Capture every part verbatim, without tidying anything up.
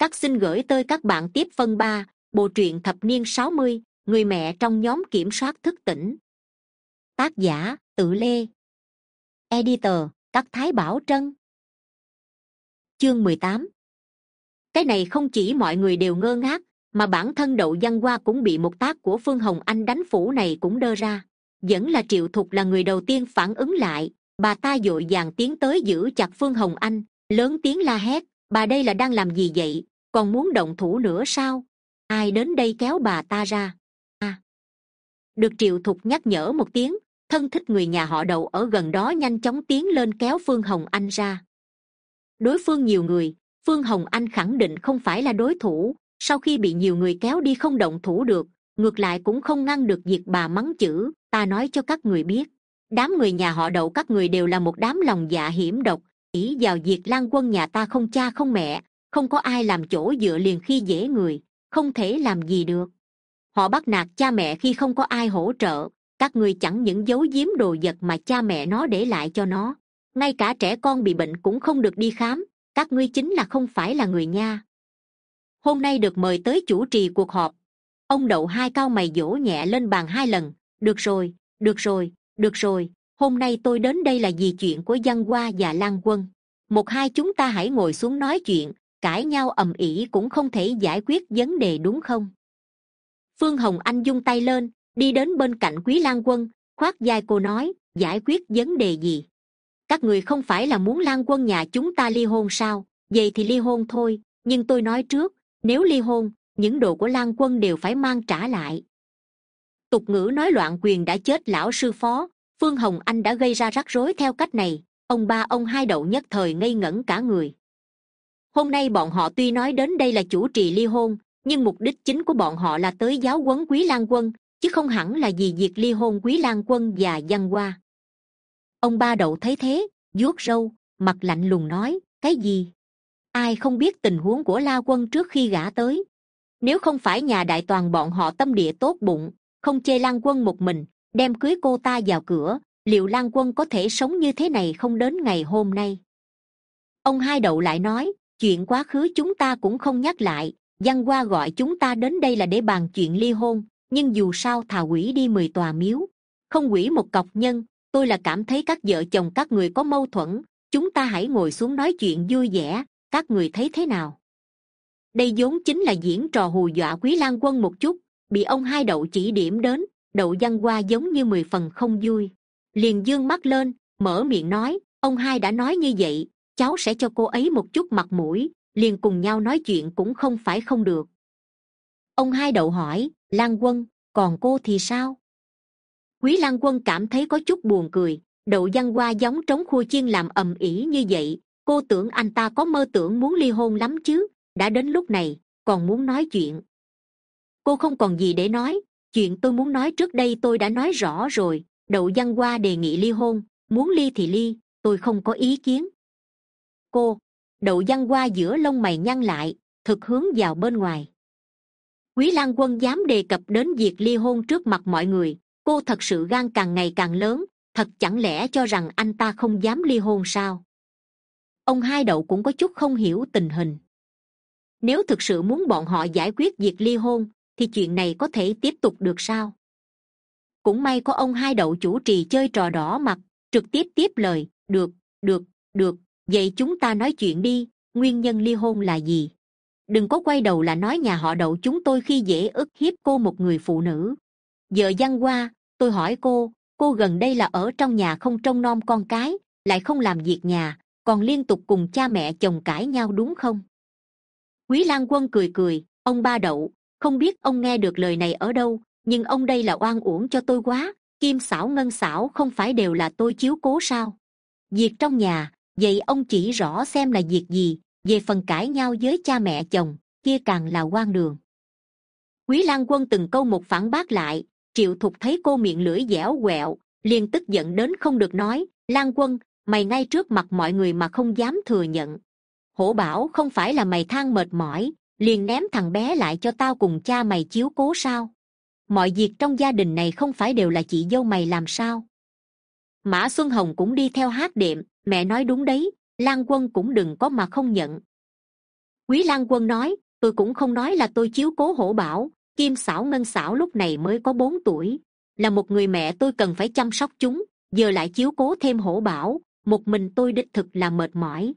Các xin gửi tới các bạn tiếp phần ba, bộ truyện thập niên sáu mươi, người mẹ trong nhóm kiểm soát thức tỉnh. Tác giả, Tự Lê. Editor, Các Thái Bảo Trân. Chương mười tám. Cái này không chỉ mọi người đều ngơ ngác, mà bản thân Đậu Văn Hoa cũng bị một tác của Phương Hồng Anh đánh phủ này cũng đơ ra. Vẫn là Triệu Thục là người đầu tiên phản ứng lại, bà ta vội vàng tiến tới giữ chặt Phương Hồng Anh, lớn tiếng la hét: bà đây là đang làm gì vậy, còn muốn động thủ nữa sao? Ai đến đây kéo bà ta ra? À. Được Triệu Thục nhắc nhở một tiếng, thân thích người nhà họ Đậu ở gần đó nhanh chóng tiến lên kéo Phương Hồng Anh ra. Đối phương nhiều người, Phương Hồng Anh khẳng định không phải là đối thủ. Sau khi bị nhiều người kéo đi không động thủ được, ngược lại cũng không ngăn được việc bà mắng chửi. Ta nói cho các người biết, đám người nhà họ Đậu các người đều là một đám lòng dạ hiểm độc, ỷ vào việc Lan Quân nhà ta không cha không mẹ, không có ai làm chỗ dựa liền khi dễ người, không thể làm gì được. Họ bắt nạt cha mẹ khi không có ai hỗ trợ, các người chẳng những giấu giếm đồ vật mà cha mẹ nó để lại cho nó, ngay cả trẻ con bị bệnh cũng không được đi khám. Các ngươi chính là không phải là người nha. Hôm nay được mời tới chủ trì cuộc họp. Ông Đậu hai cau mày vỗ nhẹ lên bàn hai lần. Được rồi, được rồi, được rồi, hôm nay tôi đến đây là vì chuyện của Văn Hoa và Lan Quân. Một hai chúng ta hãy ngồi xuống nói chuyện, cãi nhau ầm ĩ cũng không thể giải quyết vấn đề đúng không? Phương Hồng Anh vung tay lên, đi đến bên cạnh Quý Lan Quân, khoác vai cô nói: giải quyết vấn đề gì? Các người không phải là muốn Lan Quân nhà chúng ta ly hôn sao? Vậy thì ly hôn thôi, nhưng tôi nói trước, nếu ly hôn, những đồ của Lan Quân đều phải mang trả lại. Tục ngữ nói loạn quyền đã chết lão sư phó, Phương Hồng Anh đã gây ra rắc rối theo cách này, ông ba ông hai Đậu nhất thời ngây ngẩn cả người. Hôm nay bọn họ tuy nói đến đây là chủ trì ly hôn, nhưng mục đích chính của bọn họ là tới giáo huấn Quý Lan Quân, chứ không hẳn là vì việc ly hôn Quý Lan Quân và Văn Hoa. Ông ba Đậu thấy thế, vuốt râu, mặt lạnh lùng nói: cái gì? Ai không biết tình huống của La Quân trước khi gả tới? Nếu không phải nhà đại toàn bọn họ tâm địa tốt bụng, không chê Lan Quân một mình đem cưới cô ta vào cửa, liệu Lan Quân có thể sống như thế này không đến ngày hôm nay? Ông hai Đậu lại nói: chuyện quá khứ chúng ta cũng không nhắc lại. Văn Hoa gọi chúng ta đến đây là để bàn chuyện ly hôn, nhưng dù sao thà hủy đi mười tòa miếu, không hủy một cọc nhân. Tôi là cảm thấy các vợ chồng các người có mâu thuẫn, chúng ta hãy ngồi xuống nói chuyện vui vẻ, các người thấy thế nào? Đây vốn chính là diễn trò hù dọa Quý Lan Quân một chút, bị ông hai Đậu chỉ điểm đến, Đậu Văn Hoa giống như mười phần không vui, liền dương mắt lên, mở miệng nói: ông hai đã nói như vậy, cháu sẽ cho cô ấy một chút mặt mũi, liền cùng nhau nói chuyện cũng không phải không được. Ông hai Đậu hỏi: Lan Quân, còn cô thì sao? Quý Lan Quân cảm thấy có chút buồn cười. Đậu Văn Hoa giống trống khua chiên làm ầm ĩ như vậy, cô tưởng anh ta có mơ tưởng muốn ly hôn lắm chứ, đã đến lúc này còn muốn nói chuyện. Cô không còn gì để nói, chuyện tôi muốn nói trước đây tôi đã nói rõ rồi. Đậu Văn Hoa đề nghị ly hôn, muốn ly thì ly, tôi không có ý kiến. Cô? Đậu Văn Hoa giữa lông mày nhăn lại, thực hướng vào bên ngoài. Quý Lan Quân dám đề cập đến việc ly hôn trước mặt mọi người, cô thật sự gan càng ngày càng lớn, thật chẳng lẽ cho rằng anh ta không dám ly hôn sao? Ông hai Đậu cũng có chút không hiểu tình hình. Nếu thực sự muốn bọn họ giải quyết việc ly hôn, thì chuyện này có thể tiếp tục được sao? Cũng may có ông hai Đậu chủ trì chơi trò đỏ mặt, trực tiếp tiếp lời: được, được, được, vậy chúng ta nói chuyện đi, nguyên nhân ly hôn là gì? Đừng có quay đầu là nói nhà họ Đậu chúng tôi khi dễ ức hiếp cô một người phụ nữ. Vợ Văn Hoa, tôi hỏi cô, cô gần đây là ở trong nhà không trông nom con cái, lại không làm việc nhà, còn liên tục cùng cha mẹ chồng cãi nhau đúng không? Quý Lan Quân cười cười: ông ba Đậu, không biết ông nghe được lời này ở đâu, nhưng ông đây là oan uổng cho tôi quá. Kim xảo ngân xảo không phải đều là tôi chiếu cố sao? Việc trong nhà, vậy ông chỉ rõ xem là việc gì? Về phần cãi nhau với cha mẹ chồng, kia càng là hoang đường. Quý Lan Quân từng câu một phản bác lại. Triệu Thục thấy cô miệng lưỡi dẻo quẹo, liền tức giận đến không được nói: Lan Quân, mày ngay trước mặt mọi người mà không dám thừa nhận. Hổ bảo không phải là mày than mệt mỏi, liền ném thằng bé lại cho tao cùng cha mày chiếu cố sao? Mọi việc trong gia đình này không phải đều là chị dâu mày làm sao? Mã Xuân Hồng cũng đi theo hát đệm: mẹ nói đúng đấy, Lan Quân cũng đừng có mà không nhận. Quý Lang Quân nói, tôi cũng không nói là tôi chiếu cố Hổ Bảo. Kim Xảo Ngân Xảo lúc này mới có bốn tuổi, là một người mẹ, tôi cần phải chăm sóc chúng, giờ lại chiếu cố thêm Hổ Bảo, một mình tôi đích thực là mệt mỏi.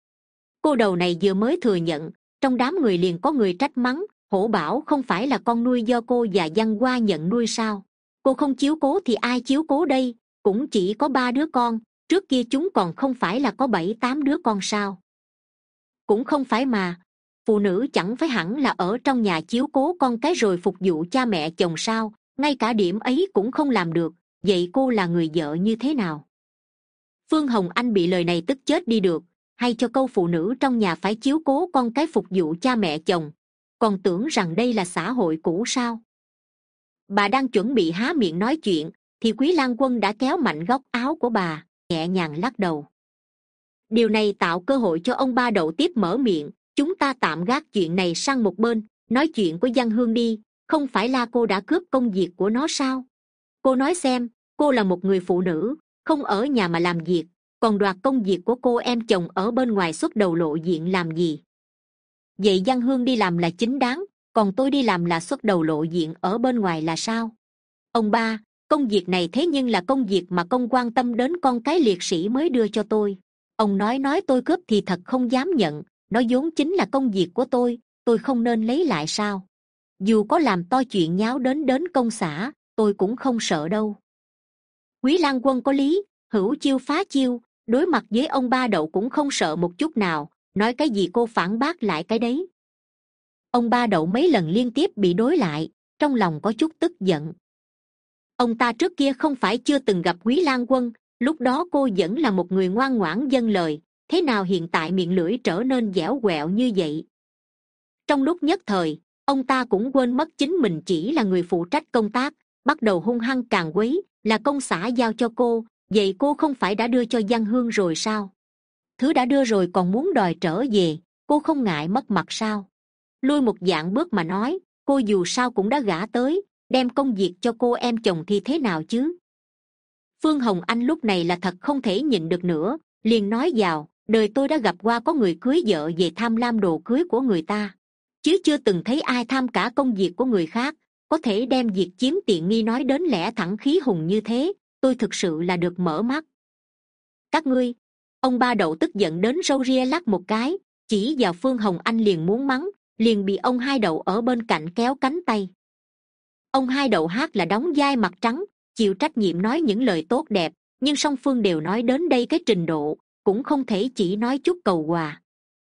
Cô đầu này vừa mới thừa nhận, trong đám người liền có người trách mắng, Hổ Bảo không phải là con nuôi do cô và Văn Hoa nhận nuôi sao? Cô không chiếu cố thì ai chiếu cố đây? Cũng chỉ có ba đứa con, trước kia chúng còn không phải là có bảy tám đứa con sao? Cũng không phải mà, phụ nữ chẳng phải hẳn là ở trong nhà chiếu cố con cái rồi phục vụ cha mẹ chồng sao? Ngay cả điểm ấy cũng không làm được, vậy cô là người vợ như thế nào? Phương Hồng Anh bị lời này tức chết đi được, hay cho câu phụ nữ trong nhà phải chiếu cố con cái phục vụ cha mẹ chồng, còn tưởng rằng đây là xã hội cũ sao? Bà đang chuẩn bị há miệng nói chuyện thì Quý Lang Quân đã kéo mạnh góc áo của bà, nhẹ nhàng lắc đầu. Điều này tạo cơ hội cho ông Ba Đậu tiếp mở miệng. Chúng ta tạm gác chuyện này sang một bên, nói chuyện của Văn Hương đi. Không phải là cô đã cướp công việc của nó sao? Cô nói xem, cô là một người phụ nữ, không ở nhà mà làm việc, còn đoạt công việc của cô em chồng ở bên ngoài xuất đầu lộ diện làm gì? Vậy Văn Hương đi làm là chính đáng, còn tôi đi làm là xuất đầu lộ diện ở bên ngoài là sao? Ông Ba, công việc này thế nhưng là công việc mà công quan tâm đến con cái liệt sĩ mới đưa cho tôi. Ông nói nói tôi cướp thì thật không dám nhận, nó vốn chính là công việc của tôi, tôi không nên lấy lại sao? Dù có làm to chuyện nháo đến đến công xã, tôi cũng không sợ đâu. Quý Lang Quân có lý, hữu chiêu phá chiêu, đối mặt với ông Ba Đậu cũng không sợ một chút nào, nói cái gì cô phản bác lại cái đấy. Ông Ba Đậu mấy lần liên tiếp bị đối lại, trong lòng có chút tức giận. Ông ta trước kia không phải chưa từng gặp Quý Lang Quân, lúc đó cô vẫn là một người ngoan ngoãn vâng lời, thế nào hiện tại miệng lưỡi trở nên dẻo quẹo như vậy? Trong lúc nhất thời, ông ta cũng quên mất chính mình chỉ là người phụ trách công tác, bắt đầu hung hăng càn quấy, là công xã giao cho cô, vậy cô không phải đã đưa cho Văn Hương rồi sao? Thứ đã đưa rồi còn muốn đòi trở về, cô không ngại mất mặt sao? Lui một dạng bước mà nói, cô dù sao cũng đã gả tới, đem công việc cho cô em chồng thì thế nào chứ? Phương Hồng Anh lúc này là thật không thể nhịn được nữa, liền nói vào, đời tôi đã gặp qua có người cưới vợ về tham lam đồ cưới của người ta, chứ chưa từng thấy ai tham cả công việc của người khác, có thể đem việc chiếm tiện nghi nói đến lẽ thẳng khí hùng như thế, tôi thực sự là được mở mắt. Các ngươi, ông Ba Đậu tức giận đến râu ria lắc một cái, chỉ vào Phương Hồng Anh liền muốn mắng, liền bị ông Hai Đậu ở bên cạnh kéo cánh tay. Ông Hai Đậu hát là đóng vai mặt trắng, chịu trách nhiệm nói những lời tốt đẹp, nhưng song phương đều nói đến đây cái trình độ, cũng không thể chỉ nói chút cầu hòa.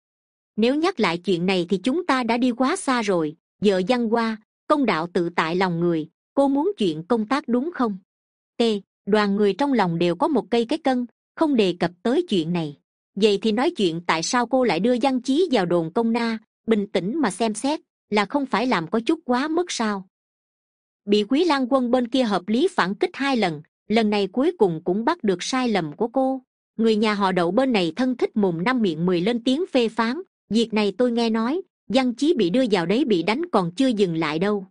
Nếu nhắc lại chuyện này thì chúng ta đã đi quá xa rồi, vợ Văn Hoa, công đạo tự tại lòng người, cô muốn chuyện công tác đúng không? T, đoàn người trong lòng đều có một cây cái cân, không đề cập tới chuyện này. Vậy thì nói chuyện tại sao cô lại đưa Văn Chí vào đồn công na, bình tĩnh mà xem xét, là không phải làm có chút quá mức sao? Bị Quý Lang Quân bên kia hợp lý phản kích hai lần, lần này cuối cùng cũng bắt được sai lầm của cô. Người nhà họ Đậu bên này thân thích mồm năm miệng mười lên tiếng phê phán, việc này tôi nghe nói, Văn Chí bị đưa vào đấy bị đánh còn chưa dừng lại đâu.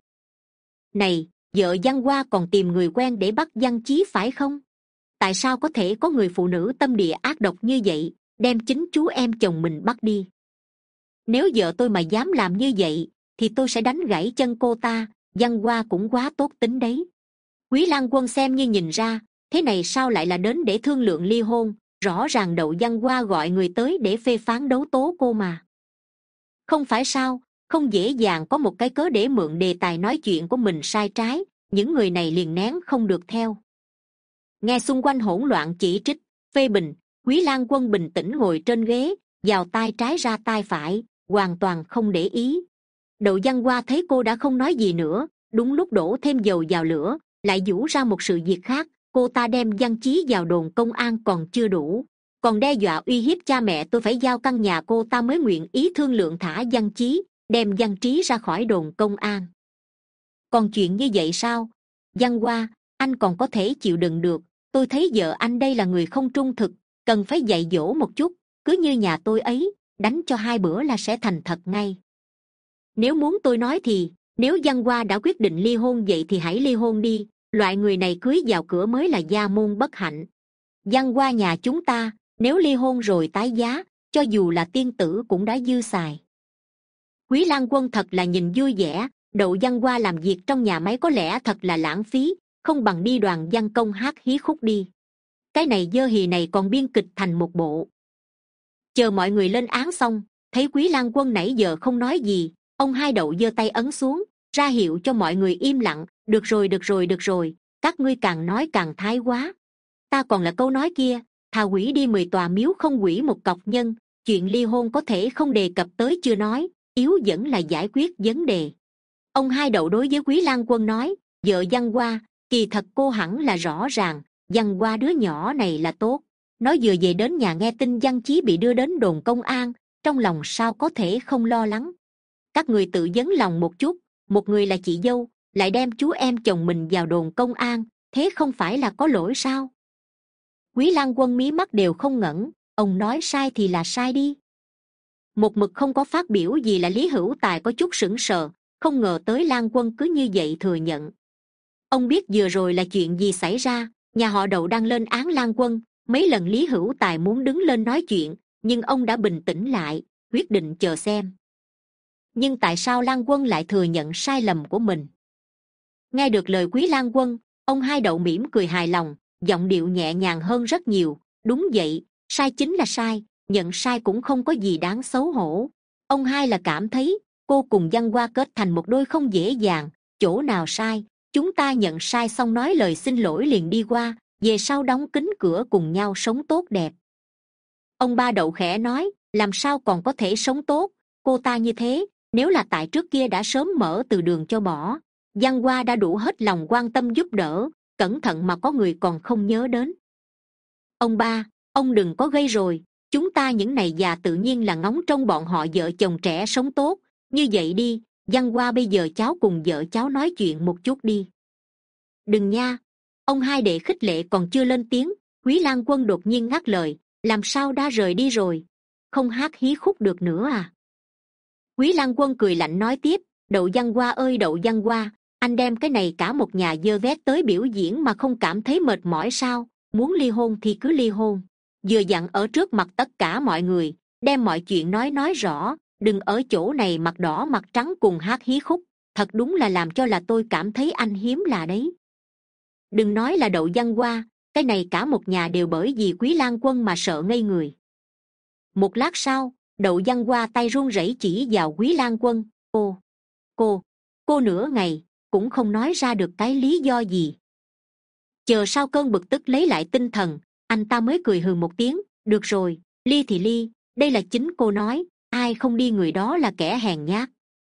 Này, vợ Văn Hoa còn tìm người quen để bắt Văn Chí phải không? Tại sao có thể có người phụ nữ tâm địa ác độc như vậy, đem chính chú em chồng mình bắt đi? Nếu vợ tôi mà dám làm như vậy, thì tôi sẽ đánh gãy chân cô ta. Văn Hoa cũng quá tốt tính đấy. Quý Lang Quân xem như nhìn ra, thế này sao lại là đến để thương lượng ly hôn, rõ ràng Đậu Văn Hoa gọi người tới để phê phán đấu tố cô mà. Không phải sao, không dễ dàng có một cái cớ để mượn đề tài nói chuyện của mình sai trái, những người này liền nén không được theo. Nghe xung quanh hỗn loạn chỉ trích, phê bình, Quý Lang Quân bình tĩnh ngồi trên ghế, vào tai trái ra tai phải, hoàn toàn không để ý. Đậu Văn Hoa thấy cô đã không nói gì nữa, đúng lúc đổ thêm dầu vào lửa, lại giũ ra một sự việc khác, cô ta đem Văn Chí vào đồn công an còn chưa đủ, còn đe dọa uy hiếp cha mẹ tôi phải giao căn nhà cô ta mới nguyện ý thương lượng thả Văn Chí, đem Văn Trí ra khỏi đồn công an. Còn chuyện như vậy sao? Văn Hoa, anh còn có thể chịu đựng được, tôi thấy vợ anh đây là người không trung thực, cần phải dạy dỗ một chút, cứ như nhà tôi ấy, đánh cho hai bữa là sẽ thành thật ngay. Nếu muốn tôi nói thì, nếu Văn Hoa đã quyết định ly hôn vậy thì hãy ly hôn đi, loại người này cưới vào cửa mới là gia môn bất hạnh. Văn Hoa nhà chúng ta, nếu ly hôn rồi tái giá, cho dù là tiên tử cũng đã dư xài. Quý Lang Quân thật là nhìn vui vẻ, Đậu Văn Hoa làm việc trong nhà máy có lẽ thật là lãng phí, không bằng đi đoàn văn công hát hí khúc đi. Cái này dơ hì này còn biên kịch thành một bộ. Chờ mọi người lên án xong, thấy Quý Lang Quân nãy giờ không nói gì, ông Hai Đậu giơ tay ấn xuống, ra hiệu cho mọi người im lặng. Được rồi được rồi được rồi, các ngươi càng nói càng thái quá. Ta còn là câu nói kia, thà hủy đi mười tòa miếu không hủy một cọc nhân. Chuyện ly hôn có thể không đề cập tới chưa nói, yếu vẫn là giải quyết vấn đề. Ông Hai Đậu đối với Quý Lang Quân nói, vợ Văn Hoa, kỳ thật cô hẳn là rõ ràng, Văn Hoa đứa nhỏ này là tốt. Nó vừa về đến nhà nghe tin Văn Chí bị đưa đến đồn công an, trong lòng sao có thể không lo lắng. Các người tự vấn lòng một chút, một người là chị dâu, lại đem chú em chồng mình vào đồn công an, thế không phải là có lỗi sao? Quý Lang Quân mí mắt đều không ngẩng, ông nói sai thì là sai đi. Một mực không có phát biểu gì là Lý Hữu Tài có chút sững sờ, không ngờ tới Lang Quân cứ như vậy thừa nhận. Ông biết vừa rồi là chuyện gì xảy ra, nhà họ Đậu đang lên án Lang Quân. Mấy lần Lý Hữu Tài muốn đứng lên nói chuyện, nhưng ông đã bình tĩnh lại, quyết định chờ xem. Nhưng tại sao Lang Quân lại thừa nhận sai lầm của mình? Nghe được lời Quý Lang Quân, ông Hai Đậu mỉm cười hài lòng, giọng điệu nhẹ nhàng hơn rất nhiều. Đúng vậy, sai chính là sai, nhận sai cũng không có gì đáng xấu hổ. Ông Hai là cảm thấy cô cùng Văn Hoa kết thành một đôi không dễ dàng, chỗ nào sai chúng ta nhận sai xong nói lời xin lỗi liền đi qua, về sau đóng kín cửa cùng nhau sống tốt đẹp. Ông Ba Đậu khẽ nói, làm sao còn có thể sống tốt, cô ta như thế, nếu là tại trước kia đã sớm mở từ đường cho bỏ. Văn Hoa đã đủ hết lòng quan tâm giúp đỡ, cẩn thận mà có người còn không nhớ đến. Ông Ba, ông đừng có gây rồi, chúng ta những này già tự nhiên là ngóng trông bọn họ vợ chồng trẻ sống tốt. Như vậy đi, Văn Hoa bây giờ cháu cùng vợ cháu nói chuyện một chút đi. Đừng nha. Ông Hai đệ khích lệ còn chưa lên tiếng, Quý Lang Quân đột nhiên ngắt lời, làm sao đã rời đi rồi, không hát hí khúc được nữa à? Quý Lang Quân cười lạnh nói tiếp, Đậu Văn Hoa ơi Đậu Văn Hoa, anh đem cái này cả một nhà dơ vét tới biểu diễn mà không cảm thấy mệt mỏi sao? Muốn ly hôn thì cứ ly hôn, vừa dặn ở trước mặt tất cả mọi người, đem mọi chuyện nói nói rõ, đừng ở chỗ này mặt đỏ mặt trắng cùng hát hí khúc, thật đúng là làm cho là tôi cảm thấy anh hiếm là đấy. Đừng nói là Đậu Văn Hoa, cái này cả một nhà đều bởi vì Quý Lang Quân mà sợ ngây người. Một lát sau, Đậu Văn Hoa tay run rẩy chỉ vào Quý Lang Quân, cô cô cô nửa ngày cũng không nói ra được cái lý do gì. Chờ sau cơn bực tức lấy lại tinh thần, anh ta mới cười hừ một tiếng, được rồi, ly thì ly, đây là chính cô nói, ai không đi người đó là kẻ hèn nhát.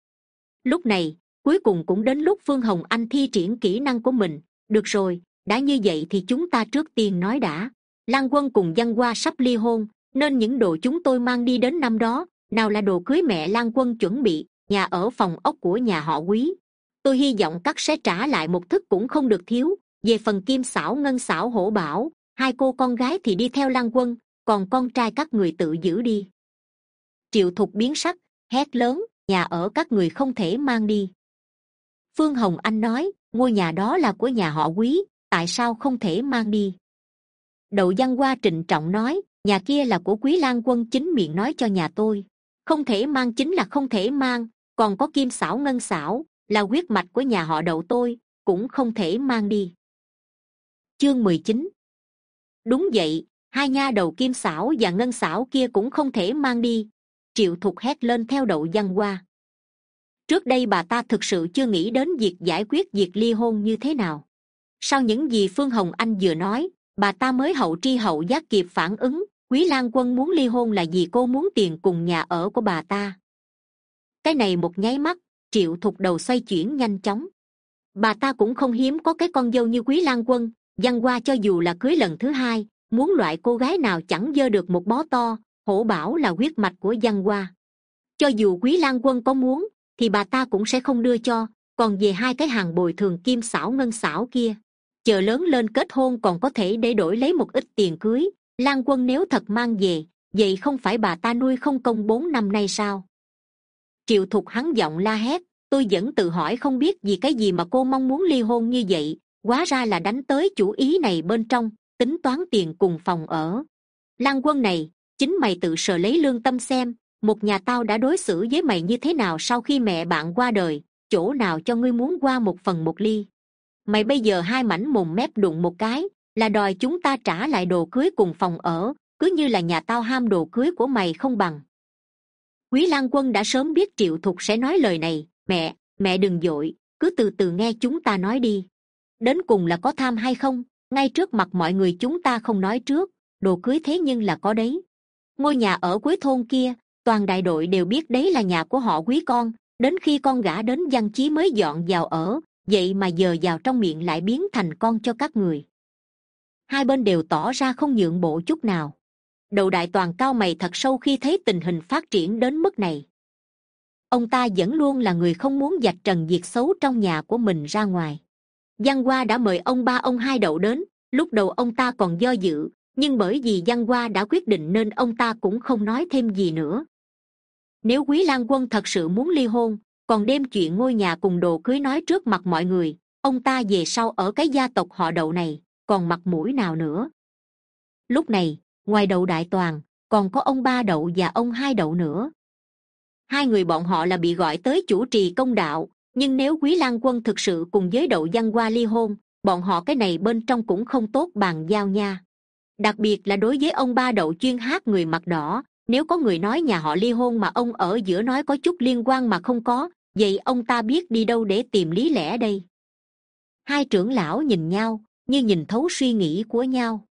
Lúc này cuối cùng cũng đến lúc Phương Hồng Anh thi triển kỹ năng của mình. Được rồi, đã như vậy thì chúng ta trước tiên nói đã. Lang Quân cùng Văn Hoa sắp ly hôn, nên những đồ chúng tôi mang đi đến năm đó, nào là đồ cưới mẹ Lang Quân chuẩn bị, nhà ở phòng ốc của nhà họ Quý. Tôi hy vọng các sẽ trả lại một thức cũng không được thiếu. Về phần Kim Xảo Ngân Xảo Hổ Bảo, hai cô con gái thì đi theo Lang Quân, còn con trai các người tự giữ đi. Triệu Thục biến sắc, hét lớn, nhà ở các người không thể mang đi. Phương Hồng Anh nói, ngôi nhà đó là của nhà họ Quý, tại sao không thể mang đi? Đậu Văn Hoa trịnh trọng nói, nhà kia là của Quý Lang Quân chính miệng nói cho nhà tôi, không thể mang chính là không thể mang, còn có Kim Xảo Ngân Xảo là huyết mạch của nhà họ Đậu tôi, cũng không thể mang đi. Chương mười chín. Đúng vậy, hai nha đầu Kim Xảo và Ngân Xảo kia cũng không thể mang đi. Triệu Thục hét lên theo Đậu Văn Hoa. Trước đây bà ta thực sự chưa nghĩ đến việc giải quyết việc ly hôn như thế nào. Sau những gì Phương Hồng Anh vừa nói, bà ta mới hậu tri hậu giác kịp phản ứng. Quý Lang Quân muốn ly hôn là vì cô muốn tiền cùng nhà ở của bà ta. Cái này một nháy mắt, Triệu Thục đầu xoay chuyển nhanh chóng. Bà ta cũng không hiếm có cái con dâu như Quý Lang Quân. Văn Hoa cho dù là cưới lần thứ hai, muốn loại cô gái nào chẳng dơ được một bó to. Hổ Bảo là huyết mạch của Văn Hoa. Cho dù Quý Lang Quân có muốn, thì bà ta cũng sẽ không đưa cho. Còn về hai cái hàng bồi thường Kim Xảo Ngân Xảo kia, chờ lớn lên kết hôn còn có thể để đổi lấy một ít tiền cưới. Lang Quân nếu thật mang về, vậy không phải bà ta nuôi không công bốn năm nay sao? Triệu Thục hắn giọng la hét, tôi vẫn tự hỏi không biết vì cái gì mà cô mong muốn ly hôn như vậy, hóa ra là đánh tới chủ ý này bên trong, tính toán tiền cùng phòng ở. Lang Quân này, chính mày tự sờ lấy lương tâm xem, một nhà tao đã đối xử với mày như thế nào sau khi mẹ bạn qua đời, chỗ nào cho ngươi muốn qua một phần một ly. Mày bây giờ hai mảnh mồm mép đụng một cái là đòi chúng ta trả lại đồ cưới cùng phòng ở, cứ như là nhà tao ham đồ cưới của mày không bằng. Quý Lang Quân đã sớm biết Triệu Thục sẽ nói lời này. Mẹ, mẹ đừng vội, cứ từ từ nghe chúng ta nói đi. Đến cùng là có tham hay không, ngay trước mặt mọi người chúng ta không nói trước, đồ cưới thế nhưng là có đấy. Ngôi nhà ở cuối thôn kia, toàn đại đội đều biết đấy là nhà của họ Quý con, đến khi con gả đến Văn Chí mới dọn vào ở, vậy mà giờ vào trong miệng lại biến thành con cho các người. Hai bên đều tỏ ra không nhượng bộ chút nào. Đậu Đại Toàn cau mày thật sâu khi thấy tình hình phát triển đến mức này. Ông ta vẫn luôn là người không muốn vạch trần việc xấu trong nhà của mình ra ngoài. Văn Hoa đã mời ông ba ông hai Đậu đến, lúc đầu ông ta còn do dự, nhưng bởi vì Văn Hoa đã quyết định nên ông ta cũng không nói thêm gì nữa. Nếu Quý Lang Quân thật sự muốn ly hôn, còn đem chuyện ngôi nhà cùng đồ cưới nói trước mặt mọi người, ông ta về sau ở cái gia tộc họ Đậu này còn mặt mũi nào nữa. Lúc này, ngoài Đậu Đại Toàn còn có ông ba Đậu và ông hai Đậu nữa. Hai người bọn họ là bị gọi tới chủ trì công đạo, nhưng nếu Quý Lang Quân thực sự cùng với Đậu Văn Hoa ly hôn, bọn họ cái này bên trong cũng không tốt bàn giao nha. Đặc biệt là đối với ông ba Đậu chuyên hát người mặt đỏ, nếu có người nói nhà họ ly hôn mà ông ở giữa nói có chút liên quan mà không có, vậy ông ta biết đi đâu để tìm lý lẽ đây. Hai trưởng lão nhìn nhau như nhìn thấu suy nghĩ của nhau.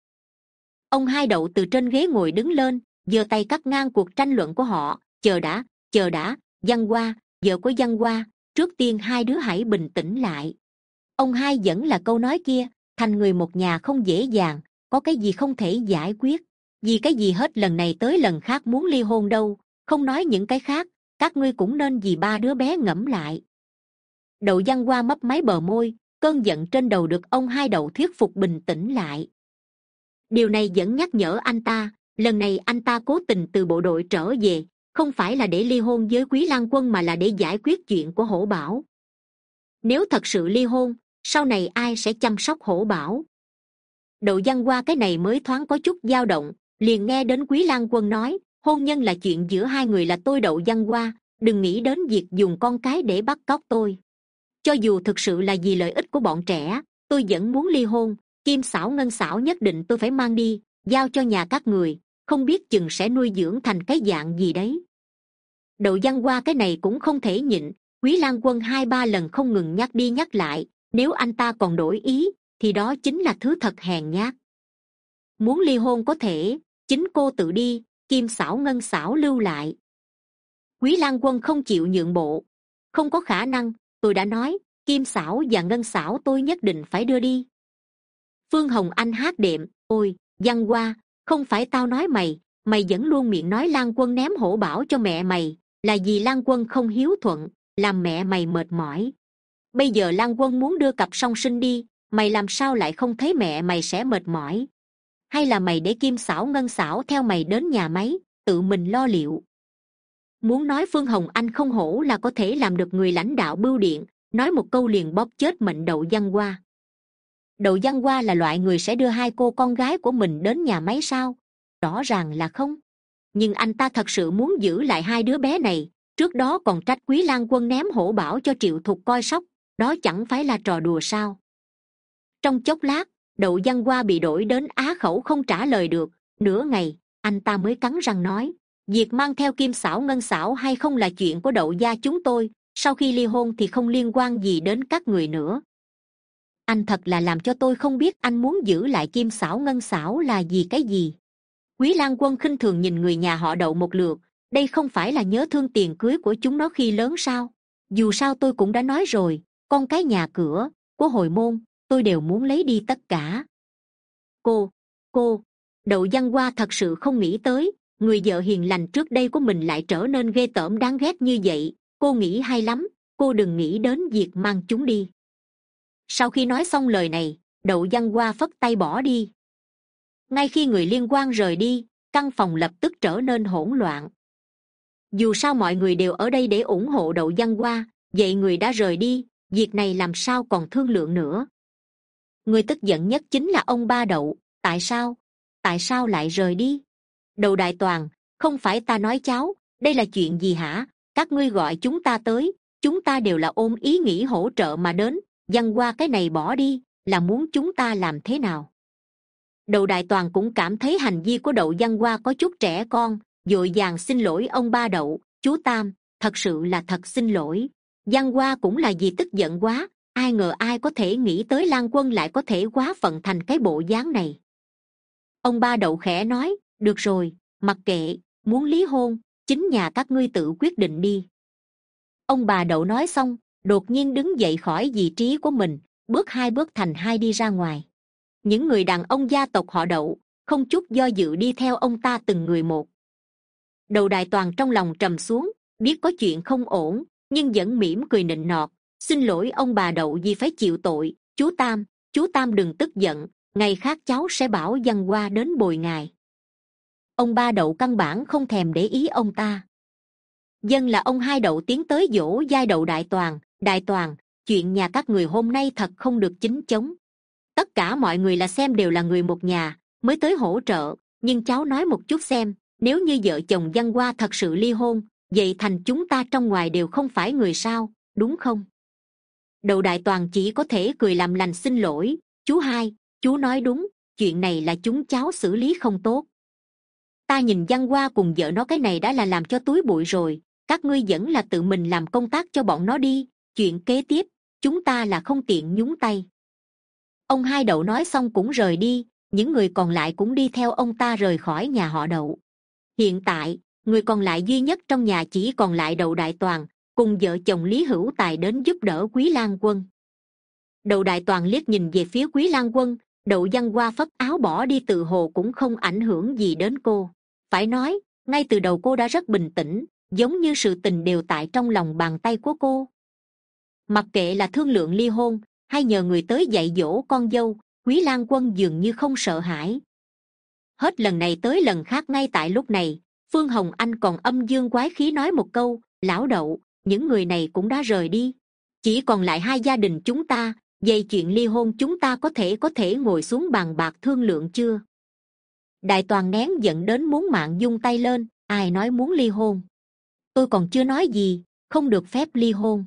Ông hai Đậu từ trên ghế ngồi đứng lên, giơ tay cắt ngang cuộc tranh luận của họ. Chờ đã, chờ đã, Văn Hoa, vợ của Văn Hoa, trước tiên hai đứa hãy bình tĩnh lại. Ông hai vẫn là câu nói kia, thành người một nhà không dễ dàng, có cái gì không thể giải quyết, vì cái gì hết lần này tới lần khác muốn ly hôn đâu. Không nói những cái khác, các ngươi cũng nên vì ba đứa bé ngẫm lại. Đậu Văn Hoa mấp máy bờ môi, cơn giận trên đầu được ông hai Đậu thuyết phục bình tĩnh lại. Điều này vẫn nhắc nhở anh ta, lần này anh ta cố tình từ bộ đội trở về, không phải là để ly hôn với Quý Lang Quân mà là để giải quyết chuyện của Hổ Bảo. Nếu thật sự ly hôn, sau này ai sẽ chăm sóc Hổ Bảo? Đậu Văn Hoa cái này mới thoáng có chút dao động, liền nghe đến Quý Lang Quân nói, hôn nhân là chuyện giữa hai người, là tôi Đậu Văn Hoa, đừng nghĩ đến việc dùng con cái để bắt cóc tôi. Cho dù thực sự là vì lợi ích của bọn trẻ, tôi vẫn muốn ly hôn. Kim Xảo Ngân Xảo nhất định tôi phải mang đi, giao cho nhà các người, không biết chừng sẽ nuôi dưỡng thành cái dạng gì đấy. Đậu Văn Hoa cái này cũng không thể nhịn, Quý Lang Quân hai ba lần không ngừng nhắc đi nhắc lại, nếu anh ta còn đổi ý, thì đó chính là thứ thật hèn nhát. Muốn ly hôn có thể, chính cô tự đi, Kim Xảo Ngân Xảo lưu lại. Quý Lang Quân không chịu nhượng bộ. Không có khả năng, tôi đã nói, Kim Xảo và Ngân Xảo tôi nhất định phải đưa đi. Phương Hồng Anh hát đệm, ôi, Văn Hoa, không phải tao nói mày, mày vẫn luôn miệng nói Lang Quân ném Hổ Bảo cho mẹ mày, là vì Lang Quân không hiếu thuận, làm mẹ mày mệt mỏi. Bây giờ Lang Quân muốn đưa cặp song sinh đi, mày làm sao lại không thấy mẹ mày sẽ mệt mỏi? Hay là mày để Kim Xảo Ngân Xảo theo mày đến nhà máy, tự mình lo liệu? Muốn nói Phương Hồng Anh không hổ là có thể làm được người lãnh đạo bưu điện, nói một câu liền bóp chết mệnh Đậu Văn Hoa. Đậu Văn Hoa là loại người sẽ đưa hai cô con gái của mình đến nhà máy sao? Rõ ràng là không. Nhưng anh ta thật sự muốn giữ lại hai đứa bé này, trước đó còn trách Quý Lang Quân ném Hổ Bảo cho Triệu Thục coi sóc, đó chẳng phải là trò đùa sao? Trong chốc lát, Đậu Văn Hoa bị đổi đến á khẩu không trả lời được, nửa ngày, anh ta mới cắn răng nói, việc mang theo Kim Xảo Ngân Xảo hay không là chuyện của Đậu gia chúng tôi, sau khi ly hôn thì không liên quan gì đến các người nữa. Anh thật là làm cho tôi không biết anh muốn giữ lại Kim Xảo Ngân Xảo là vì cái gì. Quý Lang Quân khinh thường nhìn người nhà họ Đậu một lượt, đây không phải là nhớ thương tiền cưới của chúng nó khi lớn sao? Dù sao tôi cũng đã nói rồi, con cái nhà cửa của hồi môn tôi đều muốn lấy đi tất cả. Cô, cô, Đậu Văn Hoa thật sự không nghĩ tới, người vợ hiền lành trước đây của mình lại trở nên ghê tởm đáng ghét như vậy. Cô nghĩ hay lắm, cô đừng nghĩ đến việc mang chúng đi. Sau khi nói xong lời này, Đậu Văn Hoa phất tay bỏ đi. Ngay khi người liên quan rời đi, căn phòng lập tức trở nên hỗn loạn. Dù sao mọi người đều ở đây để ủng hộ Đậu Văn Hoa, vậy người đã rời đi, việc này làm sao còn thương lượng nữa. Người tức giận nhất chính là ông ba Đậu. Tại sao? Tại sao lại rời đi? Đậu Đại Toàn, không phải ta nói cháu, đây là chuyện gì hả? Các ngươi gọi chúng ta tới, chúng ta đều là ôm ý nghĩ hỗ trợ mà đến. Văn Hoa cái này bỏ đi là muốn chúng ta làm thế nào? Đậu Đại Toàn cũng cảm thấy hành vi của Đậu Văn Hoa có chút trẻ con, vội vàng xin lỗi ông ba Đậu. Chú Tam, thật sự là thật xin lỗi. Văn Hoa cũng là vì tức giận quá, ai ngờ ai có thể nghĩ tới Lan Quân lại có thể quá phận thành cái bộ dáng này. Ông ba Đậu khẽ nói, được rồi, mặc kệ, muốn ly hôn chính nhà các ngươi tự quyết định đi. Ông bà Đậu nói xong, đột nhiên đứng dậy khỏi vị trí của mình, bước hai bước thành hai đi ra ngoài. Những người đàn ông gia tộc họ Đậu không chút do dự đi theo ông ta từng người một. Đậu Đại Toàn trong lòng trầm xuống, biết có chuyện không ổn, nhưng vẫn mỉm cười nịnh nọt, xin lỗi ông bà Đậu vì phải chịu tội. Chú Tam, chú Tam đừng tức giận, ngày khác cháu sẽ bảo Văn Hoa đến bồi ngài. Ông ba Đậu căn bản không thèm để ý ông ta. Dân là ông hai Đậu tiến tới dỗ dai Đậu Đại Toàn. Đại Toàn, chuyện nhà các người hôm nay thật không được chính chóng. Tất cả mọi người là xem đều là người một nhà mới tới hỗ trợ, nhưng cháu nói một chút xem, nếu như vợ chồng Văn Hoa thật sự ly hôn, vậy thành chúng ta trong ngoài đều không phải người sao, đúng không? Đậu Đại Toàn chỉ có thể cười làm lành xin lỗi. Chú hai, chú nói đúng, chuyện này là chúng cháu xử lý không tốt. Ta nhìn Văn Hoa cùng vợ nó cái này đã là làm cho túi bụi rồi, các ngươi vẫn là tự mình làm công tác cho bọn nó đi, chuyện kế tiếp chúng ta là không tiện nhúng tay. Ông hai Đậu nói xong cũng rời đi, những người còn lại cũng đi theo ông ta rời khỏi nhà họ Đậu. Hiện tại người còn lại duy nhất trong nhà chỉ còn lại Đậu Đại Toàn cùng vợ chồng Lý Hữu Tài đến giúp đỡ Quý Lan Quân. Đậu Đại Toàn liếc nhìn về phía Quý Lan Quân, Đậu Văn Hoa phất áo bỏ đi tự hồ cũng không ảnh hưởng gì đến cô. Phải nói, ngay từ đầu cô đã rất bình tĩnh, giống như sự tình đều tại trong lòng bàn tay của cô. Mặc kệ là thương lượng ly hôn hay nhờ người tới dạy dỗ con dâu, Quý Lan Quân dường như không sợ hãi. Hết lần này tới lần khác ngay tại lúc này, Phương Hồng Anh còn âm dương quái khí nói một câu, lão Đậu, những người này cũng đã rời đi, chỉ còn lại hai gia đình chúng ta, vậy chuyện ly hôn chúng ta có thể có thể ngồi xuống bàn bạc thương lượng chưa? Đại Toàn nén giận đến muốn mạng dung tay lên, ai nói muốn ly hôn? Tôi còn chưa nói gì, không được phép ly hôn.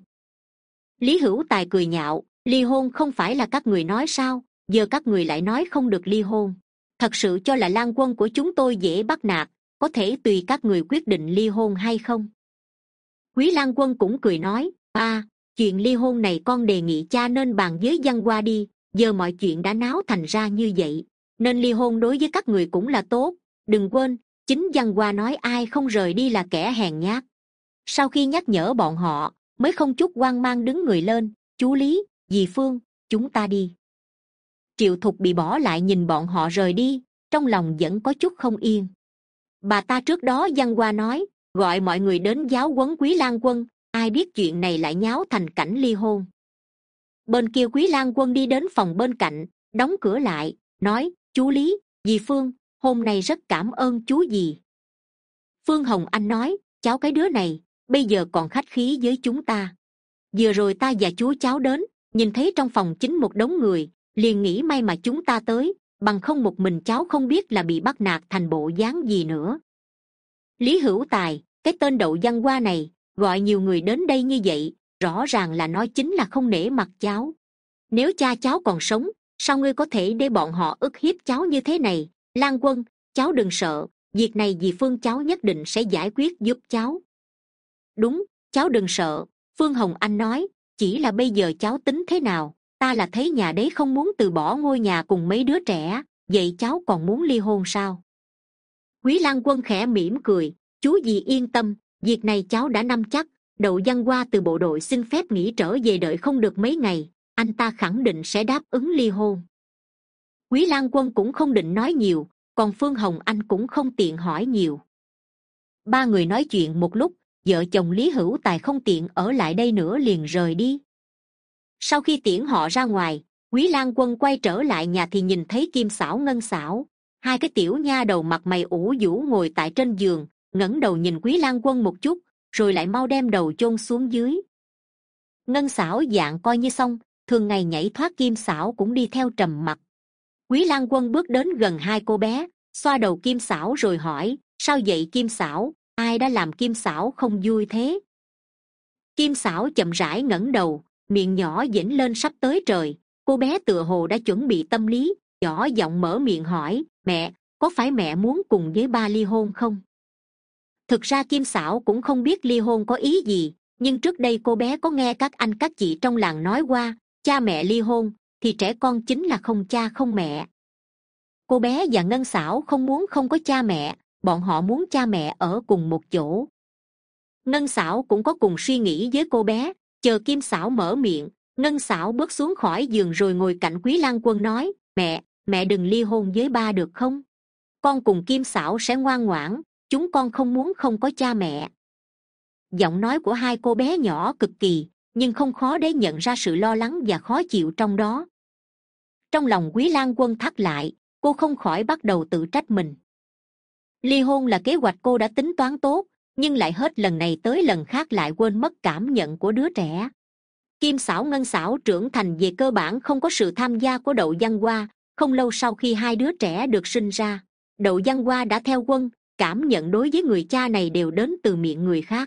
Lý Hữu Tài cười nhạo, ly hôn không phải là các người nói sao, giờ các người lại nói không được ly hôn. Thật sự cho là Lan Quân của chúng tôi dễ bắt nạt, có thể tùy các người quyết định ly hôn hay không? Quý Lan Quân cũng cười nói, à, chuyện ly hôn này con đề nghị cha nên bàn với Văn Hoa đi, giờ mọi chuyện đã náo thành ra như vậy, nên ly hôn đối với các người cũng là tốt. Đừng quên, chính Văn Hoa nói ai không rời đi là kẻ hèn nhát. Sau khi nhắc nhở bọn họ, mới không chút hoang mang đứng người lên, chú Lý, dì Phương, chúng ta đi. Triệu Thục bị bỏ lại nhìn bọn họ rời đi, trong lòng vẫn có chút không yên. Bà ta trước đó Văn Hoa nói, gọi mọi người đến giáo huấn Quý Lan Quân, ai biết chuyện này lại nháo thành cảnh ly hôn. Bên kia Quý Lan Quân đi đến phòng bên cạnh, đóng cửa lại, nói, chú Lý, dì Phương, hôm nay rất cảm ơn chú dì. Phương Hồng Anh nói, cháu cái đứa này, bây giờ còn khách khí với chúng ta. Vừa rồi ta và chú cháu đến, nhìn thấy trong phòng chính một đống người, liền nghĩ may mà chúng ta tới, bằng không một mình cháu không biết là bị bắt nạt thành bộ dáng gì nữa. Lý Hữu Tài, cái tên Đậu Văn Hoa này, gọi nhiều người đến đây như vậy, rõ ràng là nói chính là không nể mặt cháu. Nếu cha cháu còn sống, sao ngươi có thể để bọn họ ức hiếp cháu như thế này? Lan Quân, cháu đừng sợ, việc này dì Phương cháu nhất định sẽ giải quyết giúp cháu. Đúng, cháu đừng sợ, Phương Hồng Anh nói, chỉ là bây giờ cháu tính thế nào? Ta là thấy nhà đấy không muốn từ bỏ ngôi nhà cùng mấy đứa trẻ, vậy cháu còn muốn ly hôn sao? Quý Lan Quân khẽ mỉm cười, chú dì yên tâm, việc này cháu đã nắm chắc. Đậu Văn Hoa từ bộ đội xin phép nghỉ trở về đợi không được mấy ngày, anh ta khẳng định sẽ đáp ứng ly hôn. Quý Lan Quân cũng không định nói nhiều, còn Phương Hồng Anh cũng không tiện hỏi nhiều. Ba người nói chuyện một lúc, vợ chồng Lý Hữu Tài không tiện ở lại đây nữa liền rời đi. Sau khi tiễn họ ra ngoài, Quý Lan Quân quay trở lại nhà thì nhìn thấy Kim Xảo Ngân Xảo, hai cái tiểu nha đầu mặt mày ủ rũ ngồi tại trên giường, ngẩng đầu nhìn Quý Lan Quân một chút, rồi lại mau đem đầu chôn xuống dưới. Ngân Xảo dạng coi như xong, thường ngày nhảy thoát Kim Xảo cũng đi theo trầm mặc. Quý Lan Quân bước đến gần hai cô bé, xoa đầu Kim Xảo rồi hỏi, sao vậy Kim Xảo, ai đã làm Kim Xảo không vui thế? Kim Xảo chậm rãi ngẩng đầu, miệng nhỏ dĩnh lên sắp tới trời. Cô bé tựa hồ đã chuẩn bị tâm lý, nhỏ giọng mở miệng hỏi, mẹ, có phải mẹ muốn cùng với ba ly hôn không? Thực ra Kim Xảo cũng không biết ly hôn có ý gì, nhưng trước đây cô bé có nghe các anh các chị trong làng nói qua, cha mẹ ly hôn thì trẻ con chính là không cha không mẹ. Cô bé và Ngân Xảo không muốn không có cha mẹ, bọn họ muốn cha mẹ ở cùng một chỗ. Ngân Xảo cũng có cùng suy nghĩ với cô bé. Chờ Kim Xảo mở miệng, Ngân Xảo bước xuống khỏi giường rồi ngồi cạnh Quý Lang Quân nói, mẹ, mẹ đừng ly hôn với ba được không? Con cùng Kim Xảo sẽ ngoan ngoãn, chúng con không muốn không có cha mẹ. Giọng nói của hai cô bé nhỏ cực kỳ, nhưng không khó để nhận ra sự lo lắng và khó chịu trong đó. Trong lòng Quý Lang Quân thắt lại, cô không khỏi bắt đầu tự trách mình. Ly hôn là kế hoạch cô đã tính toán tốt, nhưng lại hết lần này tới lần khác lại quên mất cảm nhận của đứa trẻ. Kim Xảo Ngân Xảo trưởng thành về cơ bản không có sự tham gia của Đậu Văn Hoa. Không lâu sau khi hai đứa trẻ được sinh ra, Đậu Văn Hoa đã theo quân. Cảm nhận đối với người cha này đều đến từ miệng người khác.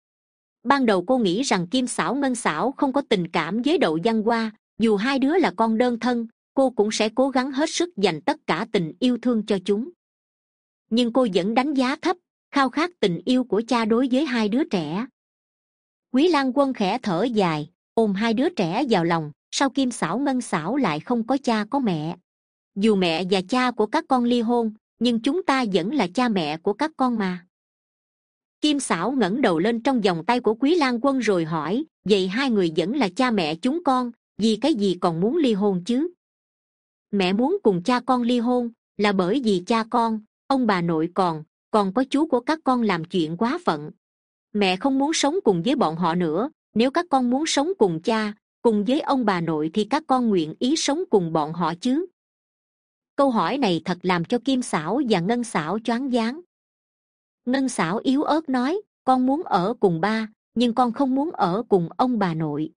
Ban đầu cô nghĩ rằng Kim Xảo Ngân Xảo không có tình cảm với Đậu Văn Hoa, dù hai đứa là con đơn thân, cô cũng sẽ cố gắng hết sức dành tất cả tình yêu thương cho chúng. Nhưng cô vẫn đánh giá thấp khao khát tình yêu của cha đối với hai đứa trẻ. Quý Lang Quân khẽ thở dài, ôm hai đứa trẻ vào lòng. Sao Kim Xảo Ngân Xảo lại không có cha có mẹ? Dù mẹ và cha của các con ly hôn, nhưng chúng ta vẫn là cha mẹ của các con mà. Kim Xảo ngẩng đầu lên trong vòng tay của Quý Lang Quân rồi hỏi, vậy hai người vẫn là cha mẹ chúng con, vì cái gì còn muốn ly hôn chứ? Mẹ muốn cùng cha con ly hôn là bởi vì cha con, ông bà nội còn còn có chú của các con làm chuyện quá phận. Mẹ không muốn sống cùng với bọn họ nữa. Nếu các con muốn sống cùng cha, cùng với ông bà nội thì các con nguyện ý sống cùng bọn họ chứ? Câu hỏi này thật làm cho Kim Xảo và Ngân Xảo choáng váng. Ngân Xảo yếu ớt nói, con muốn ở cùng ba, nhưng con không muốn ở cùng ông bà nội.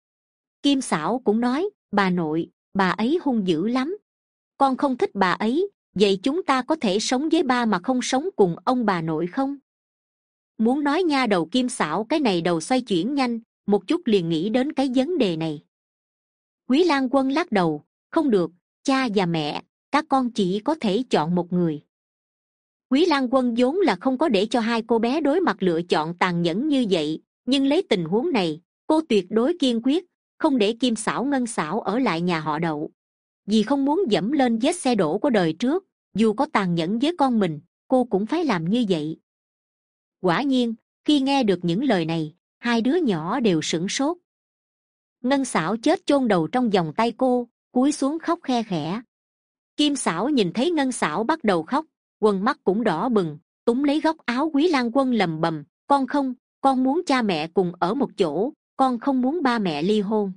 Kim Xảo cũng nói, bà nội, bà ấy hung dữ lắm. Con không thích bà ấy, vậy chúng ta có thể sống với ba mà không sống cùng ông bà nội không? Muốn nói nha đầu Kim Xảo cái này đầu xoay chuyển nhanh, một chút liền nghĩ đến cái vấn đề này. Quý Lang Quân lắc đầu, không được, cha và mẹ, các con chỉ có thể chọn một người. Quý Lang Quân vốn là không có để cho hai cô bé đối mặt lựa chọn tàn nhẫn như vậy, nhưng lấy tình huống này, cô tuyệt đối kiên quyết, không để Kim Xảo Ngân Xảo ở lại nhà họ Đậu. Vì không muốn dẫm lên vết xe đổ của đời trước, dù có tàn nhẫn với con mình, cô cũng phải làm như vậy. Quả nhiên, khi nghe được những lời này, hai đứa nhỏ đều sửng sốt. Ngân Xảo chết chôn đầu trong vòng tay cô, cúi xuống khóc khe khẽ. Kim Xảo nhìn thấy Ngân Xảo bắt đầu khóc, quần mắt cũng đỏ bừng, túm lấy góc áo Quý Lang Quân lầm bầm, con không, con muốn cha mẹ cùng ở một chỗ, con không muốn ba mẹ ly hôn.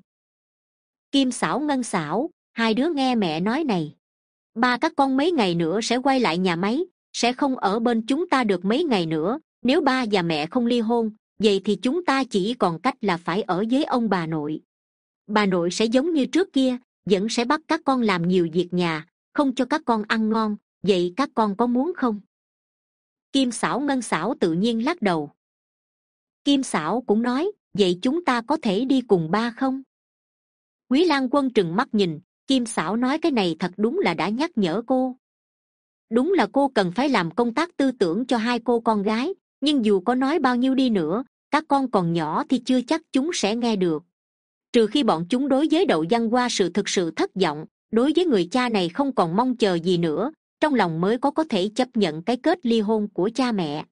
Kim Xảo Ngân Xảo, hai đứa nghe mẹ nói này, ba các con mấy ngày nữa sẽ quay lại nhà máy, sẽ không ở bên chúng ta được mấy ngày nữa. Nếu ba và mẹ không ly hôn, vậy thì chúng ta chỉ còn cách là phải ở với ông bà nội. Bà nội sẽ giống như trước kia, vẫn sẽ bắt các con làm nhiều việc nhà, không cho các con ăn ngon. Vậy các con có muốn không? Kim Xảo Ngân Xảo tự nhiên lắc đầu. Kim Xảo cũng nói, vậy chúng ta có thể đi cùng ba không? Quý Lang Quân trừng mắt nhìn, Kim Xảo nói cái này thật đúng là đã nhắc nhở cô. Đúng là cô cần phải làm công tác tư tưởng cho hai cô con gái, nhưng dù có nói bao nhiêu đi nữa, các con còn nhỏ thì chưa chắc chúng sẽ nghe được. Trừ khi bọn chúng đối với Đậu Văn Hoa sự thực sự thất vọng, đối với người cha này không còn mong chờ gì nữa, trong lòng mới có có thể chấp nhận cái kết ly hôn của cha mẹ.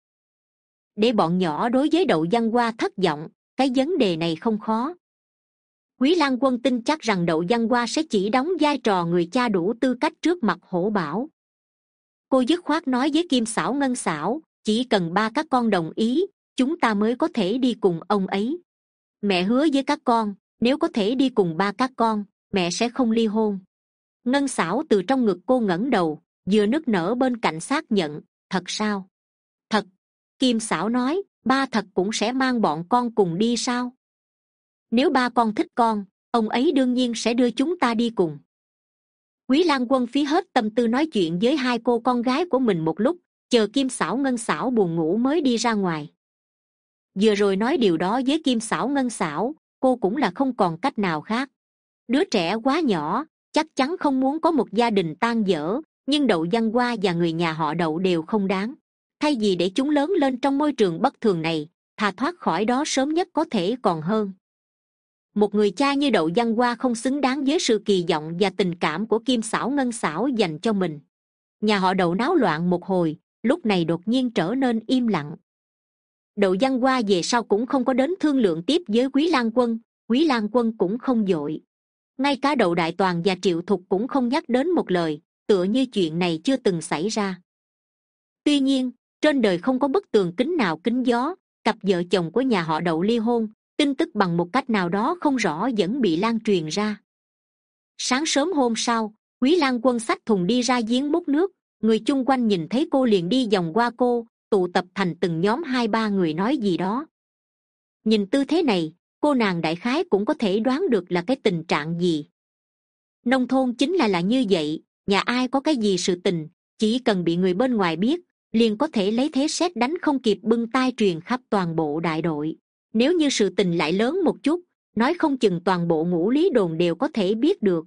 Để bọn nhỏ đối với Đậu Văn Hoa thất vọng, cái vấn đề này không khó. Quý Lang Quân tin chắc rằng Đậu Văn Hoa sẽ chỉ đóng vai trò người cha đủ tư cách trước mặt Hổ Bảo. Cô dứt khoát nói với Kim Xảo Ngân Xảo, chỉ cần ba các con đồng ý, chúng ta mới có thể đi cùng ông ấy. Mẹ hứa với các con, nếu có thể đi cùng ba các con, mẹ sẽ không ly hôn. Ngân Xảo từ trong ngực cô ngẩng đầu, vừa nức nở bên cạnh xác nhận, thật sao? Thật. Kim Xảo nói, ba thật cũng sẽ mang bọn con cùng đi sao? Nếu ba con thích con, ông ấy đương nhiên sẽ đưa chúng ta đi cùng. Quý Lang Quân phí hết tâm tư nói chuyện với hai cô con gái của mình một lúc, chờ Kim Xảo Ngân Xảo buồn ngủ mới đi ra ngoài. Vừa rồi nói điều đó với Kim Xảo Ngân Xảo, cô cũng là không còn cách nào khác. Đứa trẻ quá nhỏ, chắc chắn không muốn có một gia đình tan vỡ, nhưng Đậu Văn Hoa và người nhà họ Đậu đều không đáng. Thay vì để chúng lớn lên trong môi trường bất thường này, thà thoát khỏi đó sớm nhất có thể còn hơn. Một người cha như Đậu Văn Hoa không xứng đáng với sự kỳ vọng và tình cảm của Kim Xảo Ngân Xảo dành cho mình. Nhà họ Đậu náo loạn một hồi, lúc này đột nhiên trở nên im lặng. Đậu Văn Hoa về sau cũng không có đến thương lượng tiếp với Quý Lang Quân, Quý Lang Quân cũng không vội. Ngay cả Đậu Đại Toàn và Triệu Thục cũng không nhắc đến một lời, tựa như chuyện này chưa từng xảy ra. Tuy nhiên, trên đời không có bức tường kính nào kín gió, cặp vợ chồng của nhà họ Đậu ly hôn, tin tức bằng một cách nào đó không rõ vẫn bị lan truyền ra. Sáng sớm hôm sau, Quý Lang Quân xách thùng đi ra giếng múc nước, người chung quanh nhìn thấy cô liền đi vòng qua cô, tụ tập thành từng nhóm hai ba người nói gì đó. Nhìn tư thế này, cô nàng đại khái cũng có thể đoán được là cái tình trạng gì. Nông thôn chính là là như vậy, nhà ai có cái gì sự tình, chỉ cần bị người bên ngoài biết, liền có thể lấy thế sét đánh không kịp bưng tai truyền khắp toàn bộ đại đội. Nếu như sự tình lại lớn một chút, nói không chừng toàn bộ Ngũ Lý đồn đều có thể biết được.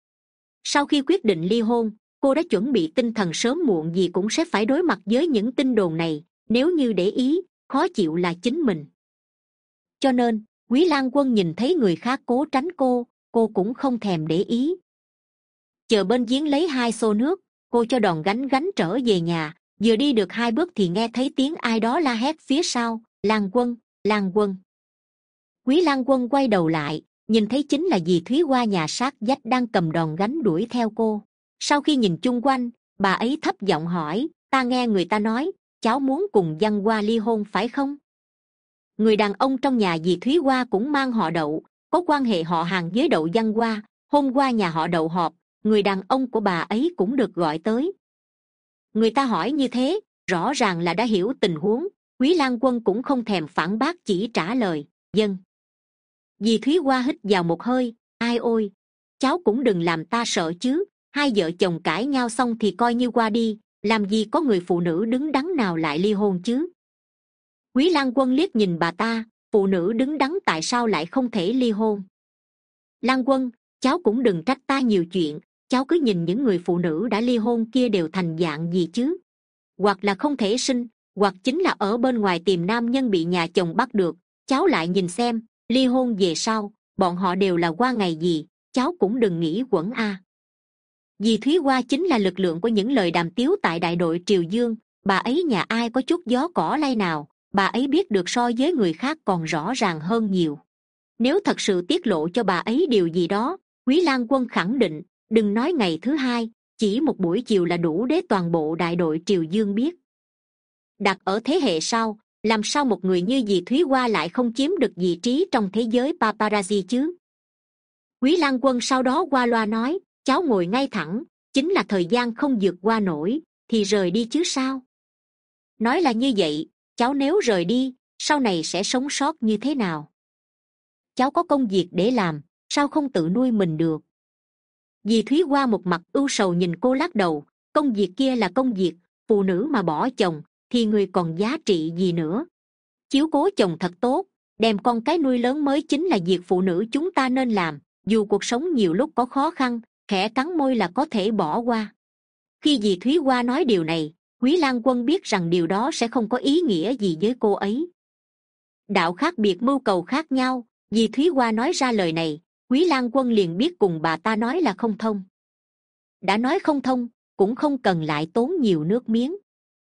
Sau khi quyết định ly hôn, cô đã chuẩn bị tinh thần sớm muộn gì cũng sẽ phải đối mặt với những tin đồn này, nếu như để ý, khó chịu là chính mình. Cho nên, Quý Lang Quân nhìn thấy người khác cố tránh cô, cô cũng không thèm để ý. Chờ bên giếng lấy hai xô nước, cô cho đòn gánh gánh trở về nhà, vừa đi được hai bước thì nghe thấy tiếng ai đó la hét phía sau, Lang Quân, Lang Quân. Quý Lang Quân quay đầu lại, nhìn thấy chính là dì Thúy Hoa nhà sát vách đang cầm đòn gánh đuổi theo cô. Sau khi nhìn chung quanh, bà ấy thấp giọng hỏi, ta nghe người ta nói, cháu muốn cùng Văn Hoa ly hôn phải không? Người đàn ông trong nhà dì Thúy Hoa cũng mang họ Đậu, có quan hệ họ hàng với Đậu Văn Hoa. Hôm qua nhà họ Đậu họp, người đàn ông của bà ấy cũng được gọi tới. Người ta hỏi như thế, rõ ràng là đã hiểu tình huống. Quý Lang Quân cũng không thèm phản bác, chỉ trả lời, vâng. Dì Thúy Hoa hít vào một hơi, ai ôi, cháu cũng đừng làm ta sợ chứ, hai vợ chồng cãi nhau xong thì coi như qua đi, làm gì có người phụ nữ đứng đắn nào lại ly hôn chứ. Quý Lang Quân liếc nhìn bà ta, phụ nữ đứng đắn tại sao lại không thể ly hôn? Lang Quân, cháu cũng đừng trách ta nhiều chuyện, cháu cứ nhìn những người phụ nữ đã ly hôn kia đều thành dạng gì chứ. Hoặc là không thể sinh, hoặc chính là ở bên ngoài tìm nam nhân bị nhà chồng bắt được. Cháu lại nhìn xem, ly hôn về sau, bọn họ đều là qua ngày gì, cháu cũng đừng nghĩ quẩn a. À. Dì Thúy Hoa chính là lực lượng của những lời đàm tiếu tại đại đội Triều Dương, bà ấy nhà ai có chút gió cỏ lay nào, bà ấy biết được so với người khác còn rõ ràng hơn nhiều. Nếu thật sự tiết lộ cho bà ấy điều gì đó, Quý Lang Quân khẳng định, đừng nói ngày thứ hai, chỉ một buổi chiều là đủ để toàn bộ đại đội Triều Dương biết. Đặt ở thế hệ sau, làm sao một người như dì Thúy Hoa lại không chiếm được vị trí trong thế giới paparazzi chứ? Quý Lang Quân sau đó qua loa nói, cháu ngồi ngay thẳng, chính là thời gian không vượt qua nổi, thì rời đi chứ sao? Nói là như vậy, cháu nếu rời đi, sau này sẽ sống sót như thế nào? Cháu có công việc để làm, sao không tự nuôi mình được? Dì Thúy Hoa một mặt ưu sầu nhìn cô lắc đầu, công việc kia là công việc, phụ nữ mà bỏ chồng, thì người còn giá trị gì nữa? Chiếu cố chồng thật tốt, đem con cái nuôi lớn mới chính là việc phụ nữ chúng ta nên làm, dù cuộc sống nhiều lúc có khó khăn, khẽ cắn môi là có thể bỏ qua. Khi dì Thúy Hoa nói điều này, Quý Lang Quân biết rằng điều đó sẽ không có ý nghĩa gì với cô ấy. Đạo khác biệt mưu cầu khác nhau, dì Thúy Hoa nói ra lời này, Quý Lang Quân liền biết cùng bà ta nói là không thông. Đã nói không thông, cũng không cần lại tốn nhiều nước miếng.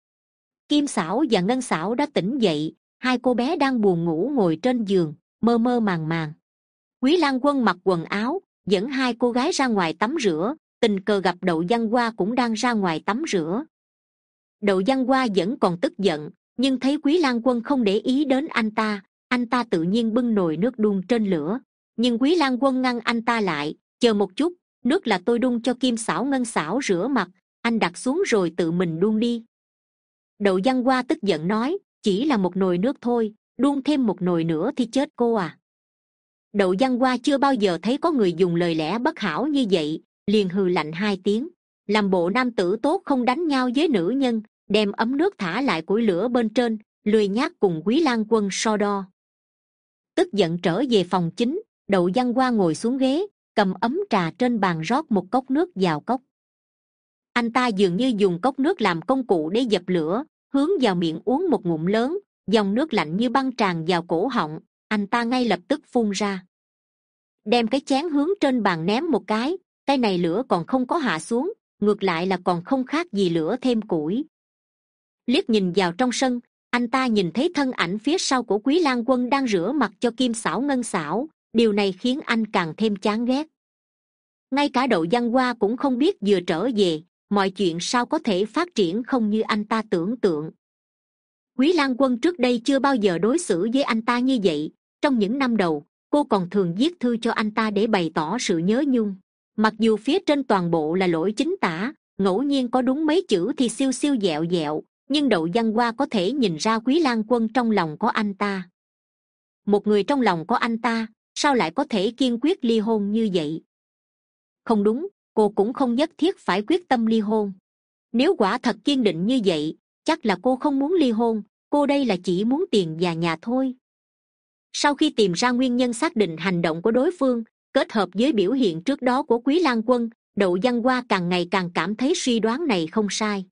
Kim Xảo và Ngân Xảo đã tỉnh dậy, hai cô bé đang buồn ngủ ngồi trên giường, mơ mơ màng màng. Quý Lang Quân mặc quần áo, dẫn hai cô gái ra ngoài tắm rửa, tình cờ gặp Đậu Văn Hoa cũng đang ra ngoài tắm rửa. Đậu Văn Hoa vẫn còn tức giận, nhưng thấy Quý Lang Quân không để ý đến anh ta, anh ta tự nhiên bưng nồi nước đun trên lửa. Nhưng Quý Lang Quân ngăn anh ta lại, chờ một chút, nước là tôi đun cho Kim Xảo Ngân Xảo rửa mặt, anh đặt xuống rồi tự mình đun đi. Đậu Văn Hoa tức giận nói, chỉ là một nồi nước thôi, đun thêm một nồi nữa thì chết cô à. Đậu Văn Hoa chưa bao giờ thấy có người dùng lời lẽ bất hảo như vậy, liền hừ lạnh hai tiếng, làm bộ nam tử tốt không đánh nhau với nữ nhân, đem ấm nước thả lại củi lửa bên trên, lười nhác cùng Quý Lang Quân so đo. Tức giận trở về phòng chính, Đậu Văn Hoa ngồi xuống ghế, cầm ấm trà trên bàn rót một cốc nước vào cốc. Anh ta dường như dùng cốc nước làm công cụ để dập lửa, hướng vào miệng uống một ngụm lớn, dòng nước lạnh như băng tràn vào cổ họng, anh ta ngay lập tức phun ra. Đem cái chén hướng trên bàn ném một cái, cái này lửa còn không có hạ xuống, ngược lại là còn không khác gì lửa thêm củi. Liếc nhìn vào trong sân, anh ta nhìn thấy thân ảnh phía sau của Quý Lang Quân đang rửa mặt cho Kim Xảo Ngân Xảo, điều này khiến anh càng thêm chán ghét. Ngay cả Đậu Văn Hoa cũng không biết vừa trở về, mọi chuyện sao có thể phát triển không như anh ta tưởng tượng. Quý Lang Quân trước đây chưa bao giờ đối xử với anh ta như vậy. Trong những năm đầu, cô còn thường viết thư cho anh ta để bày tỏ sự nhớ nhung. Mặc dù phía trên toàn bộ là lỗi chính tả, ngẫu nhiên có đúng mấy chữ thì siêu siêu dẹo dẹo, nhưng Đậu Văn Hoa có thể nhìn ra Quý Lang Quân trong lòng có anh ta. Một người trong lòng có anh ta, sao lại có thể kiên quyết ly hôn như vậy? Không đúng, cô cũng không nhất thiết phải quyết tâm ly hôn. Nếu quả thật kiên định như vậy, chắc là cô không muốn ly hôn, cô đây là chỉ muốn tiền và nhà thôi. Sau khi tìm ra nguyên nhân, xác định hành động của đối phương, kết hợp với biểu hiện trước đó của Quý Lang Quân, Đậu Văn Hoa càng ngày càng cảm thấy suy đoán này không sai.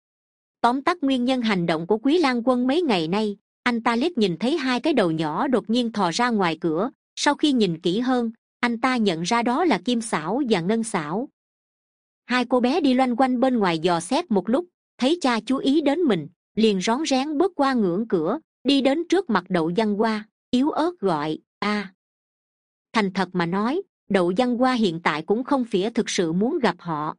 Tóm tắt nguyên nhân hành động của Quý Lang Quân mấy ngày nay, anh ta liếc nhìn thấy hai cái đầu nhỏ đột nhiên thò ra ngoài cửa, sau khi nhìn kỹ hơn, anh ta nhận ra đó là Kim Xảo và Ngân Xảo. Hai cô bé đi loanh quanh bên ngoài dò xét một lúc, thấy cha chú ý đến mình, liền rón rén bước qua ngưỡng cửa, đi đến trước mặt Đậu Văn Hoa, yếu ớt gọi a. Thành thật mà nói, Đậu Văn Hoa hiện tại cũng không phĩa thực sự muốn gặp họ.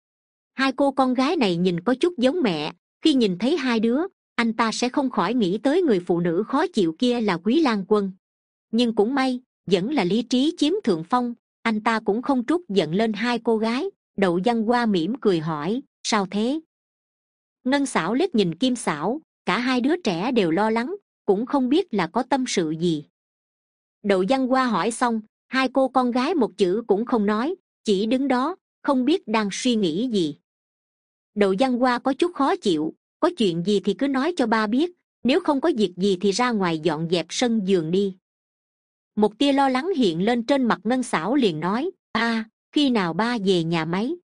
Hai cô con gái này nhìn có chút giống mẹ, khi nhìn thấy hai đứa, anh ta sẽ không khỏi nghĩ tới người phụ nữ khó chịu kia là Quý Lang Quân. Nhưng cũng may, vẫn là lý trí chiếm thượng phong, anh ta cũng không trút giận lên hai cô gái. Đậu Văn Hoa mỉm cười hỏi, sao thế? Ngân Xảo liếc nhìn Kim Xảo, cả hai đứa trẻ đều lo lắng, cũng không biết là có tâm sự gì. Đậu Văn Hoa hỏi xong, hai cô con gái một chữ cũng không nói, chỉ đứng đó, không biết đang suy nghĩ gì. Đậu Văn Hoa có chút khó chịu, có chuyện gì thì cứ nói cho ba biết, nếu không có việc gì thì ra ngoài dọn dẹp sân vườn đi. Một tia lo lắng hiện lên trên mặt Ngân Xảo, liền nói, ba, khi nào ba về nhà máy?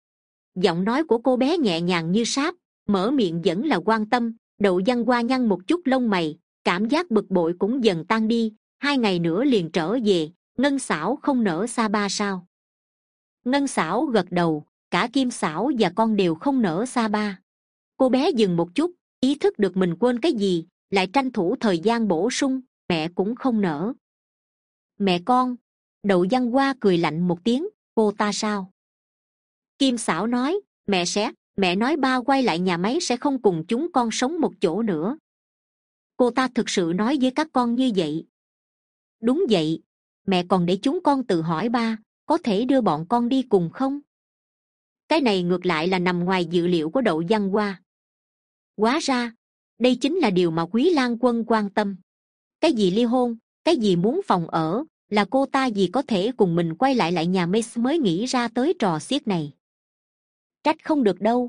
Giọng nói của cô bé nhẹ nhàng như sáp, mở miệng vẫn là quan tâm. Đậu Văn Hoa nhăn một chút lông mày, cảm giác bực bội cũng dần tan đi. Hai ngày nữa liền trở về, Ngân Xảo không nỡ xa ba sao? Ngân Xảo gật đầu, cả Kim Xảo và con đều không nỡ xa ba. Cô bé dừng một chút, ý thức được mình quên cái gì, lại tranh thủ thời gian bổ sung, mẹ cũng không nỡ. Mẹ con? Đậu Văn Hoa cười lạnh một tiếng, cô ta sao? Kim Xảo nói, mẹ sẽ, mẹ nói ba quay lại nhà máy sẽ không cùng chúng con sống một chỗ nữa. Cô ta thực sự nói với các con như vậy? Đúng vậy, mẹ còn để chúng con tự hỏi ba, có thể đưa bọn con đi cùng không? Cái này ngược lại là nằm ngoài dự liệu của Đậu Văn Hoa. Hóa ra, đây chính là điều mà Quý Lang Quân quan tâm. Cái gì ly hôn, cái gì muốn phòng ở, là cô ta vì có thể cùng mình quay lại lại nhà Mace mới nghĩ ra tới trò xiết này. Trách không được đâu.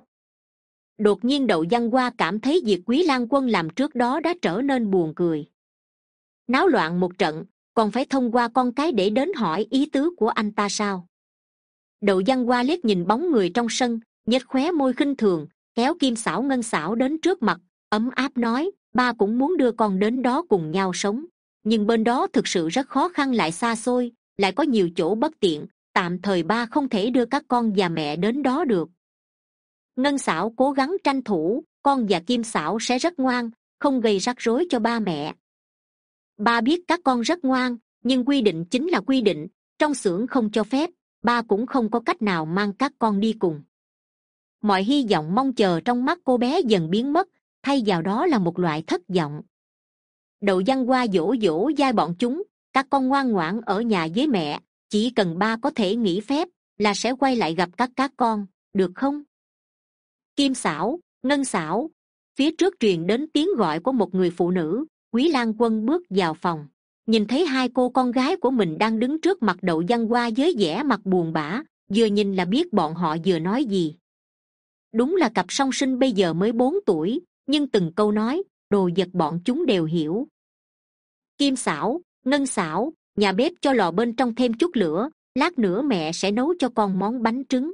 Đột nhiên Đậu Văn Hoa cảm thấy việc Quý Lang Quân làm trước đó đã trở nên buồn cười. Náo loạn một trận, còn phải thông qua con cái để đến hỏi ý tứ của anh ta sao? Đậu Văn Hoa liếc nhìn bóng người trong sân, nhếch khóe môi khinh thường, kéo Kim Xảo Ngân Xảo đến trước mặt, ấm áp nói, ba cũng muốn đưa con đến đó cùng nhau sống, nhưng bên đó thực sự rất khó khăn, lại xa xôi, lại có nhiều chỗ bất tiện, tạm thời ba không thể đưa các con và mẹ đến đó được. Ngân Xảo cố gắng tranh thủ, con và Kim Xảo sẽ rất ngoan, không gây rắc rối cho ba mẹ. Ba biết các con rất ngoan, nhưng quy định chính là quy định, trong xưởng không cho phép, ba cũng không có cách nào mang các con đi cùng. Mọi hy vọng mong chờ trong mắt cô bé dần biến mất, thay vào đó là một loại thất vọng. Đậu Văn Hoa dỗ dỗ dai bọn chúng, các con ngoan ngoãn ở nhà với mẹ, chỉ cần ba có thể nghỉ phép là sẽ quay lại gặp các các con, được không? Kim Xảo, Ngân Xảo. Phía trước truyền đến tiếng gọi của một người phụ nữ. Quý Lang Quân bước vào phòng, nhìn thấy hai cô con gái của mình đang đứng trước mặt Đậu Văn Hoa với vẻ mặt buồn bã, vừa nhìn là biết bọn họ vừa nói gì. đúng là cặp song sinh bây giờ mới bốn tuổi, nhưng từng câu nói đồ vật bọn chúng đều hiểu. Kim xảo, ngân xảo, nhà bếp cho lò bên trong thêm chút lửa, lát nữa mẹ sẽ nấu cho con món bánh trứng.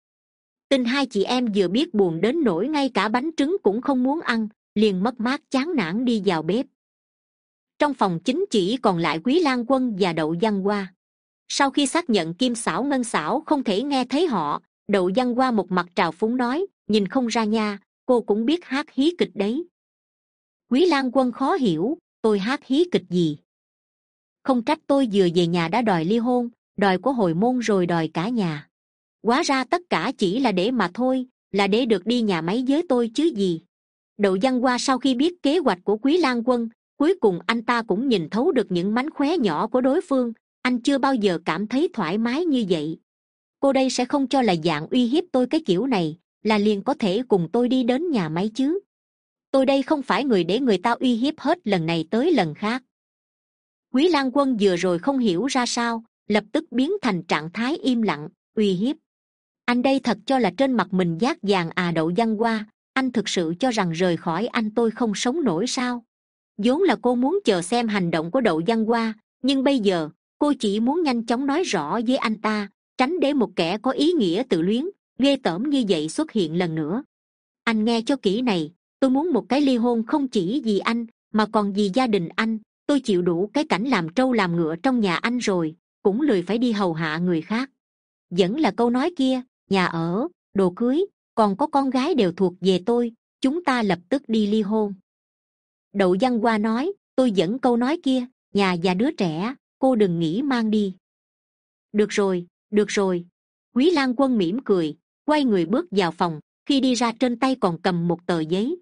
Tin hai chị em vừa biết buồn đến nỗi ngay cả bánh trứng cũng không muốn ăn, liền mất mát chán nản đi vào bếp. Trong phòng chính chỉ còn lại Quý Lang Quân và Đậu Văn Hoa. Sau khi xác nhận Kim xảo ngân xảo không thể nghe thấy họ, Đậu Văn Hoa một mặt trào phúng nói, nhìn không ra nha, cô cũng biết hát hí kịch đấy. Quý Lang Quân khó hiểu, tôi hát hí kịch gì? Không trách tôi vừa về nhà đã đòi ly hôn, đòi của hồi môn rồi đòi cả nhà. Hóa ra tất cả chỉ là để mà thôi, là để được đi nhà máy với tôi chứ gì. Đậu Văn Hoa sau khi biết kế hoạch của Quý Lang Quân, cuối cùng anh ta cũng nhìn thấu được những mánh khóe nhỏ của đối phương. Anh chưa bao giờ cảm thấy thoải mái như vậy. Cô đây sẽ không cho là dạng uy hiếp tôi cái kiểu này, là liền có thể cùng tôi đi đến nhà máy chứ. Tôi đây không phải người để người ta uy hiếp hết lần này tới lần khác. Quý Lang Quân vừa rồi không hiểu ra sao, lập tức biến thành trạng thái im lặng. Uy hiếp? Anh đây thật cho là trên mặt mình dát vàng à? Đậu Văn Hoa, anh thực sự cho rằng rời khỏi anh tôi không sống nổi sao? Vốn là cô muốn chờ xem hành động của Đậu Văn Hoa, nhưng bây giờ cô chỉ muốn nhanh chóng nói rõ với anh ta, tránh để một kẻ có ý nghĩa tự luyến ghê tởm như vậy xuất hiện lần nữa. Anh nghe cho kỹ này, tôi muốn một cái ly hôn không chỉ vì anh mà còn vì gia đình anh. Tôi chịu đủ cái cảnh làm trâu làm ngựa trong nhà anh rồi, cũng lười phải đi hầu hạ người khác. Vẫn là câu nói kia, nhà ở, đồ cưới, còn có con gái đều thuộc về tôi, chúng ta lập tức đi ly hôn. Đậu Văn Hoa nói, tôi vẫn câu nói kia, nhà và đứa trẻ, cô đừng nghĩ mang đi. Được rồi, được rồi. Quý Lang Quân mỉm cười, quay người bước vào phòng, khi đi ra trên tay còn cầm một tờ giấy.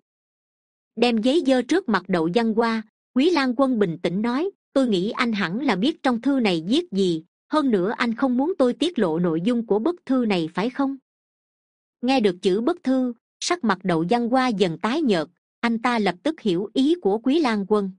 Đem giấy giơ trước mặt Đậu Văn Hoa, Quý Lang Quân bình tĩnh nói, tôi nghĩ anh hẳn là biết trong thư này viết gì, hơn nữa anh không muốn tôi tiết lộ nội dung của bức thư này phải không? Nghe được chữ bức thư, sắc mặt Đậu Văn Hoa dần tái nhợt, anh ta lập tức hiểu ý của Quý Lang Quân.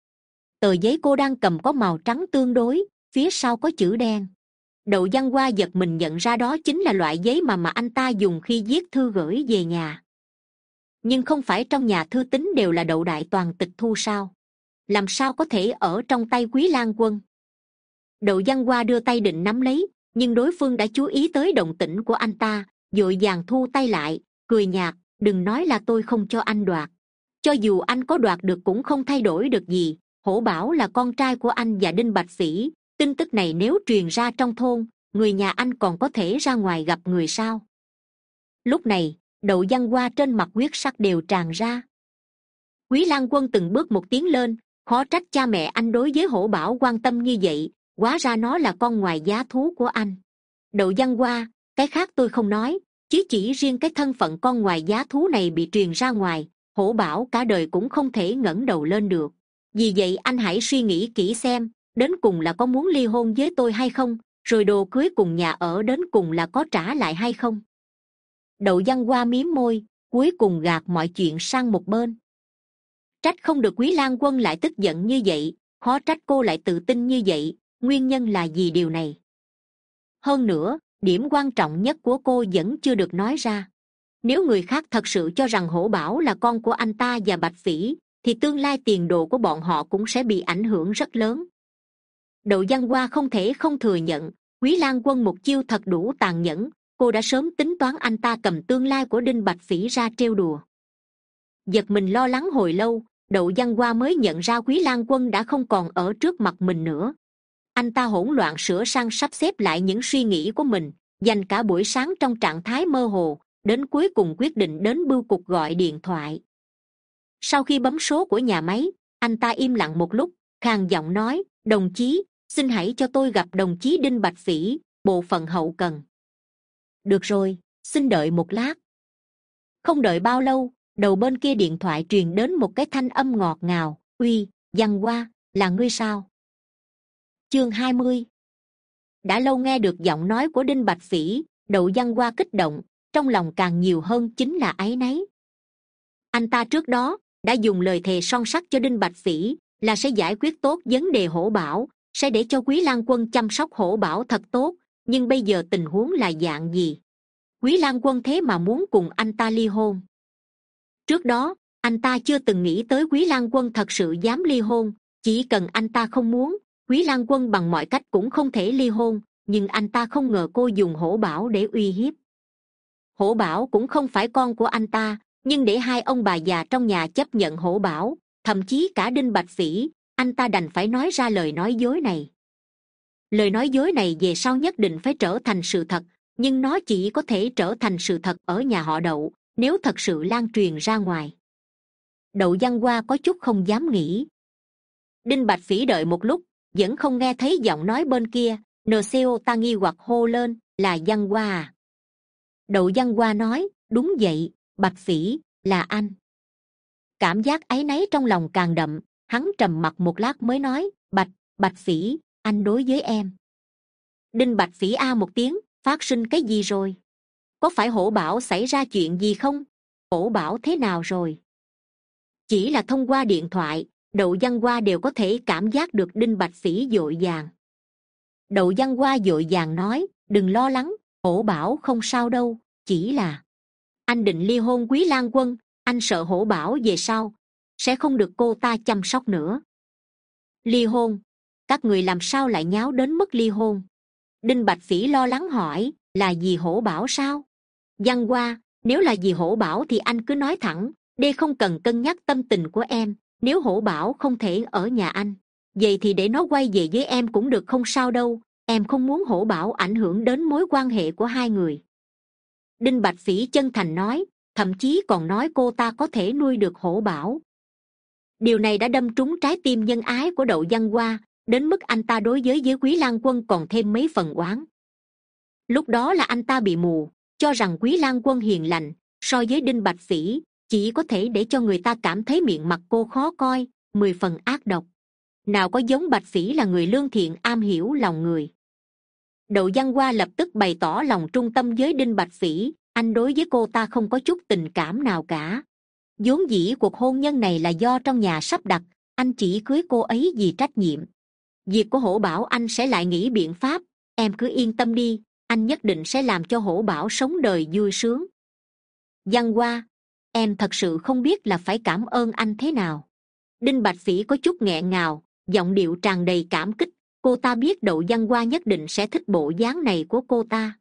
Tờ giấy cô đang cầm có màu trắng tương đối, phía sau có chữ đen. Đậu Văn Hoa giật mình nhận ra đó chính là loại giấy mà mà anh ta dùng khi viết thư gửi về nhà. Nhưng không phải trong nhà thư tín đều là Đậu đại toàn tịch thu sao? Làm sao có thể ở trong tay Quý Lang Quân? Đậu Văn Hoa đưa tay định nắm lấy, nhưng đối phương đã chú ý tới động tĩnh của anh ta, vội vàng thu tay lại, cười nhạt, đừng nói là tôi không cho anh đoạt. Cho dù anh có đoạt được cũng không thay đổi được gì. Hổ Bảo là con trai của anh và Đinh Bạch Phỉ, tin tức này nếu truyền ra trong thôn, người nhà anh còn có thể ra ngoài gặp người sao? Lúc này, Đậu Văn Hoa trên mặt huyết sắc đều tràn ra. Quý Lang Quân từng bước một tiến lên, khó trách cha mẹ anh đối với Hổ Bảo quan tâm như vậy, hóa ra nó là con ngoài giá thú của anh. Đậu Văn Hoa, cái khác tôi không nói, chỉ chỉ riêng cái thân phận con ngoài giá thú này bị truyền ra ngoài, Hổ Bảo cả đời cũng không thể ngẩng đầu lên được. Vì vậy anh hãy suy nghĩ kỹ xem, đến cùng là có muốn ly hôn với tôi hay không, rồi đồ cưới cùng nhà ở đến cùng là có trả lại hay không. Đậu Văn Hoa mím môi, cuối cùng gạt mọi chuyện sang một bên. Trách không được Quý Lang Quân lại tức giận như vậy, khó trách cô lại tự tin như vậy, nguyên nhân là vì điều này. Hơn nữa, điểm quan trọng nhất của cô vẫn chưa được nói ra. Nếu người khác thật sự cho rằng Hổ Bảo là con của anh ta và Bạch Phỉ, thì tương lai tiền đồ của bọn họ cũng sẽ bị ảnh hưởng rất lớn. Đậu Văn Hoa không thể không thừa nhận, Quý Lang Quân một chiêu thật đủ tàn nhẫn, cô đã sớm tính toán anh ta cầm tương lai của Đinh Bạch Phỉ ra trêu đùa. Giật mình lo lắng hồi lâu, Đậu Văn Hoa mới nhận ra Quý Lang Quân đã không còn ở trước mặt mình nữa. Anh ta hỗn loạn sửa sang sắp xếp lại những suy nghĩ của mình, dành cả buổi sáng trong trạng thái mơ hồ, đến cuối cùng quyết định đến bưu cục gọi điện thoại. Sau khi bấm số của nhà máy, anh ta im lặng một lúc, khàn giọng nói, đồng chí, xin hãy cho tôi gặp đồng chí Đinh Bạch Phỉ, bộ phận hậu cần. Được rồi, xin đợi một lát. Không đợi bao lâu, đầu bên kia điện thoại truyền đến một cái thanh âm ngọt ngào, uy, Văn Hoa, là ngươi sao? Chương hai mươi. Đã lâu nghe được giọng nói của Đinh Bạch Phỉ, Đậu Văn Hoa kích động, trong lòng càng nhiều hơn chính là áy náy. Anh ta trước đó đã dùng lời thề son sắt cho Đinh Bạch Phỉ là sẽ giải quyết tốt vấn đề Hổ Bảo, sẽ để cho Quý Lang Quân chăm sóc Hổ Bảo thật tốt, nhưng bây giờ tình huống là dạng gì? Quý Lang Quân thế mà muốn cùng anh ta ly hôn. Trước đó anh ta chưa từng nghĩ tới Quý Lang Quân thật sự dám ly hôn. Chỉ cần anh ta không muốn, Quý Lang Quân bằng mọi cách cũng không thể ly hôn. Nhưng anh ta không ngờ cô dùng Hổ Bảo để uy hiếp. Hổ Bảo cũng không phải con của anh ta, nhưng để hai ông bà già trong nhà chấp nhận Hổ Bảo, thậm chí cả Đinh Bạch Phỉ, anh ta đành phải nói ra lời nói dối này. Lời nói dối này về sau nhất định phải trở thành sự thật, nhưng nó chỉ có thể trở thành sự thật ở nhà họ Đậu, nếu thật sự lan truyền ra ngoài. Đậu Văn Hoa có chút không dám nghĩ. Đinh Bạch Phỉ đợi một lúc, vẫn không nghe thấy giọng nói bên kia. Nờ co ta nghi hoặc hô lên, là Văn Hoa à? Đậu Văn Hoa nói, đúng vậy, Bạch Phỉ, là anh. Cảm giác áy náy trong lòng càng đậm, hắn trầm mặc một lát mới nói, Bạch, Bạch Phỉ, anh đối với em. Đinh Bạch Phỉ a một tiếng, phát sinh cái gì rồi? Có phải Hổ Bảo xảy ra chuyện gì không? Hổ Bảo thế nào rồi? Chỉ là thông qua điện thoại, Đậu Văn Hoa đều có thể cảm giác được Đinh Bạch Phỉ vội vàng. Đậu Văn Hoa vội vàng nói, đừng lo lắng, Hổ Bảo không sao đâu, chỉ là anh định ly hôn Quý Lang Quân, anh sợ Hổ Bảo về sau sẽ không được cô ta chăm sóc nữa. Ly hôn? Các người làm sao lại nháo đến mức ly hôn? Đinh Bạch Phỉ lo lắng hỏi, là vì Hổ Bảo sao? Văn Hoa, nếu là vì Hổ Bảo thì anh cứ nói thẳng, đây không cần cân nhắc tâm tình của em. Nếu Hổ Bảo không thể ở nhà anh, vậy thì để nó quay về với em cũng được, không sao đâu. Em không muốn Hổ Bảo ảnh hưởng đến mối quan hệ của hai người. Đinh Bạch Phỉ chân thành nói, thậm chí còn nói cô ta có thể nuôi được Hổ Bảo. Điều này đã đâm trúng trái tim nhân ái của Đậu Văn Hoa, đến mức anh ta đối với với Quý Lang Quân còn thêm mấy phần oán. Lúc đó là anh ta bị mù, cho rằng Quý Lang Quân hiền lành, so với Đinh Bạch Phỉ chỉ có thể để cho người ta cảm thấy miệng mặt cô khó coi, mười phần ác độc. Nào có giống Bạch Phỉ là người lương thiện am hiểu lòng người. Đậu Văn Hoa lập tức bày tỏ lòng trung tâm với Đinh Bạch Phỉ, anh đối với cô ta không có chút tình cảm nào cả. Vốn dĩ cuộc hôn nhân này là do trong nhà sắp đặt, anh chỉ cưới cô ấy vì trách nhiệm. Việc của Hổ Bảo anh sẽ lại nghĩ biện pháp, em cứ yên tâm đi, anh nhất định sẽ làm cho Hổ Bảo sống đời vui sướng. Văn Hoa, em thật sự không biết là phải cảm ơn anh thế nào. Đinh Bạch Phỉ có chút nghẹn ngào, giọng điệu tràn đầy cảm kích. Cô ta biết Đậu Văn Hoa nhất định sẽ thích bộ dáng này của cô ta.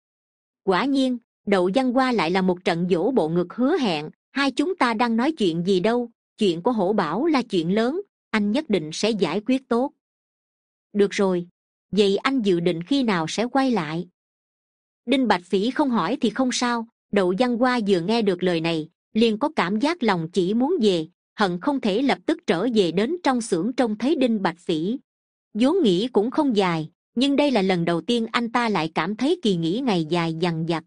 Quả nhiên, Đậu Văn Hoa lại là một trận dỗ bộ ngực hứa hẹn, hai chúng ta đang nói chuyện gì đâu, chuyện của Hổ Bảo là chuyện lớn, anh nhất định sẽ giải quyết tốt. Được rồi, vậy anh dự định khi nào sẽ quay lại? Đinh Bạch Phỉ không hỏi thì không sao, Đậu Văn Hoa vừa nghe được lời này, liền có cảm giác lòng chỉ muốn về, hận không thể lập tức trở về đến trong xưởng trông thấy Đinh Bạch Phỉ. Vốn nghĩ cũng không dài, nhưng đây là lần đầu tiên anh ta lại cảm thấy kỳ nghỉ ngày dài dằng dặc.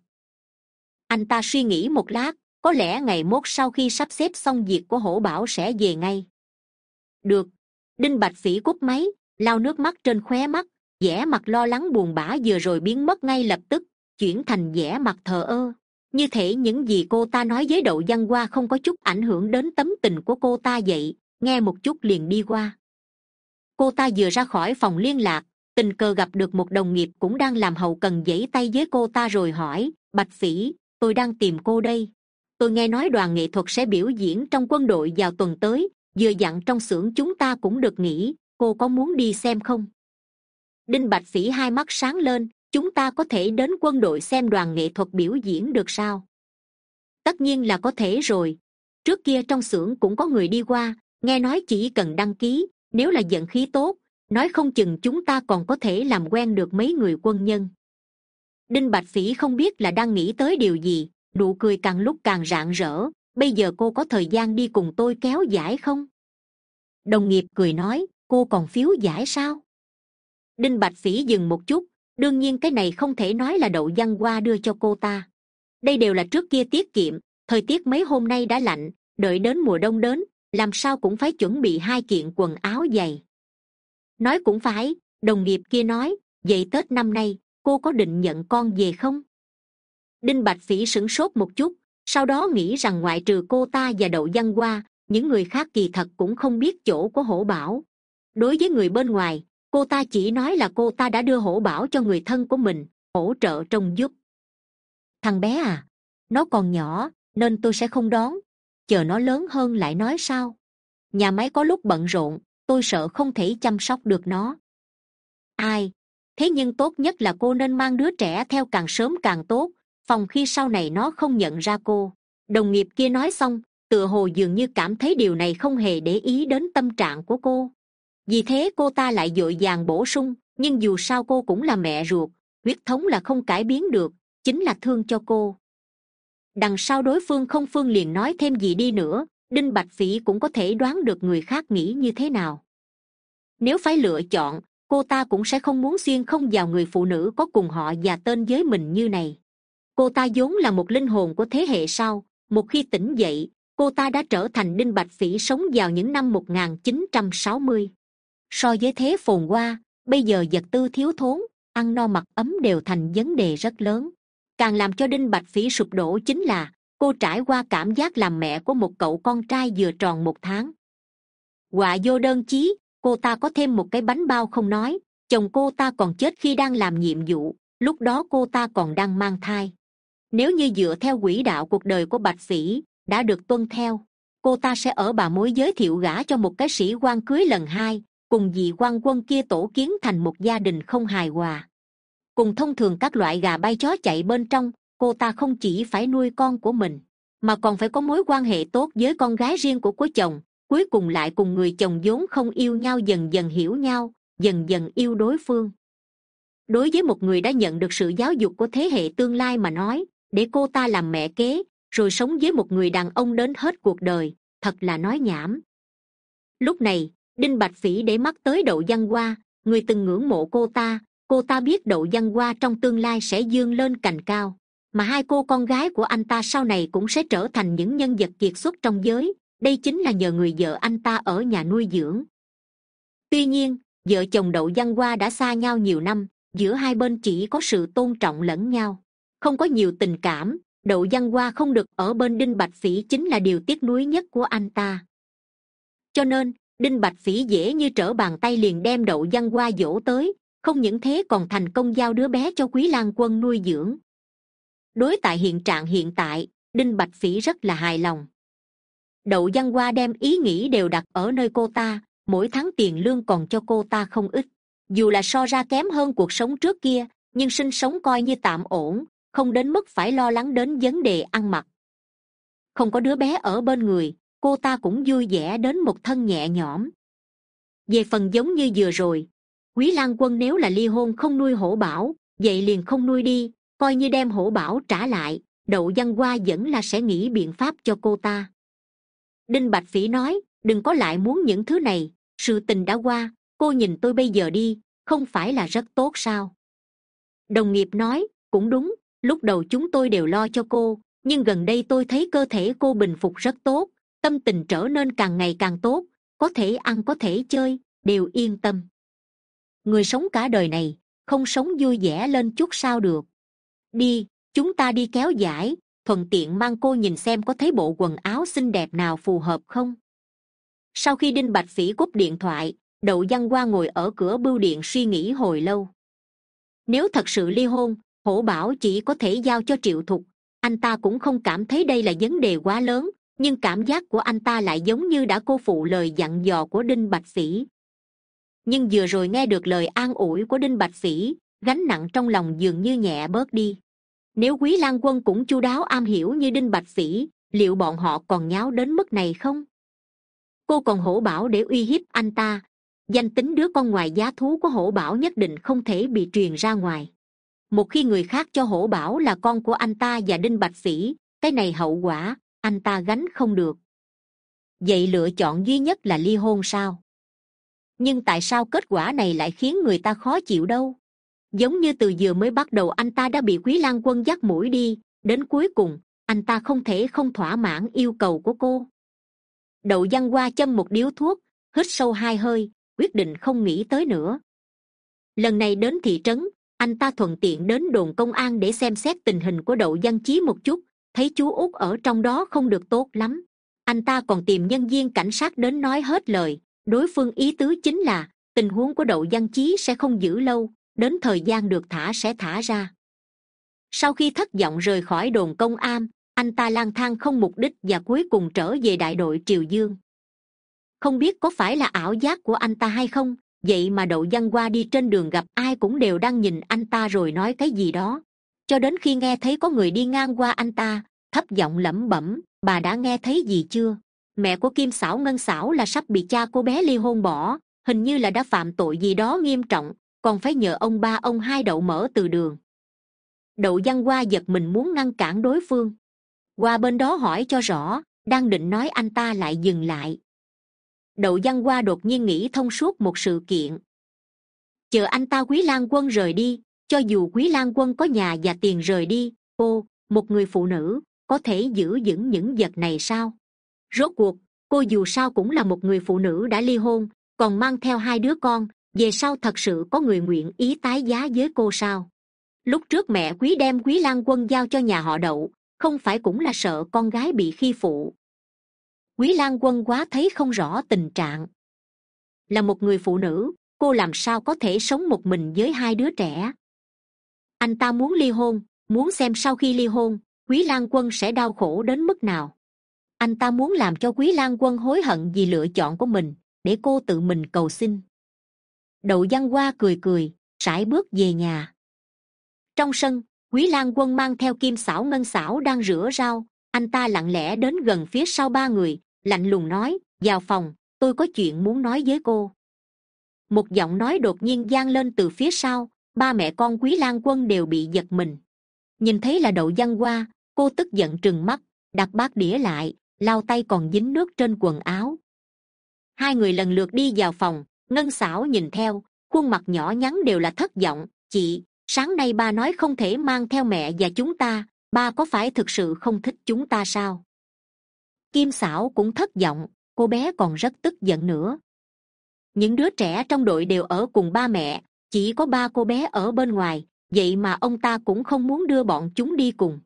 Anh ta suy nghĩ một lát, có lẽ ngày mốt sau khi sắp xếp xong việc của Hổ Bảo sẽ về ngay. Được. Đinh Bạch Phỉ cúp máy, lau nước mắt trên khóe mắt, vẻ mặt lo lắng buồn bã vừa rồi biến mất ngay lập tức, chuyển thành vẻ mặt thờ ơ. Như thể những gì cô ta nói với Đậu Văn Hoa không có chút ảnh hưởng đến tấm tình của cô ta vậy, nghe một chút liền đi qua. Cô ta vừa ra khỏi phòng liên lạc, tình cờ gặp được một đồng nghiệp cũng đang làm hậu cần, giãy tay với cô ta rồi hỏi, Bạch Phỉ, tôi đang tìm cô đây. Tôi nghe nói đoàn nghệ thuật sẽ biểu diễn trong quân đội vào tuần tới, vừa dặn trong xưởng chúng ta cũng được nghỉ, cô có muốn đi xem không? Đinh Bạch Phỉ hai mắt sáng lên, chúng ta có thể đến quân đội xem đoàn nghệ thuật biểu diễn được sao? Tất nhiên là có thể rồi. Trước kia trong xưởng cũng có người đi qua, nghe nói chỉ cần đăng ký, nếu là vận khí tốt, nói không chừng chúng ta còn có thể làm quen được mấy người quân nhân. Đinh Bạch Phỉ không biết là đang nghĩ tới điều gì, nụ cười càng lúc càng rạng rỡ. Bây giờ cô có thời gian đi cùng tôi kéo giải không? Đồng nghiệp cười nói, cô còn phiếu giải sao? Đinh Bạch Phỉ dừng một chút, đương nhiên cái này không thể nói là Đậu Văn Hoa đưa cho cô ta. Đây đều là trước kia tiết kiệm, thời tiết mấy hôm nay đã lạnh, đợi đến mùa đông đến, làm sao cũng phải chuẩn bị hai kiện quần áo dày. Nói cũng phải, đồng nghiệp kia nói, vậy Tết năm nay, cô có định nhận con về không? Đinh Bạch Phỉ sửng sốt một chút, sau đó nghĩ rằng ngoại trừ cô ta và Đậu Văn Hoa, những người khác kỳ thật cũng không biết chỗ của Hổ Bảo. Đối với người bên ngoài, cô ta chỉ nói là cô ta đã đưa Hổ Bảo cho người thân của mình, hỗ trợ trông giúp. Thằng bé à, nó còn nhỏ nên tôi sẽ không đón, chờ nó lớn hơn lại nói sao. Nhà máy có lúc bận rộn, tôi sợ không thể chăm sóc được nó. Ai, thế nhưng tốt nhất là cô nên mang đứa trẻ theo càng sớm càng tốt, phòng khi sau này nó không nhận ra cô. Đồng nghiệp kia nói xong, tựa hồ dường như cảm thấy điều này không hề để ý đến tâm trạng của cô. Vì thế cô ta lại vội vàng bổ sung, nhưng dù sao cô cũng là mẹ ruột, huyết thống là không cải biến được, chính là thương cho cô. Đằng sau đối phương không phương liền nói thêm gì đi nữa, Đinh Bạch Phỉ cũng có thể đoán được người khác nghĩ như thế nào. Nếu phải lựa chọn, cô ta cũng sẽ không muốn xuyên không vào người phụ nữ có cùng họ và tên với mình như này. Cô ta vốn là một linh hồn của thế hệ sau, một khi tỉnh dậy, cô ta đã trở thành Đinh Bạch Phỉ sống vào những năm một nghìn chín trăm sáu mươi. So với thế phồn hoa, bây giờ vật tư thiếu thốn, ăn no mặc ấm đều thành vấn đề rất lớn. Càng làm cho Đinh Bạch Phỉ sụp đổ chính là cô trải qua cảm giác làm mẹ của một cậu con trai vừa tròn một tháng. Họa vô đơn chí, cô ta có thêm một cái bánh bao không nói, chồng cô ta còn chết khi đang làm nhiệm vụ, lúc đó cô ta còn đang mang thai. Nếu như dựa theo quỹ đạo cuộc đời của Bạch Phỉ đã được tuân theo, cô ta sẽ ở bà mối giới thiệu gả cho một cái sĩ quan cưới lần hai, cùng vị quan quân kia tổ kiến thành một gia đình không hài hòa. Cùng thông thường các loại gà bay chó chạy bên trong, cô ta không chỉ phải nuôi con của mình, mà còn phải có mối quan hệ tốt với con gái riêng của của chồng, cuối cùng lại cùng người chồng vốn không yêu nhau dần dần hiểu nhau, dần dần yêu đối phương. Đối với một người đã nhận được sự giáo dục của thế hệ tương lai mà nói, để cô ta làm mẹ kế, rồi sống với một người đàn ông đến hết cuộc đời, thật là nói nhảm. Lúc này, Đinh Bạch Phỉ để mắt tới Đậu Văn Hoa, người từng ngưỡng mộ cô ta. Cô ta biết Đậu Văn Hoa trong tương lai sẽ vươn lên cành cao, mà hai cô con gái của anh ta sau này cũng sẽ trở thành những nhân vật kiệt xuất trong giới. Đây chính là nhờ người vợ anh ta ở nhà nuôi dưỡng. Tuy nhiên, vợ chồng Đậu Văn Hoa đã xa nhau nhiều năm, giữa hai bên chỉ có sự tôn trọng lẫn nhau, không có nhiều tình cảm. Đậu Văn Hoa không được ở bên Đinh Bạch Phỉ chính là điều tiếc nuối nhất của anh ta. Cho nên, Đinh Bạch Phỉ dễ như trở bàn tay liền đem Đậu Văn Hoa dỗ tới, không những thế còn thành công giao đứa bé cho Quý Lang Quân nuôi dưỡng. Đối tại hiện trạng hiện tại, Đinh Bạch Phỉ rất là hài lòng. Đậu Văn Hoa đem ý nghĩ đều đặt ở nơi cô ta, mỗi tháng tiền lương còn cho cô ta không ít. Dù là so ra kém hơn cuộc sống trước kia, nhưng sinh sống coi như tạm ổn, không đến mức phải lo lắng đến vấn đề ăn mặc. Không có đứa bé ở bên người, cô ta cũng vui vẻ đến một thân nhẹ nhõm. Về phần giống như vừa rồi, Quý Lang Quân nếu là ly hôn không nuôi Hổ Bảo, vậy liền không nuôi đi, coi như đem Hổ Bảo trả lại, Đậu Văn Hoa vẫn là sẽ nghĩ biện pháp cho cô ta. Đinh Bạch Phỉ nói, đừng có lại muốn những thứ này, sự tình đã qua, cô nhìn tôi bây giờ đi, không phải là rất tốt sao? Đồng nghiệp nói, cũng đúng, lúc đầu chúng tôi đều lo cho cô, nhưng gần đây tôi thấy cơ thể cô bình phục rất tốt, tâm tình trở nên càng ngày càng tốt, có thể ăn có thể chơi, đều yên tâm. Người sống cả đời này, không sống vui vẻ lên chút sao được. Đi, chúng ta đi kéo dải, thuận tiện mang cô nhìn xem có thấy bộ quần áo xinh đẹp nào phù hợp không. Sau khi Đinh Bạch Phỉ cúp điện thoại, Đậu Văn Hoa ngồi ở cửa bưu điện suy nghĩ hồi lâu. Nếu thật sự ly hôn, Hổ Bảo chỉ có thể giao cho Triệu Thục, anh ta cũng không cảm thấy đây là vấn đề quá lớn, nhưng cảm giác của anh ta lại giống như đã cô phụ lời dặn dò của Đinh Bạch Phỉ. Nhưng vừa rồi nghe được lời an ủi của Đinh Bạch Phỉ, gánh nặng trong lòng dường như nhẹ bớt đi. Nếu Quý Lang Quân cũng chu đáo am hiểu như Đinh Bạch Phỉ, liệu bọn họ còn nháo đến mức này không? Cô còn Hổ Bảo để uy hiếp anh ta, danh tính đứa con ngoài giá thú của Hổ Bảo nhất định không thể bị truyền ra ngoài. Một khi người khác cho Hổ Bảo là con của anh ta và Đinh Bạch Phỉ, cái này hậu quả anh ta gánh không được. Vậy lựa chọn duy nhất là ly hôn sao? Nhưng tại sao kết quả này lại khiến người ta khó chịu đâu? Giống như từ vừa mới bắt đầu anh ta đã bị Quý Lang Quân dắt mũi đi, đến cuối cùng anh ta không thể không thỏa mãn yêu cầu của cô. Đậu Văn Hoa châm một điếu thuốc, hít sâu hai hơi, quyết định không nghĩ tới nữa. Lần này đến thị trấn, anh ta thuận tiện đến đồn công an để xem xét tình hình của Đậu Văn Chí một chút, thấy chú út ở trong đó không được tốt lắm. Anh ta còn tìm nhân viên cảnh sát đến nói hết lời, đối phương ý tứ chính là tình huống của Đậu Văn Chí sẽ không giữ lâu, đến thời gian được thả sẽ thả ra. Sau khi thất vọng rời khỏi đồn công am, anh ta lang thang không mục đích và cuối cùng trở về đại đội Triều Dương. Không biết có phải là ảo giác của anh ta hay không, vậy mà Đậu Văn Hoa đi trên đường gặp ai cũng đều đang nhìn anh ta rồi nói cái gì đó, cho đến khi nghe thấy có người đi ngang qua anh ta, thấp giọng lẩm bẩm: bà đã nghe thấy gì chưa? Mẹ của Kim Xảo Ngân Xảo là sắp bị cha cô bé ly hôn bỏ, hình như là đã phạm tội gì đó nghiêm trọng, còn phải nhờ ông ba ông hai Đậu mở từ đường. Đậu Văn Hoa giật mình muốn ngăn cản đối phương, qua bên đó hỏi cho rõ, đang định nói anh ta lại dừng lại. Đậu Văn Hoa đột nhiên nghĩ thông suốt một sự kiện. Chờ anh ta Quý Lang Quân rời đi, cho dù Quý Lang Quân có nhà và tiền rời đi, cô, một người phụ nữ, có thể giữ vững những vật này sao? Rốt cuộc, cô dù sao cũng là một người phụ nữ đã ly hôn, còn mang theo hai đứa con, về sau thật sự có người nguyện ý tái giá với cô sao? Lúc trước mẹ Quý đem Quý Lang Quân giao cho nhà họ Đậu, không phải cũng là sợ con gái bị khi phụ. Quý Lang Quân quá thấy không rõ tình trạng. Là một người phụ nữ, cô làm sao có thể sống một mình với hai đứa trẻ? Anh ta muốn ly hôn, muốn xem sau khi ly hôn, Quý Lang Quân sẽ đau khổ đến mức nào. Anh ta muốn làm cho Quý Lang Quân hối hận vì lựa chọn của mình, để cô tự mình cầu xin. Đậu Văn Hoa cười cười, sải bước về nhà. Trong sân, Quý Lang Quân mang theo Kim Xảo Ngân Xảo đang rửa rau, anh ta lặng lẽ đến gần phía sau ba người, lạnh lùng nói: vào phòng, tôi có chuyện muốn nói với cô. Một giọng nói đột nhiên vang lên từ phía sau, ba mẹ con Quý Lang Quân đều bị giật mình. Nhìn thấy là Đậu Văn Hoa, cô tức giận trừng mắt, đặt bát đĩa lại, lau tay còn dính nước trên quần áo. Hai người lần lượt đi vào phòng, Ngân Xảo nhìn theo, khuôn mặt nhỏ nhắn đều là thất vọng. Chị, sáng nay ba nói không thể mang theo mẹ và chúng ta, ba có phải thực sự không thích chúng ta sao? Kim Xảo cũng thất vọng, cô bé còn rất tức giận nữa. Những đứa trẻ trong đội đều ở cùng ba mẹ, chỉ có ba cô bé ở bên ngoài, vậy mà ông ta cũng không muốn đưa bọn chúng đi cùng.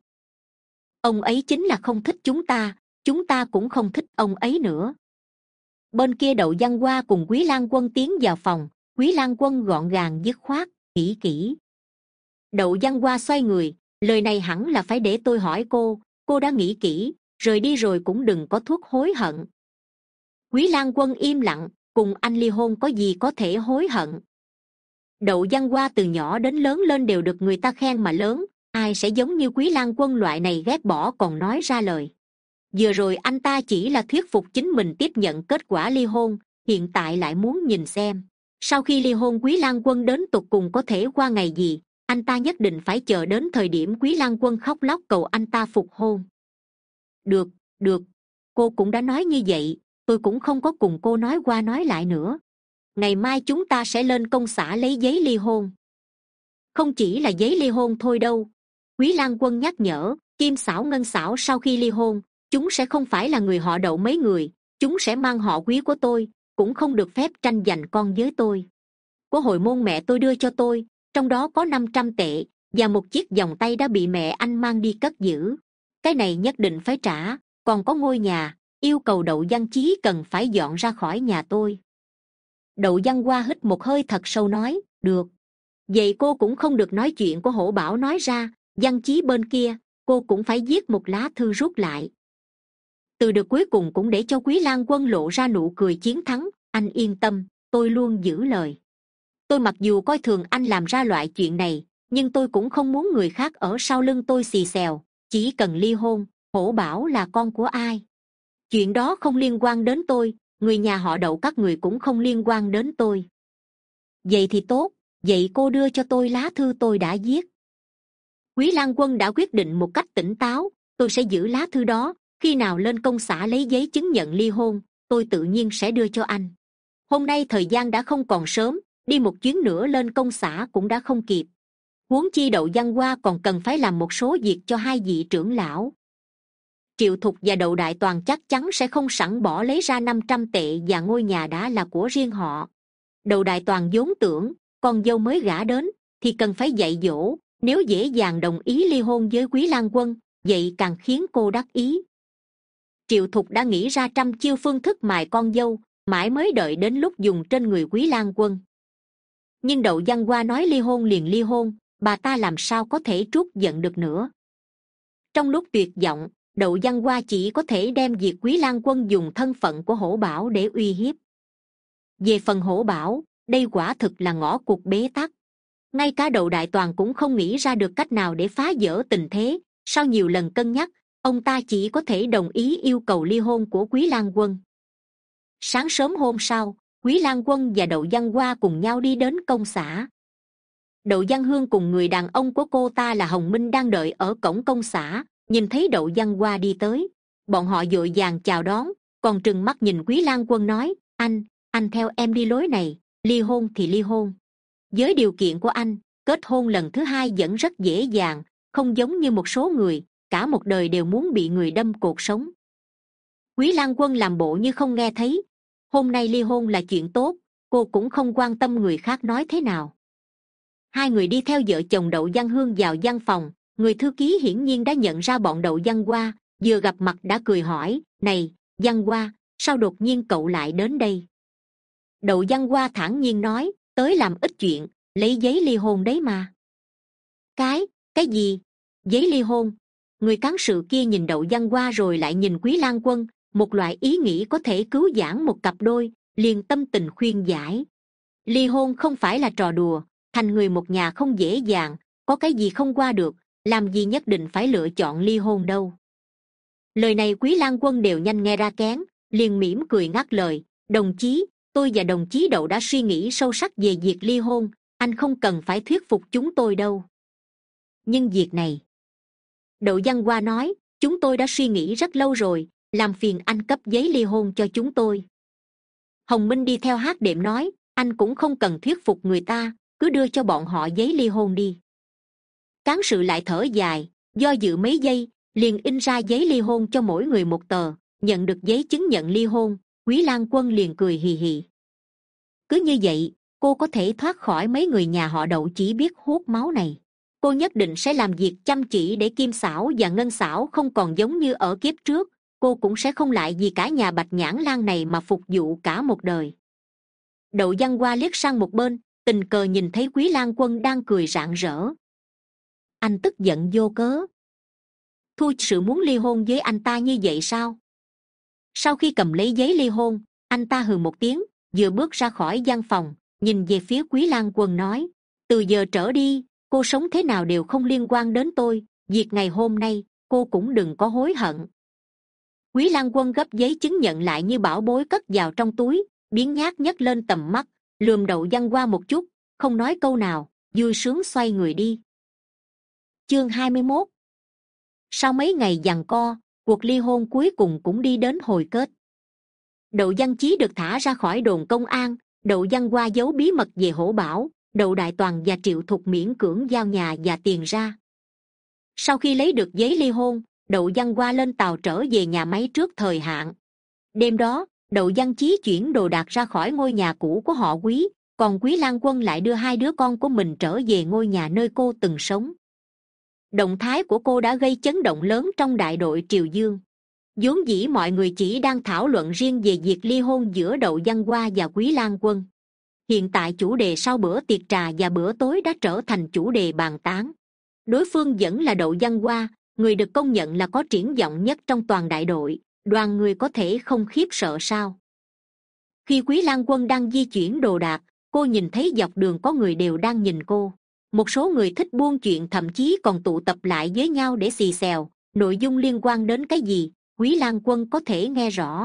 Ông ấy chính là không thích chúng ta, chúng ta cũng không thích ông ấy nữa. Bên kia Đậu Văn Hoa cùng Quý Lang Quân tiến vào phòng, Quý Lang Quân gọn gàng dứt khoát, kỹ kỹ. Đậu Văn Hoa xoay người, lời này hẳn là phải để tôi hỏi cô, cô đã nghĩ kỹ, rời đi rồi cũng đừng có thuốc hối hận. Quý Lang Quân im lặng, cùng anh ly hôn có gì có thể hối hận. Đậu Văn Hoa từ nhỏ đến lớn lên đều được người ta khen mà lớn, ai sẽ giống như Quý Lang Quân loại này ghét bỏ còn nói ra lời. Vừa rồi anh ta chỉ là thuyết phục chính mình tiếp nhận kết quả ly hôn, hiện tại lại muốn nhìn xem sau khi ly hôn Quý Lang Quân đến tột cùng có thể qua ngày gì. Anh ta nhất định phải chờ đến thời điểm Quý Lang Quân khóc lóc cầu anh ta phục hôn. Được, được, cô cũng đã nói như vậy, tôi cũng không có cùng cô nói qua nói lại nữa. Ngày mai chúng ta sẽ lên công xã lấy giấy ly hôn. Không chỉ là giấy ly hôn thôi đâu. Quý Lang Quân nhắc nhở, Kim Xảo Ngân Xảo sau khi ly hôn, chúng sẽ không phải là người họ Đậu mấy người, chúng sẽ mang họ Quý của tôi, cũng không được phép tranh giành con với tôi. Của hồi môn mẹ tôi đưa cho tôi, trong đó có năm trăm tệ và một chiếc vòng tay đã bị mẹ anh mang đi cất giữ. Cái này nhất định phải trả, còn có ngôi nhà, yêu cầu Đậu Văn Chí cần phải dọn ra khỏi nhà tôi. Đậu Văn Hoa hít một hơi thật sâu nói, được. Vậy cô cũng không được nói chuyện của Hổ Bảo nói ra, Văn Chí bên kia, cô cũng phải viết một lá thư rút lại. Từ được cuối cùng cũng để cho Quý Lang Quân lộ ra nụ cười chiến thắng, anh yên tâm, tôi luôn giữ lời. Tôi mặc dù coi thường anh làm ra loại chuyện này, nhưng tôi cũng không muốn người khác ở sau lưng tôi xì xèo, chỉ cần ly hôn, Hổ Bảo là con của ai. Chuyện đó không liên quan đến tôi, người nhà họ Đậu các người cũng không liên quan đến tôi. Vậy thì tốt, vậy cô đưa cho tôi lá thư tôi đã viết. Quý Lang Quân đã quyết định một cách tỉnh táo, tôi sẽ giữ lá thư đó, khi nào lên công xã lấy giấy chứng nhận ly hôn, tôi tự nhiên sẽ đưa cho anh. Hôm nay thời gian đã không còn sớm, đi một chuyến nữa lên công xã cũng đã không kịp. Huống chi Đậu Văn Hoa còn cần phải làm một số việc cho hai vị trưởng lão. Triệu Thục và Đậu Đại Toàn chắc chắn sẽ không sẵn bỏ lấy ra năm trăm tệ và ngôi nhà đã là của riêng họ. Đậu Đại Toàn vốn tưởng con dâu mới gả đến thì cần phải dạy dỗ, nếu dễ dàng đồng ý ly hôn với Quý Lang Quân, vậy càng khiến cô đắc ý. Triệu Thục đã nghĩ ra trăm chiêu phương thức mài con dâu, mãi mới đợi đến lúc dùng trên người Quý Lang Quân. Nhưng Đậu Văn Hoa nói ly hôn liền ly hôn, bà ta làm sao có thể trút giận được nữa. Trong lúc tuyệt vọng, Đậu Văn Hoa chỉ có thể đem việc Quý Lang Quân dùng thân phận của Hổ Bảo để uy hiếp. Về phần Hổ Bảo, đây quả thực là ngõ cụt bế tắc. Ngay cả Đậu Đại Toàn cũng không nghĩ ra được cách nào để phá vỡ tình thế. Sau nhiều lần cân nhắc, ông ta chỉ có thể đồng ý yêu cầu ly hôn của Quý Lang Quân. Sáng sớm hôm sau, Quý Lang Quân và Đậu Văn Hoa cùng nhau đi đến công xã. Đậu Văn Hương cùng người đàn ông của cô ta là Hồng Minh đang đợi ở cổng công xã, nhìn thấy Đậu Văn Hoa đi tới, bọn họ vội vàng chào đón, còn trừng mắt nhìn Quý Lang Quân nói: anh anh theo em đi lối này, ly hôn thì ly hôn. Với điều kiện của anh, kết hôn lần thứ hai vẫn rất dễ dàng, không giống như một số người cả một đời đều muốn bị người đâm cột sống. Quý Lang Quân làm bộ như không nghe thấy. Hôm nay ly hôn là chuyện tốt, cô cũng không quan tâm người khác nói thế nào. Hai người đi theo vợ chồng Đậu Văn Hương vào văn phòng. Người thư ký hiển nhiên đã nhận ra bọn Đậu Văn Hoa, vừa gặp mặt đã cười hỏi: này Văn Hoa, sao đột nhiên cậu lại đến đây? Đậu Văn Hoa thản nhiên nói: tới làm ít chuyện, lấy giấy ly hôn đấy mà. cái cái gì? Giấy ly hôn? Người cán sự kia nhìn Đậu Văn Hoa rồi lại nhìn Quý Lang Quân, một loại ý nghĩ có thể cứu vãn một cặp đôi, liền tâm tình khuyên giải: ly hôn không phải là trò đùa, thành người một nhà không dễ dàng, có cái gì không qua được, làm gì nhất định phải lựa chọn ly hôn đâu. Lời này Quý Lang Quân đều nhanh nghe ra kén, liền mỉm cười ngắt lời: đồng chí, tôi và đồng chí Đậu đã suy nghĩ sâu sắc về việc ly hôn, anh không cần phải thuyết phục chúng tôi đâu. Nhưng việc này, Đậu Văn Hoa nói, chúng tôi đã suy nghĩ rất lâu rồi, làm phiền anh cấp giấy ly hôn cho chúng tôi. Hồng Minh đi theo hát đệm nói, anh cũng không cần thuyết phục người ta, cứ đưa cho bọn họ giấy ly hôn đi. Cán sự lại thở dài, do dự mấy giây, liền in ra giấy ly hôn cho mỗi người một tờ. Nhận được giấy chứng nhận ly hôn, Quý Lang Quân liền cười hì hì. Cứ như vậy, cô có thể thoát khỏi mấy người nhà họ Đậu chỉ biết hút máu này. Cô nhất định sẽ làm việc chăm chỉ để Kim Xảo và Ngân Xảo không còn giống như ở kiếp trước. Cô cũng sẽ không lại vì cả nhà Bạch Nhãn Lan này mà phục vụ cả một đời. Đậu Văn Hoa liếc sang một bên, tình cờ nhìn thấy Quý Lang Quân đang cười rạng rỡ. Anh tức giận vô cớ. Thu sự muốn ly hôn với anh ta như vậy sao? Sau khi cầm lấy giấy ly hôn, anh ta hừ một tiếng, vừa bước ra khỏi văn phòng, nhìn về phía Quý Lang Quân nói, từ giờ trở đi, cô sống thế nào đều không liên quan đến tôi, việc ngày hôm nay cô cũng đừng có hối hận. Quý Lang Quân gấp giấy chứng nhận lại như bảo bối cất vào trong túi, biến nhác nhấc lên tầm mắt, lườm Đậu Văn Hoa một chút, không nói câu nào, vui sướng xoay người đi. Chương hai mươi mốt. Sau mấy ngày giằng co, cuộc ly hôn cuối cùng cũng đi đến hồi kết. Đậu Văn Chí được thả ra khỏi đồn công an, Đậu Văn Hoa giấu bí mật về Hổ Bảo, Đậu Đại Toàn và Triệu Thục miễn cưỡng giao nhà và tiền ra. Sau khi lấy được giấy ly hôn, Đậu Văn Hoa lên tàu trở về nhà máy trước thời hạn. Đêm đó, Đậu Văn Chí chuyển đồ đạc ra khỏi ngôi nhà cũ của họ Quý, còn Quý Lang Quân lại đưa hai đứa con của mình trở về ngôi nhà nơi cô từng sống. Động thái của cô đã gây chấn động lớn trong đại đội Triều Dương. Vốn dĩ mọi người chỉ đang thảo luận riêng về việc ly hôn giữa Đậu Văn Hoa và Quý Lang Quân. Hiện tại chủ đề sau bữa tiệc trà và bữa tối đã trở thành chủ đề bàn tán. Đối phương vẫn là Đậu Văn Hoa, người được công nhận là có triển vọng nhất trong toàn đại đội, đoàn người có thể không khiếp sợ sao? Khi Quý Lang Quân đang di chuyển đồ đạc, cô nhìn thấy dọc đường có người đều đang nhìn cô. Một số người thích buôn chuyện, thậm chí còn tụ tập lại với nhau để xì xèo, nội dung liên quan đến cái gì, Quý Lang Quân có thể nghe rõ.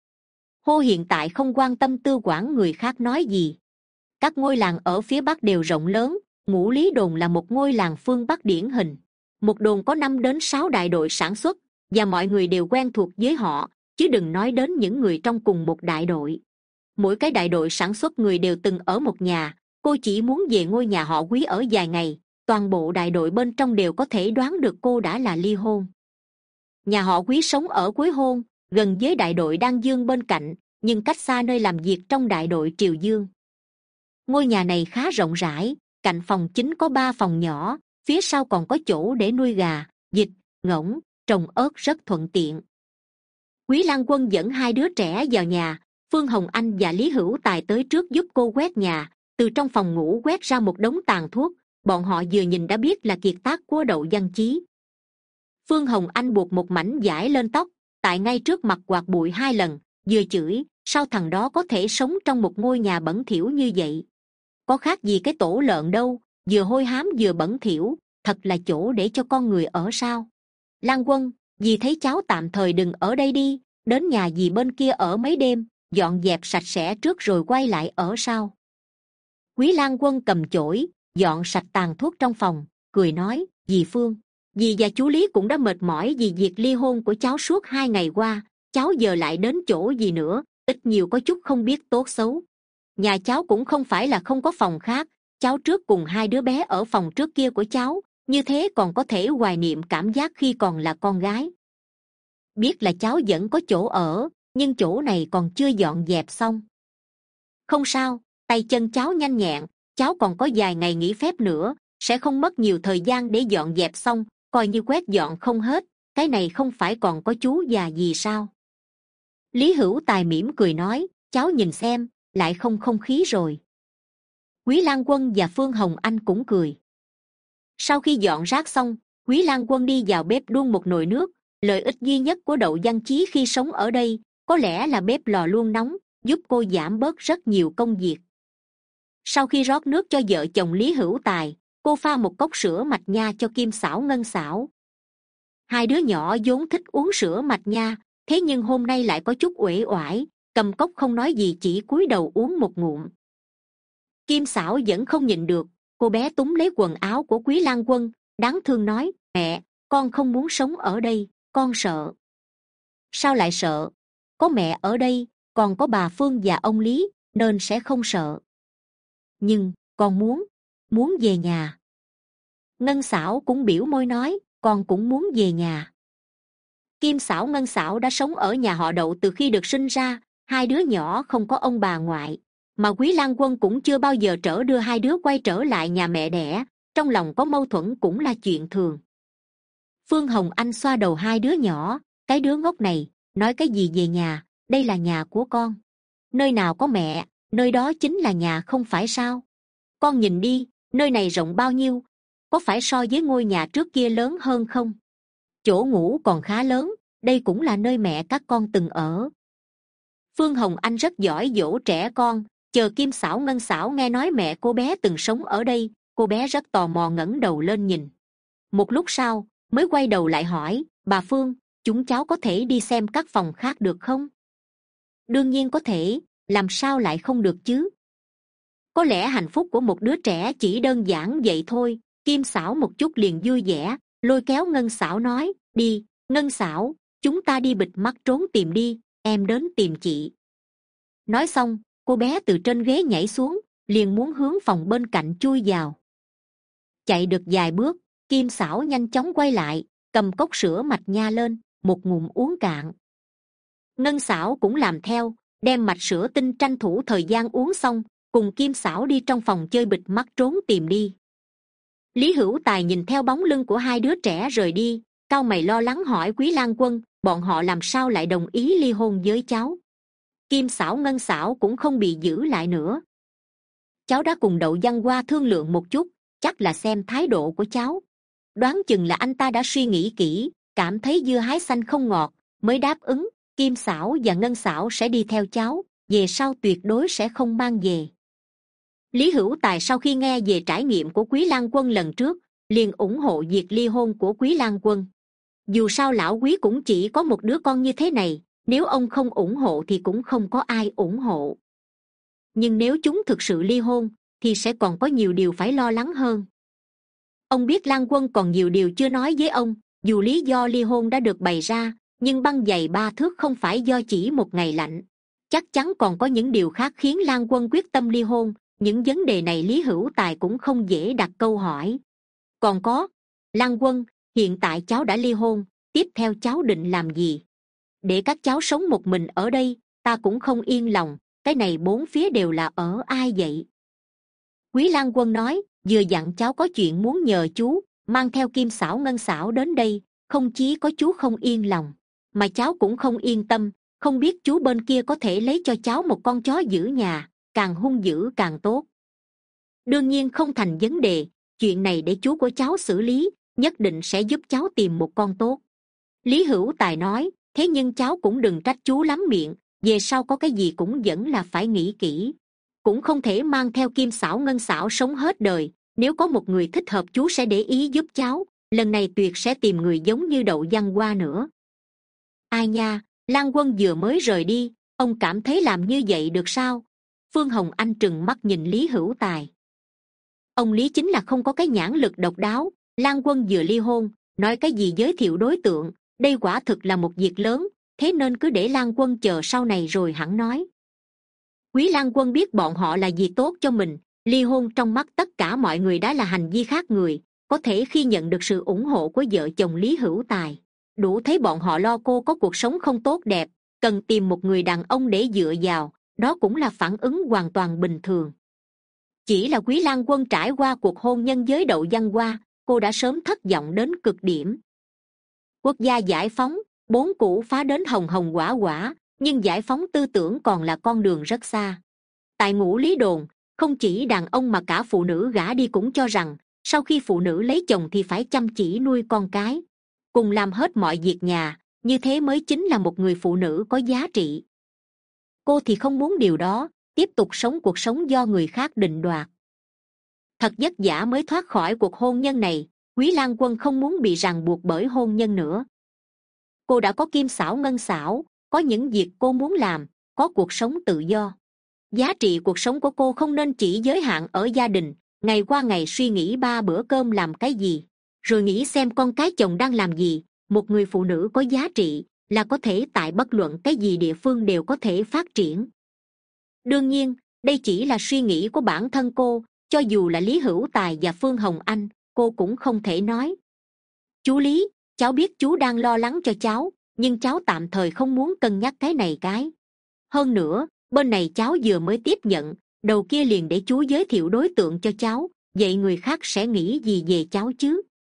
Hô hiện tại không quan tâm tư quản người khác nói gì. Các ngôi làng ở phía Bắc đều rộng lớn, Ngũ Lý Đồn là một ngôi làng phương Bắc điển hình. Một đồn có năm đến sáu đại đội sản xuất, và mọi người đều quen thuộc với họ, chứ đừng nói đến những người trong cùng một đại đội. Mỗi cái đại đội sản xuất người đều từng ở một nhà, cô chỉ muốn về ngôi nhà họ Quý ở vài ngày, toàn bộ đại đội bên trong đều có thể đoán được cô đã là ly hôn. Nhà họ Quý sống ở cuối hôn, gần với đại đội Đan Dương bên cạnh, nhưng cách xa nơi làm việc trong đại đội Triều Dương. Ngôi nhà này khá rộng rãi, cạnh phòng chính có ba phòng nhỏ, phía sau còn có chỗ để nuôi gà, vịt, ngỗng, trồng ớt rất thuận tiện. Quý Lang Quân dẫn hai đứa trẻ vào nhà, Phương Hồng Anh và Lý Hữu Tài tới trước giúp cô quét nhà, từ trong phòng ngủ quét ra một đống tàn thuốc, bọn họ vừa nhìn đã biết là kiệt tác của Đậu Văn Chí. Phương Hồng Anh buộc một mảnh vải lên tóc, tại ngay trước mặt quạt bụi hai lần, vừa chửi: sao thằng đó có thể sống trong một ngôi nhà bẩn thỉu như vậy? Có khác gì cái tổ lợn đâu, vừa hôi hám vừa bẩn thỉu, thật là chỗ để cho con người ở sao? Lan Quân, dì thấy cháu tạm thời đừng ở đây đi, đến nhà dì bên kia ở mấy đêm, dọn dẹp sạch sẽ trước rồi quay lại ở sau. Quý Lan Quân cầm chổi dọn sạch tàn thuốc trong phòng, cười nói: dì Phương, dì và chú Lý cũng đã mệt mỏi vì việc ly hôn của cháu suốt hai ngày qua, cháu giờ lại đến chỗ gì nữa, ít nhiều có chút không biết tốt xấu. Nhà cháu cũng không phải là không có phòng khác, cháu trước cùng hai đứa bé ở phòng trước kia của cháu, như thế còn có thể hoài niệm cảm giác khi còn là con gái. Biết là cháu vẫn có chỗ ở, nhưng chỗ này còn chưa dọn dẹp xong. Không sao, tay chân cháu nhanh nhẹn, cháu còn có vài ngày nghỉ phép nữa, sẽ không mất nhiều thời gian để dọn dẹp xong, coi như quét dọn không hết, cái này không phải còn có chú già gì sao? Lý Hữu Tài mỉm cười nói: cháu nhìn xem, lại không không khí rồi. Quý Lan Quân và Phương Hồng Anh cũng cười. Sau khi dọn rác xong, Quý Lan Quân đi vào bếp đun một nồi nước. Lợi ích duy nhất của Đậu Văn Chí khi sống ở đây có lẽ là bếp lò luôn nóng, giúp cô giảm bớt rất nhiều công việc. Sau khi rót nước cho vợ chồng Lý Hữu Tài, cô pha một cốc sữa mạch nha cho Kim Xảo Ngân Xảo. Hai đứa nhỏ vốn thích uống sữa mạch nha, thế nhưng hôm nay lại có chút uể oải, cầm cốc không nói gì, chỉ cúi đầu uống một ngụm. Kim Xảo vẫn không nhịn được, cô bé túm lấy quần áo của Quý Lan Quân, đáng thương nói: mẹ, con không muốn sống ở đây, con sợ. Sao lại sợ? Có mẹ ở đây, còn có bà Phương và ông Lý, nên sẽ không sợ. Nhưng con muốn muốn về nhà. Ngân Xảo cũng biểu môi nói: con cũng muốn về nhà. Kim Xảo Ngân Xảo đã sống ở nhà họ Đậu từ khi được sinh ra, hai đứa nhỏ không có ông bà ngoại, mà Quý Lan Quân cũng chưa bao giờ trở đưa hai đứa quay trở lại nhà mẹ đẻ, trong lòng có mâu thuẫn cũng là chuyện thường. Phương Hồng Anh xoa đầu hai đứa nhỏ: cái đứa ngốc này, nói cái gì về nhà, đây là nhà của con. Nơi nào có mẹ, nơi đó chính là nhà không phải sao? Con nhìn đi, nơi này rộng bao nhiêu, có phải so với ngôi nhà trước kia lớn hơn không? Chỗ ngủ còn khá lớn, đây cũng là nơi mẹ các con từng ở. Phương Hồng Anh rất giỏi dỗ trẻ con, chờ Kim Xảo Ngân Xảo nghe nói mẹ cô bé từng sống ở đây, cô bé rất tò mò ngẩng đầu lên nhìn. Một lúc sau mới quay đầu lại hỏi: bà Phương, chúng cháu có thể đi xem các phòng khác được không? Đương nhiên có thể, làm sao lại không được chứ? Có lẽ hạnh phúc của một đứa trẻ chỉ đơn giản vậy thôi. Kim Xảo một chút liền vui vẻ, lôi kéo Ngân Xảo nói: đi, Ngân Xảo, chúng ta đi bịt mắt trốn tìm đi, em đến tìm chị. Nói xong, cô bé từ trên ghế nhảy xuống, liền muốn hướng phòng bên cạnh chui vào. Chạy được vài bước, Kim Xảo nhanh chóng quay lại, cầm cốc sữa mạch nha lên, một ngụm uống cạn. Ngân Xảo cũng làm theo, đem mạch sữa tinh tranh thủ thời gian uống xong, cùng Kim Xảo đi trong phòng chơi bịt mắt trốn tìm đi. Lý Hữu Tài nhìn theo bóng lưng của hai đứa trẻ rời đi, cau mày lo lắng hỏi Quý Lan Quân: bọn họ làm sao lại đồng ý ly hôn với cháu? Kim Xảo Ngân Xảo cũng không bị giữ lại nữa. Cháu đã cùng Đậu Văn Hoa thương lượng một chút, chắc là xem thái độ của cháu, đoán chừng là anh ta đã suy nghĩ kỹ, cảm thấy dưa hái xanh không ngọt, mới đáp ứng. Kim Xảo và Ngân Xảo sẽ đi theo cháu, về sau tuyệt đối sẽ không mang về. Lý Hữu Tài sau khi nghe về trải nghiệm của Quý Lan Quân lần trước, liền ủng hộ việc ly hôn của Quý Lan Quân. Dù sao lão Quý cũng chỉ có một đứa con như thế này, nếu ông không ủng hộ thì cũng không có ai ủng hộ. Nhưng nếu chúng thực sự ly hôn, thì sẽ còn có nhiều điều phải lo lắng hơn. Ông biết Lan Quân còn nhiều điều chưa nói với ông, dù lý do ly hôn đã được bày ra, nhưng băng dày ba thước không phải do chỉ một ngày lạnh. Chắc chắn còn có những điều khác khiến Lan Quân quyết tâm ly hôn. Những vấn đề này Lý Hữu Tài cũng không dễ đặt câu hỏi. Còn có, Lan Quân, hiện tại cháu đã ly hôn, tiếp theo cháu định làm gì? Để các cháu sống một mình ở đây, ta cũng không yên lòng, cái này bốn phía đều là ở ai vậy? Quý Lan Quân nói, vừa dặn cháu có chuyện muốn nhờ chú, mang theo Kim Xảo Ngân Xảo đến đây, không chỉ có chú không yên lòng, mà cháu cũng không yên tâm, không biết chú bên kia có thể lấy cho cháu một con chó giữ nhà, càng hung dữ càng tốt. Đương nhiên không thành vấn đề, chuyện này để chú của cháu xử lý, nhất định sẽ giúp cháu tìm một con tốt. Lý Hữu Tài nói, thế nhưng cháu cũng đừng trách chú lắm miệng, về sau có cái gì cũng vẫn là phải nghĩ kỹ. Cũng không thể mang theo Kim Xảo Ngân Xảo sống hết đời, nếu có một người thích hợp chú sẽ để ý giúp cháu, lần này tuyệt sẽ tìm người giống như Đậu Văn Hoa nữa. Ai nha, Lan Quân vừa mới rời đi, ông cảm thấy làm như vậy được sao? Phương Hồng Anh trừng mắt nhìn Lý Hữu Tài. Ông Lý chính là không có cái nhãn lực độc đáo. Lan Quân vừa ly hôn, nói cái gì giới thiệu đối tượng, đây quả thực là một việc lớn, thế nên cứ để Lan Quân chờ sau này rồi hẳn nói. Quý Lan Quân biết bọn họ là gì tốt cho mình, ly hôn trong mắt tất cả mọi người đã là hành vi khác người, có thể khi nhận được sự ủng hộ của vợ chồng Lý Hữu Tài, đủ thấy bọn họ lo cô có cuộc sống không tốt đẹp, cần tìm một người đàn ông để dựa vào, đó cũng là phản ứng hoàn toàn bình thường. Chỉ là Quý Lan Quân trải qua cuộc hôn nhân với Đậu Văn Hoa, cô đã sớm thất vọng đến cực điểm. Quốc gia giải phóng, bốn cũ phá đến hồng hồng quả quả, nhưng giải phóng tư tưởng còn là con đường rất xa. Tại Ngũ Lý Đồn, không chỉ đàn ông mà cả phụ nữ gả đi cũng cho rằng sau khi phụ nữ lấy chồng thì phải chăm chỉ nuôi con cái, cùng làm hết mọi việc nhà, như thế mới chính là một người phụ nữ có giá trị. Cô thì không muốn điều đó, tiếp tục sống cuộc sống do người khác định đoạt. Thật vất vả mới thoát khỏi cuộc hôn nhân này, Quý Lan Quân không muốn bị ràng buộc bởi hôn nhân nữa. Cô đã có Kim Xảo Ngân Xảo, có những việc cô muốn làm, có cuộc sống tự do. Giá trị cuộc sống của cô không nên chỉ giới hạn ở gia đình, ngày qua ngày suy nghĩ ba bữa cơm làm cái gì, rồi nghĩ xem con cái chồng đang làm gì. Một người phụ nữ có giá trị là có thể tại bất luận cái gì địa phương đều có thể phát triển. Đương nhiên, đây chỉ là suy nghĩ của bản thân cô, cho dù là Lý Hữu Tài và Phương Hồng Anh, cô cũng không thể nói. Chú Lý, cháu biết chú đang lo lắng cho cháu, nhưng cháu tạm thời không muốn cân nhắc cái này cái. Hơn nữa, bên này cháu vừa mới tiếp nhận, đầu kia liền để chú giới thiệu đối tượng cho cháu, vậy người khác sẽ nghĩ gì về cháu chứ?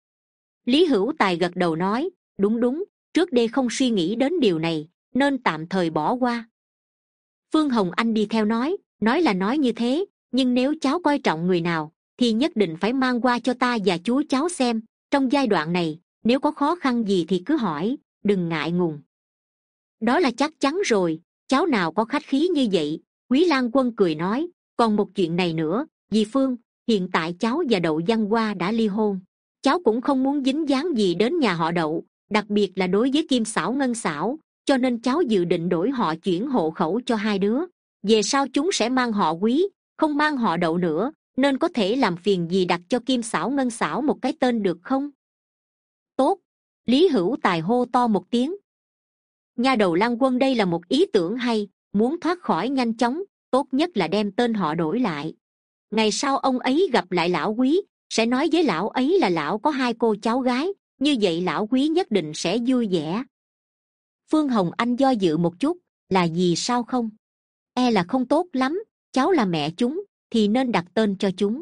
Lý Hữu Tài gật đầu nói, đúng đúng, trước đây không suy nghĩ đến điều này, nên tạm thời bỏ qua. Phương Hồng Anh đi theo nói, nói là nói như thế, nhưng nếu cháu coi trọng người nào, thì nhất định phải mang qua cho ta và chú cháu xem. Trong giai đoạn này, nếu có khó khăn gì thì cứ hỏi, đừng ngại ngùng. Đó là chắc chắn rồi, cháu nào có khách khí như vậy. Quý Lan Quân cười nói, còn một chuyện này nữa, dì Phương, hiện tại cháu và Đậu Văn Hoa đã ly hôn, cháu cũng không muốn dính dáng gì đến nhà họ Đậu, đặc biệt là đối với Kim Xảo Ngân Xảo, cho nên cháu dự định đổi họ chuyển hộ khẩu cho hai đứa. Về sau chúng sẽ mang họ Quý, không mang họ Đậu nữa, nên có thể làm phiền dì đặt cho Kim Xảo Ngân Xảo một cái tên được không? Tốt. Lý Hữu Tài hô to một tiếng. Nha đầu Lan Quân, đây là một ý tưởng hay, muốn thoát khỏi nhanh chóng, tốt nhất là đem tên họ đổi lại. Ngày sau ông ấy gặp lại lão Quý, sẽ nói với lão ấy là lão có hai cô cháu gái, như vậy lão Quý nhất định sẽ vui vẻ. Phương Hồng Anh do dự một chút, là gì sao không? E là không tốt lắm, cháu là mẹ chúng, thì nên đặt tên cho chúng.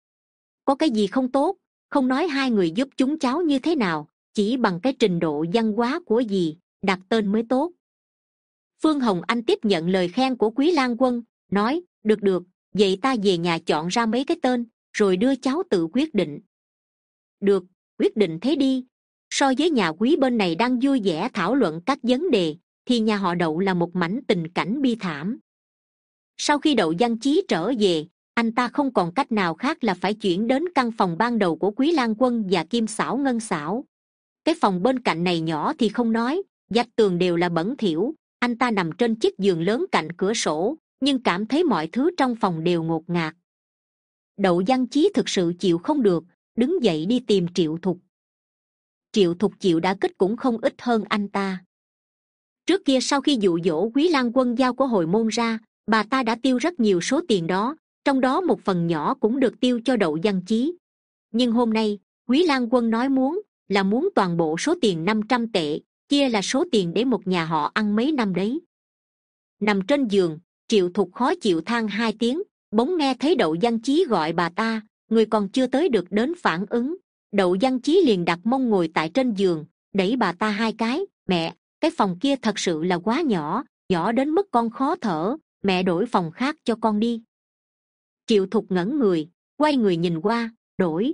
Có cái gì không tốt, không nói hai người giúp chúng cháu như thế nào, chỉ bằng cái trình độ văn hóa của dì, đặt tên mới tốt. Phương Hồng Anh tiếp nhận lời khen của Quý Lan Quân, nói, được được, vậy ta về nhà chọn ra mấy cái tên, rồi đưa cháu tự quyết định. Được, quyết định thế đi. So với nhà Quý bên này đang vui vẻ thảo luận các vấn đề, thì nhà họ Đậu là một mảnh tình cảnh bi thảm. Sau khi Đậu Văn Chí trở về, anh ta không còn cách nào khác là phải chuyển đến căn phòng ban đầu của Quý Lan Quân và Kim Xảo Ngân Xảo. Cái phòng bên cạnh này nhỏ thì không nói, vách tường đều là bẩn thỉu, anh ta nằm trên chiếc giường lớn cạnh cửa sổ, nhưng cảm thấy mọi thứ trong phòng đều ngột ngạt. Đậu Văn Chí thực sự chịu không được, đứng dậy đi tìm Triệu Thục. Triệu Thục chịu đả kích cũng không ít hơn anh ta. Trước kia sau khi dụ dỗ Quý Lan Quân giao của hồi môn ra, bà ta đã tiêu rất nhiều số tiền đó, trong đó một phần nhỏ cũng được tiêu cho Đậu Văn Chí. Nhưng hôm nay, Quý Lan Quân nói muốn, là muốn toàn bộ số tiền năm trăm tệ, kia là số tiền để một nhà họ ăn mấy năm đấy. Nằm trên giường, Triệu Thục khó chịu than hai tiếng, bỗng nghe thấy Đậu Văn Chí gọi bà ta, người còn chưa tới được đến phản ứng. Đậu Văn Chí liền đặt mông ngồi tại trên giường, đẩy bà ta hai cái, mẹ, cái phòng kia thật sự là quá nhỏ, nhỏ đến mức con khó thở, mẹ đổi phòng khác cho con đi. Triệu Thục ngẩn người, quay người nhìn qua, đổi,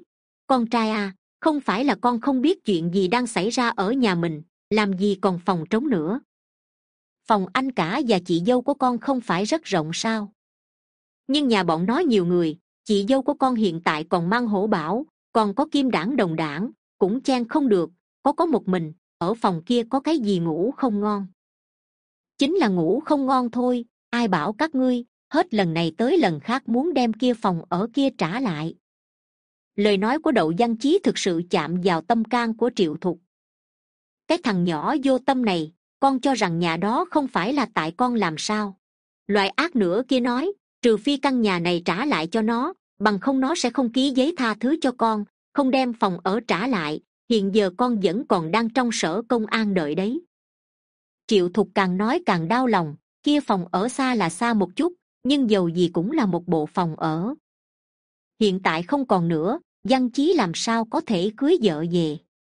Con trai à, không phải là con không biết chuyện gì đang xảy ra ở nhà mình, làm gì còn phòng trống nữa. Phòng anh cả và chị dâu của con không phải rất rộng sao? Nhưng nhà bọn nó nhiều người, chị dâu của con hiện tại còn mang hổ bảo, còn có kim đản đồng đảng, cũng chen không được, có có một mình, ở phòng kia có cái gì ngủ không ngon. Chính là ngủ không ngon thôi, ai bảo các ngươi hết lần này tới lần khác muốn đem kia phòng ở kia trả lại. Lời nói của Đậu Văn Chí thực sự chạm vào tâm can của Triệu Thục. Cái thằng nhỏ vô tâm này, con cho rằng nhà đó không phải là tại con làm sao? Loại ác nữa kia nói, trừ phi căn nhà này trả lại cho nó, bằng không nó sẽ không ký giấy tha thứ cho con, không đem phòng ở trả lại. Hiện giờ con vẫn còn đang trong sở công an đợi đấy. Triệu Thục càng nói càng đau lòng, kia phòng ở xa là xa một chút, nhưng dầu gì cũng là một bộ phòng ở. Hiện tại không còn nữa, Văn Chí làm sao có thể cưới vợ về?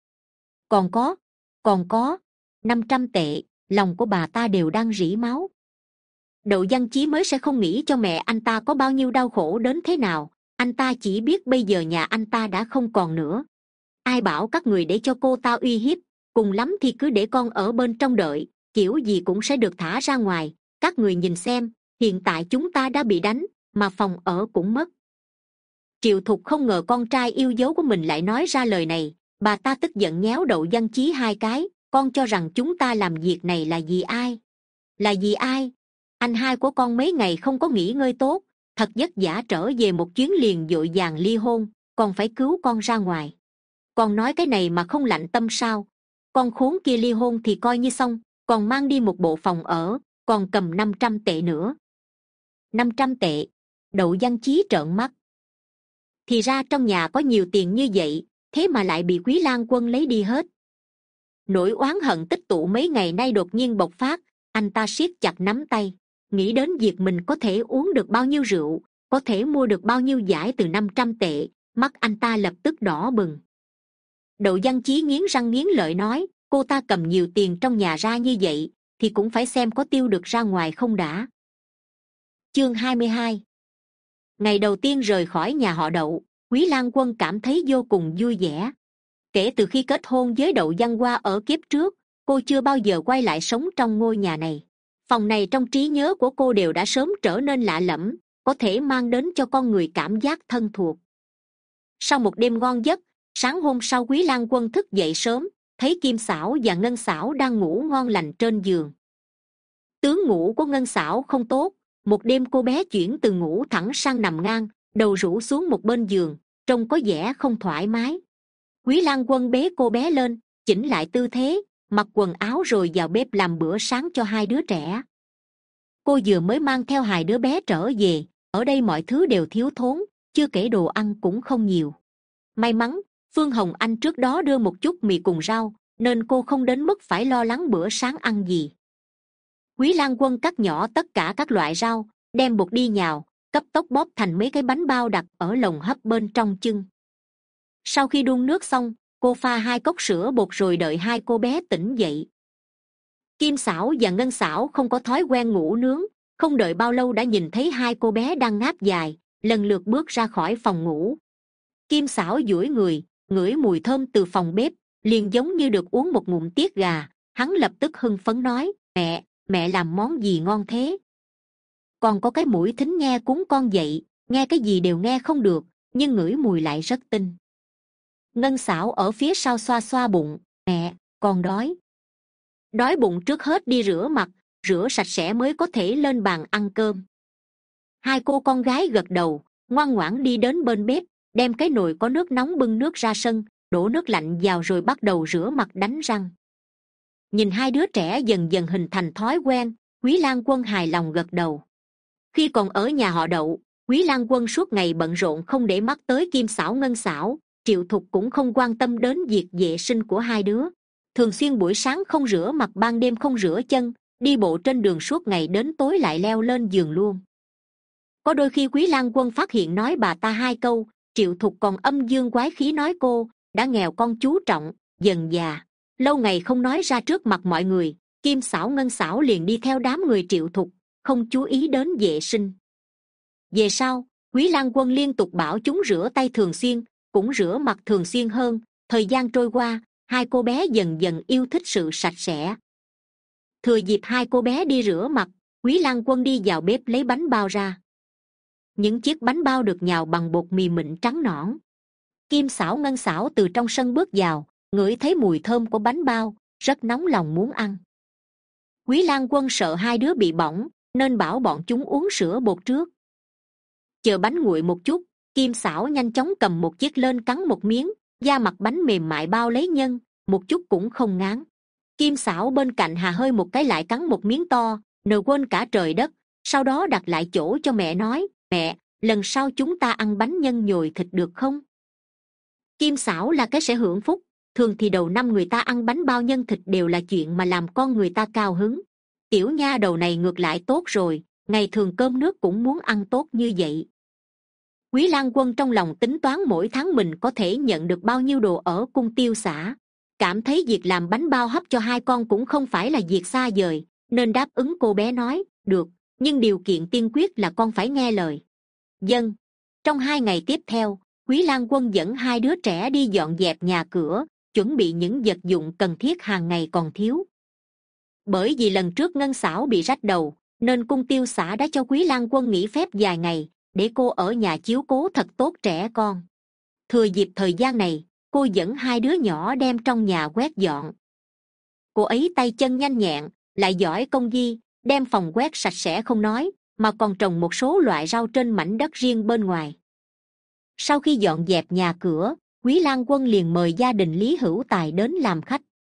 Còn có, còn có, năm trăm tệ, lòng của bà ta đều đang rỉ máu. Đậu Văn Chí mới sẽ không nghĩ cho mẹ anh ta có bao nhiêu đau khổ đến thế nào, anh ta chỉ biết bây giờ nhà anh ta đã không còn nữa. Ai bảo các người để cho cô ta uy hiếp, cùng lắm thì cứ để con ở bên trong đợi, kiểu gì cũng sẽ được thả ra ngoài. Các người nhìn xem, hiện tại chúng ta đã bị đánh, mà phòng ở cũng mất. Triệu Thục không ngờ con trai yêu dấu của mình lại nói ra lời này, bà ta tức giận nhéo Đậu Văn Chí hai cái. Con cho rằng chúng ta làm việc này là vì ai? Là vì ai? Anh hai của con mấy ngày không có nghỉ ngơi tốt, thật vất vả trở về một chuyến liền vội vàng ly hôn, còn phải cứu con ra ngoài. Con nói cái này mà không lạnh tâm sao? Con khốn kia ly hôn thì coi như xong, còn mang đi một bộ phòng ở, còn cầm năm trăm tệ nữa. Năm trăm tệ? Đậu Văn Chí trợn mắt. Thì ra trong nhà có nhiều tiền như vậy, thế mà lại bị Quý Lang Quân lấy đi hết. Nỗi oán hận tích tụ mấy ngày nay đột nhiên bộc phát, anh ta siết chặt nắm tay, nghĩ đến việc mình có thể uống được bao nhiêu rượu, có thể mua được bao nhiêu giải từ năm trăm tệ, mắt anh ta lập tức đỏ bừng. Đậu Văn Chí nghiến răng nghiến lợi nói, cô ta cầm nhiều tiền trong nhà ra như vậy, thì cũng phải xem có tiêu được ra ngoài không đã. Chương hai mươi hai. Ngày đầu tiên rời khỏi nhà họ Đậu, Quý Lang Quân cảm thấy vô cùng vui vẻ. Kể từ khi kết hôn với Đậu Văn Hoa ở kiếp trước, cô chưa bao giờ quay lại sống trong ngôi nhà này. Phòng này trong trí nhớ của cô đều đã sớm trở nên lạ lẫm, có thể mang đến cho con người cảm giác thân thuộc. Sau một đêm ngon giấc, sáng hôm sau Quý Lang Quân thức dậy sớm, thấy Kim Xảo và Ngân Xảo đang ngủ ngon lành trên giường. Tướng ngủ của Ngân Xảo không tốt, một đêm cô bé chuyển từ ngủ thẳng sang nằm ngang, đầu rũ xuống một bên giường, trông có vẻ không thoải mái. Quý Lang Quân bế cô bé lên, chỉnh lại tư thế, mặc quần áo rồi vào bếp làm bữa sáng cho hai đứa trẻ. Cô vừa mới mang theo hai đứa bé trở về, ở đây mọi thứ đều thiếu thốn, chưa kể đồ ăn cũng không nhiều. May mắn Phương Hồng Anh trước đó đưa một chút mì cùng rau, nên cô không đến mức phải lo lắng bữa sáng ăn gì. Quý Lang Quân cắt nhỏ tất cả các loại rau, đem bột đi nhào, cấp tốc bóp thành mấy cái bánh bao đặt ở lồng hấp bên trong chưng. Sau khi đun nước xong, cô pha hai cốc sữa bột rồi đợi hai cô bé tỉnh dậy. Kim Xảo và Ngân Xảo không có thói quen ngủ nướng, không đợi bao lâu đã nhìn thấy hai cô bé đang ngáp dài, lần lượt bước ra khỏi phòng ngủ. Kim Xảo duỗi người, ngửi mùi thơm từ phòng bếp, liền giống như được uống một ngụm tiết gà. Hắn lập tức hưng phấn nói, mẹ, mẹ làm món gì ngon thế? Còn có cái mũi thính nghe cúng con dậy, nghe cái gì đều nghe không được, nhưng ngửi mùi lại rất tinh. Ngân Xảo ở phía sau xoa xoa bụng, mẹ, con đói. Đói bụng trước hết đi rửa mặt, rửa sạch sẽ mới có thể lên bàn ăn cơm. Hai cô con gái gật đầu, ngoan ngoãn đi đến bên bếp, đem cái nồi có nước nóng bưng nước ra sân, đổ nước lạnh vào rồi bắt đầu rửa mặt đánh răng. Nhìn hai đứa trẻ dần dần hình thành thói quen, Quý Lang Quân hài lòng gật đầu. Khi còn ở nhà họ Đậu, Quý Lang Quân suốt ngày bận rộn không để mắt tới Kim Xảo Ngân Xảo. Triệu Thục cũng không quan tâm đến việc vệ sinh của hai đứa, thường xuyên buổi sáng không rửa mặt, ban đêm không rửa chân, đi bộ trên đường suốt ngày đến tối lại leo lên giường luôn. Có đôi khi Quý Lang Quân phát hiện nói bà ta hai câu, Triệu Thục còn âm dương quái khí nói cô đã nghèo con chú trọng, dần già lâu ngày không nói ra trước mặt mọi người, Kim Xảo Ngân Xảo liền đi theo đám người Triệu Thục, không chú ý đến vệ sinh. Về sau, Quý Lang Quân liên tục bảo chúng rửa tay thường xuyên, cũng rửa mặt thường xuyên hơn. Thời gian trôi qua, hai cô bé dần dần yêu thích sự sạch sẽ. Thừa dịp hai cô bé đi rửa mặt, Quý Lang Quân đi vào bếp lấy bánh bao ra. Những chiếc bánh bao được nhào bằng bột mì mịn trắng nõn. Kim Xảo Ngân Xảo từ trong sân bước vào, ngửi thấy mùi thơm của bánh bao, rất nóng lòng muốn ăn. Quý Lang Quân sợ hai đứa bị bỏng, nên bảo bọn chúng uống sữa bột trước. Chờ bánh nguội một chút, Kim Xảo nhanh chóng cầm một chiếc lên cắn một miếng, da mặt bánh mềm mại bao lấy nhân, một chút cũng không ngán. Kim Xảo bên cạnh hà hơi một cái lại cắn một miếng to, nờ quên cả trời đất, sau đó đặt lại chỗ cho mẹ nói, mẹ, lần sau chúng ta ăn bánh nhân nhồi thịt được không? Kim Xảo là cái sẽ hưởng phúc, thường thì đầu năm người ta ăn bánh bao nhân thịt đều là chuyện mà làm con người ta cao hứng. Tiểu nha đầu này ngược lại tốt rồi, ngày thường cơm nước cũng muốn ăn tốt như vậy. Quý Lang Quân trong lòng tính toán mỗi tháng mình có thể nhận được bao nhiêu đồ ở cung tiêu xã, cảm thấy việc làm bánh bao hấp cho hai con cũng không phải là việc xa vời, nên đáp ứng cô bé nói, được, nhưng điều kiện tiên quyết là con phải nghe lời. Vâng. Trong hai ngày tiếp theo, Quý Lang Quân dẫn hai đứa trẻ đi dọn dẹp nhà cửa, chuẩn bị những vật dụng cần thiết hàng ngày còn thiếu. Bởi vì lần trước Ngân Xảo bị rách đầu, nên cung tiêu xã đã cho Quý Lang Quân nghỉ phép vài ngày, để cô ở nhà chiếu cố thật tốt trẻ con. Thừa dịp thời gian này, cô dẫn hai đứa nhỏ đem trong nhà quét dọn. Cô ấy tay chân nhanh nhẹn, lại giỏi công vie, đem phòng quét sạch sẽ không nói, mà còn trồng một số loại rau trên mảnh đất riêng bên ngoài. Sau khi dọn dẹp nhà cửa, Quý Lang Quân liền mời gia đình Lý Hữu Tài đến làm khách.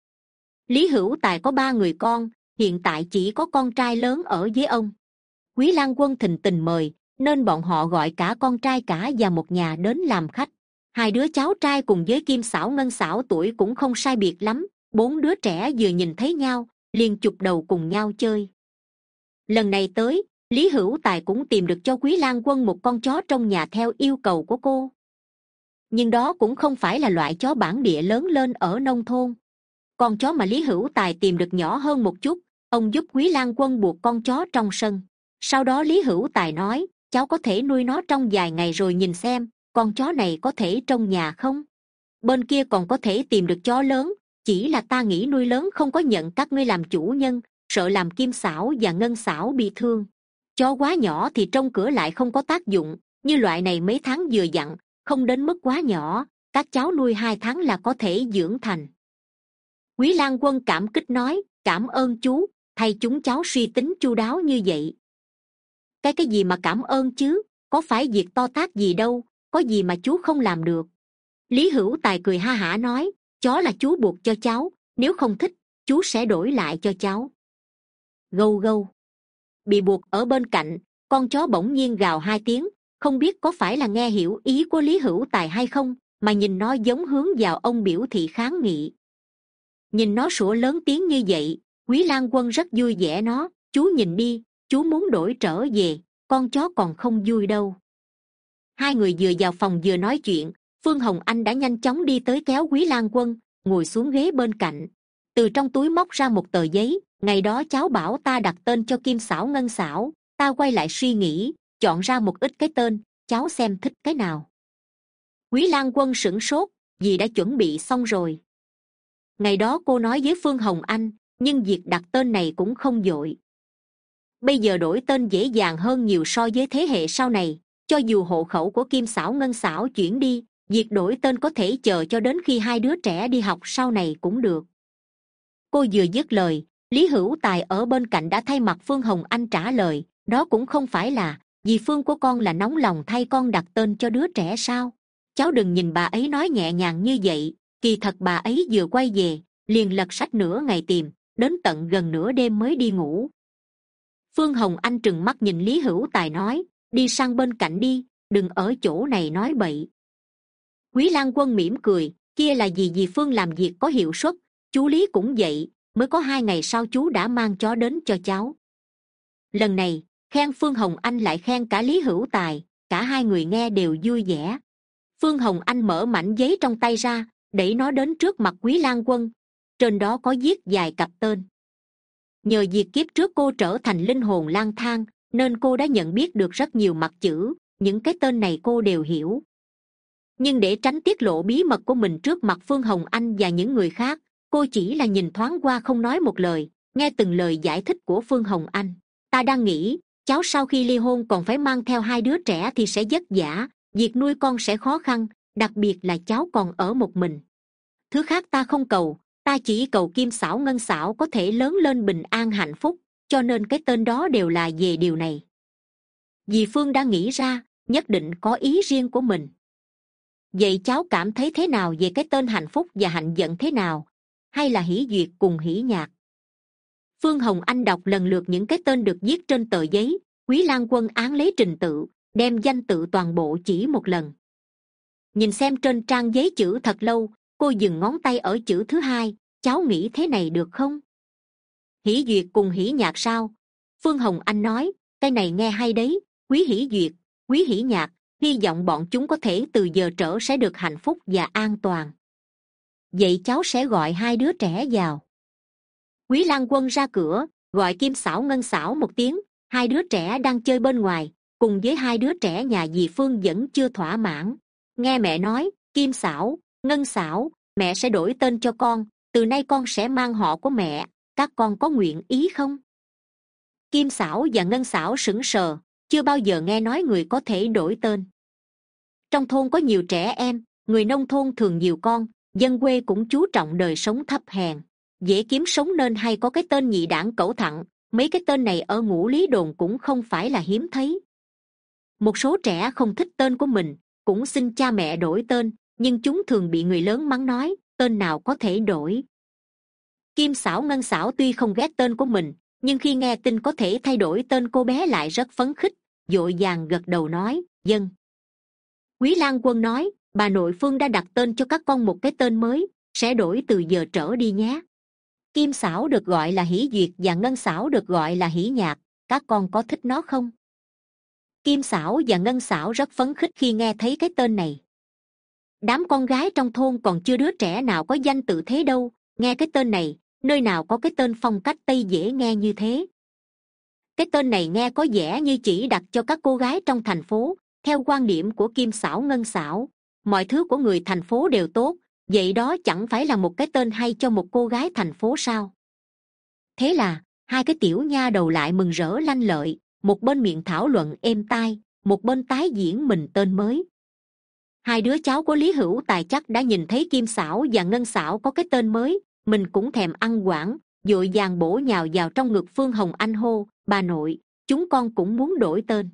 Lý Hữu Tài có ba người con, hiện tại chỉ có con trai lớn ở với ông. Quý Lang Quân thịnh tình mời, nên bọn họ gọi cả con trai cả và một nhà đến làm khách. Hai đứa cháu trai cùng với Kim Xảo Ngân Xảo tuổi cũng không sai biệt lắm, bốn đứa trẻ vừa nhìn thấy nhau, liền chụp đầu cùng nhau chơi. Lần này tới, Lý Hữu Tài cũng tìm được cho Quý Lang Quân một con chó trong nhà theo yêu cầu của cô. Nhưng đó cũng không phải là loại chó bản địa lớn lên ở nông thôn. Con chó mà Lý Hữu Tài tìm được nhỏ hơn một chút, ông giúp Quý Lang Quân buộc con chó trong sân. Sau đó Lý Hữu Tài nói, cháu có thể nuôi nó trong vài ngày rồi nhìn xem, con chó này có thể trong nhà không? Bên kia còn có thể tìm được chó lớn, chỉ là ta nghĩ nuôi lớn không có nhận các ngươi làm chủ nhân, sợ làm Kim Xảo và Ngân Xảo bị thương. Chó quá nhỏ thì trong cửa lại không có tác dụng, như loại này mấy tháng vừa dặn, không đến mức quá nhỏ, các cháu nuôi hai tháng là có thể dưỡng thành. Quý Lang Quân cảm kích nói, cảm ơn chú, thay chúng cháu suy tính chu đáo như vậy. Cái cái gì mà cảm ơn chứ, có phải việc to tát gì đâu, có gì mà chú không làm được. Lý Hữu Tài cười ha hả nói, chó là chú buộc cho cháu, nếu không thích, chú sẽ đổi lại cho cháu. Gâu gâu. Bị buộc ở bên cạnh, con chó bỗng nhiên gào hai tiếng, không biết có phải là nghe hiểu ý của Lý Hữu Tài hay không, mà nhìn nó giống hướng vào ông biểu thị kháng nghị. Nhìn nó sủa lớn tiếng như vậy, Quý Lang Quân rất vui vẻ nó, chú nhìn đi, chú muốn đổi trở về, con chó còn không vui đâu. Hai người vừa vào phòng vừa nói chuyện, Phương Hồng Anh đã nhanh chóng đi tới kéo Quý Lang Quân, ngồi xuống ghế bên cạnh. Từ trong túi móc ra một tờ giấy, ngày đó cháu bảo ta đặt tên cho Kim Xảo Ngân Xảo, ta quay lại suy nghĩ, chọn ra một ít cái tên, cháu xem thích cái nào. Quý Lang Quân sửng sốt, vì đã chuẩn bị xong rồi. Ngày đó cô nói với Phương Hồng Anh, nhưng việc đặt tên này cũng không vội. Bây giờ đổi tên dễ dàng hơn nhiều so với thế hệ sau này, cho dù hộ khẩu của Kim Xảo Ngân Xảo chuyển đi, việc đổi tên có thể chờ cho đến khi hai đứa trẻ đi học sau này cũng được. Cô vừa dứt lời, Lý Hữu Tài ở bên cạnh đã thay mặt Phương Hồng Anh trả lời, đó cũng không phải là, vì Phương của con là nóng lòng thay con đặt tên cho đứa trẻ sao? Cháu đừng nhìn bà ấy nói nhẹ nhàng như vậy, kỳ thật bà ấy vừa quay về, liền lật sách nửa ngày tìm, đến tận gần nửa đêm mới đi ngủ. Phương Hồng Anh trừng mắt nhìn Lý Hữu Tài nói, đi sang bên cạnh đi, đừng ở chỗ này nói bậy. Quý Lang Quân mỉm cười, kia là gì vì Phương làm việc có hiệu suất, chú Lý cũng vậy, mới có hai ngày sau chú đã mang chó đến cho cháu. Lần này, khen Phương Hồng Anh lại khen cả Lý Hữu Tài, cả hai người nghe đều vui vẻ. Phương Hồng Anh mở mảnh giấy trong tay ra, đẩy nó đến trước mặt Quý Lang Quân, trên đó có viết vài cặp tên. Nhờ việc kiếp trước cô trở thành linh hồn lang thang, nên cô đã nhận biết được rất nhiều mặt chữ, những cái tên này cô đều hiểu. nhưng để tránh tiết lộ bí mật của mình trước mặt Phương Hồng Anh và những người khác, cô chỉ là nhìn thoáng qua không nói một lời, nghe từng lời giải thích của Phương Hồng Anh. Ta đang nghĩ cháu sau khi ly hôn còn phải mang theo hai đứa trẻ thì sẽ vất vả, việc nuôi con sẽ khó khăn, đặc biệt là cháu còn ở một mình. Thứ khác ta không cầu, ta chỉ cầu Kim Xảo Ngân Xảo có thể lớn lên bình an hạnh phúc, cho nên cái tên đó đều là về điều này. Dì Phương đã nghĩ ra, nhất định có ý riêng của mình. Vậy cháu cảm thấy thế nào về cái tên Hạnh Phúc và Hạnh Vận thế nào, hay là Hỷ Duyệt cùng Hỷ Nhạc? Phương Hồng Anh đọc lần lượt những cái tên được viết trên tờ giấy. Quý Lan Quân án lấy trình tự, đem danh tự toàn bộ chỉ một lần. Nhìn xem trên trang giấy chữ thật lâu, cô dừng ngón tay ở chữ thứ hai. Cháu nghĩ thế này được không? Hỷ Duyệt cùng Hỷ Nhạc sao? Phương Hồng Anh nói, cái này nghe hay đấy. Quý Hỷ Duyệt, Quý Hỷ Nhạc, hy vọng bọn chúng có thể từ giờ trở sẽ được hạnh phúc và an toàn. Vậy cháu sẽ gọi hai đứa trẻ vào. Quý Lan Quân ra cửa, gọi Kim Xảo Ngân Xảo một tiếng. Hai đứa trẻ đang chơi bên ngoài, cùng với hai đứa trẻ nhà dì Phương vẫn chưa thỏa mãn. Nghe mẹ nói, Kim Xảo, Ngân Xảo, mẹ sẽ đổi tên cho con, từ nay con sẽ mang họ của mẹ, các con có nguyện ý không? Kim Xảo và Ngân Xảo sững sờ, chưa bao giờ nghe nói người có thể đổi tên. Trong thôn có nhiều trẻ em, người nông thôn thường nhiều con, dân quê cũng chú trọng đời sống thấp hèn, dễ kiếm sống nên hay có cái tên nhị đảng cẩu thặng. Mấy cái tên này ở Ngũ Lý Đồn cũng không phải là hiếm thấy. Một số trẻ không thích tên của mình, cũng xin cha mẹ đổi tên, nhưng chúng thường bị người lớn mắng nói, tên nào có thể đổi. Kim Xảo Ngân Xảo tuy không ghét tên của mình, nhưng khi nghe tin có thể thay đổi tên cô bé lại rất phấn khích, vội vàng gật đầu nói, vâng. Quý Lan Quân nói, bà nội Phương đã đặt tên cho các con một cái tên mới, sẽ đổi từ giờ trở đi nhé. Kim Xảo được gọi là Hỷ Duyệt và Ngân Xảo được gọi là Hỷ Nhạc, các con có thích nó không? Kim Xảo và Ngân Xảo rất phấn khích khi nghe thấy cái tên này. Đám con gái trong thôn còn chưa đứa trẻ nào có danh tự thế đâu, nghe cái tên này, nơi nào có cái tên phong cách Tây dễ nghe như thế. Cái tên này nghe có vẻ như chỉ đặt cho các cô gái trong thành phố. Theo quan điểm của Kim Xảo Ngân Xảo, mọi thứ của người thành phố đều tốt, vậy đó chẳng phải là một cái tên hay cho một cô gái thành phố sao? Thế là hai cái tiểu nha đầu lại mừng rỡ lanh lợi, một bên miệng thảo luận êm tai, một bên tái diễn mình tên mới. Hai đứa cháu của Lý Hữu Tài chắc đã nhìn thấy Kim Xảo và Ngân Xảo có cái tên mới, mình cũng thèm ăn quảng, vội vàng bổ nhào vào trong ngực Phương Hồng Anh hô, bà nội, chúng con cũng muốn đổi tên.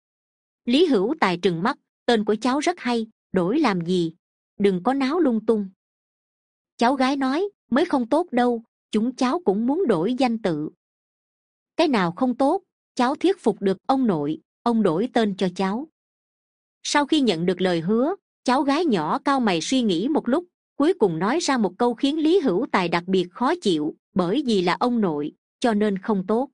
Lý Hữu Tài trừng mắt, tên của cháu rất hay, đổi làm gì? Đừng có náo lung tung. Cháu gái nói, mới không tốt đâu, chúng cháu cũng muốn đổi danh tự. Cái nào không tốt, cháu thuyết phục được ông nội, ông đổi tên cho cháu. Sau khi nhận được lời hứa, cháu gái nhỏ cau mày suy nghĩ một lúc, cuối cùng nói ra một câu khiến Lý Hữu Tài đặc biệt khó chịu, bởi vì là ông nội, cho nên không tốt.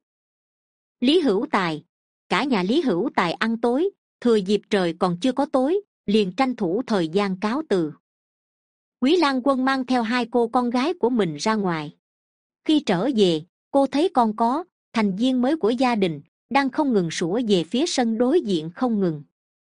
Lý Hữu Tài, cả nhà Lý Hữu Tài ăn tối, thừa dịp trời còn chưa có tối, liền tranh thủ thời gian cáo từ. Quý Lan Quân mang theo hai cô con gái của mình ra ngoài. Khi trở về, cô thấy con có thành viên mới của gia đình đang không ngừng sủa về phía sân đối diện không ngừng.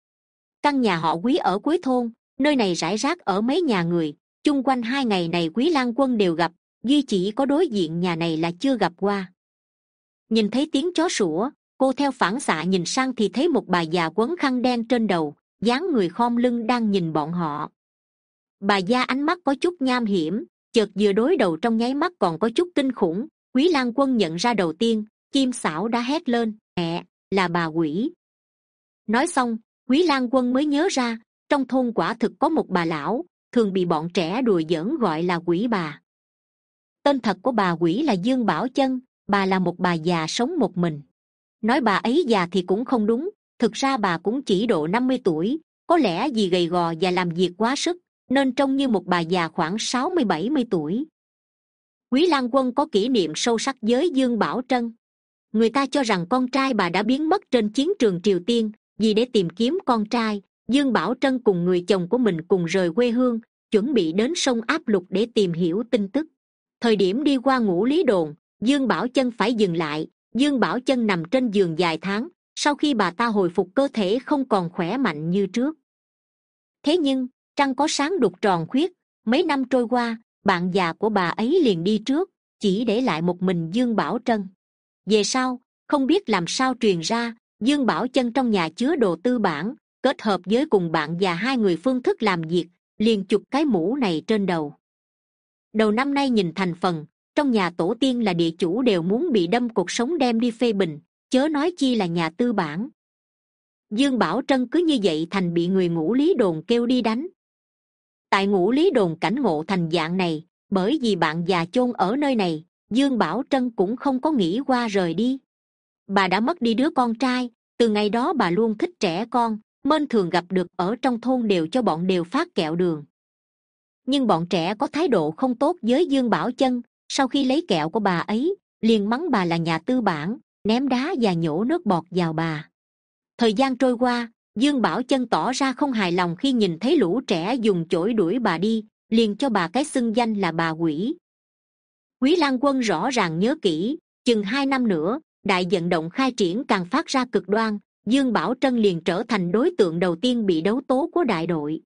Căn nhà họ Quý ở cuối thôn, nơi này rải rác ở mấy nhà người, chung quanh hai ngày này Quý Lan Quân đều gặp, duy chỉ có đối diện nhà này là chưa gặp qua. Nhìn thấy tiếng chó sủa, cô theo phản xạ nhìn sang thì thấy một bà già quấn khăn đen trên đầu, dáng người khom lưng đang nhìn bọn họ. Bà già ánh mắt có chút nham hiểm, chợt vừa đối đầu trong nháy mắt còn có chút kinh khủng. Quý Lan Quân nhận ra đầu tiên, Kim Xảo đã hét lên, mẹ, là bà quỷ. Nói xong, Quý Lan Quân mới nhớ ra, trong thôn quả thực có một bà lão, thường bị bọn trẻ đùa giỡn gọi là quỷ bà. Tên thật của bà quỷ là Dương Bảo Chân, bà là một bà già sống một mình. Nói bà ấy già thì cũng không đúng, thực ra bà cũng chỉ độ năm mươi tuổi, có lẽ vì gầy gò và làm việc quá sức, nên trông như một bà già khoảng sáu mươi bảy mươi tuổi. Quý Lan Quân có kỷ niệm sâu sắc với Dương Bảo Trân. Người ta cho rằng con trai bà đã biến mất trên chiến trường Triều Tiên, vì để tìm kiếm con trai, Dương Bảo Trân cùng người chồng của mình cùng rời quê hương, chuẩn bị đến sông Áp Lục để tìm hiểu tin tức. Thời điểm đi qua Ngũ Lý Đồn, Dương Bảo Chân phải dừng lại. Dương Bảo Chân nằm trên giường vài tháng, sau khi bà ta hồi phục cơ thể không còn khỏe mạnh như trước. Thế nhưng trăng có sáng đục tròn khuyết. Mấy năm trôi qua, bạn già của bà ấy liền đi trước, chỉ để lại một mình Dương Bảo Trân. Về sau, không biết làm sao truyền ra, Dương Bảo Trân trong nhà chứa đồ tư bản, kết hợp với cùng bạn già hai người phương thức làm việc, liền chụp cái mũ này trên đầu. Đầu năm nay nhìn thành phần, trong nhà tổ tiên là địa chủ đều muốn bị đâm cuộc sống đem đi phê bình, chớ nói chi là nhà tư bản. Dương Bảo Trân cứ như vậy thành bị người Ngũ Lý Đồn kêu đi đánh. Tại Ngũ Lý Đồn cảnh ngộ thành dạng này, bởi vì bạn già chôn ở nơi này, Dương Bảo Trân cũng không có nghĩ qua rời đi. Bà đã mất đi đứa con trai, từ ngày đó bà luôn thích trẻ con, mên thường gặp được ở trong thôn đều cho bọn đều phát kẹo đường. Nhưng bọn trẻ có thái độ không tốt với Dương Bảo Trân, sau khi lấy kẹo của bà ấy, liền mắng bà là nhà tư bản, ném đá và nhổ nước bọt vào bà. Thời gian trôi qua, Dương Bảo Trân tỏ ra không hài lòng khi nhìn thấy lũ trẻ dùng chổi đuổi bà đi, liền cho bà cái xưng danh là bà quỷ. Quý Lang Quân rõ ràng nhớ kỹ, chừng hai năm nữa, đại vận động khai triển càng phát ra cực đoan, Dương Bảo Trân liền trở thành đối tượng đầu tiên bị đấu tố của đại đội.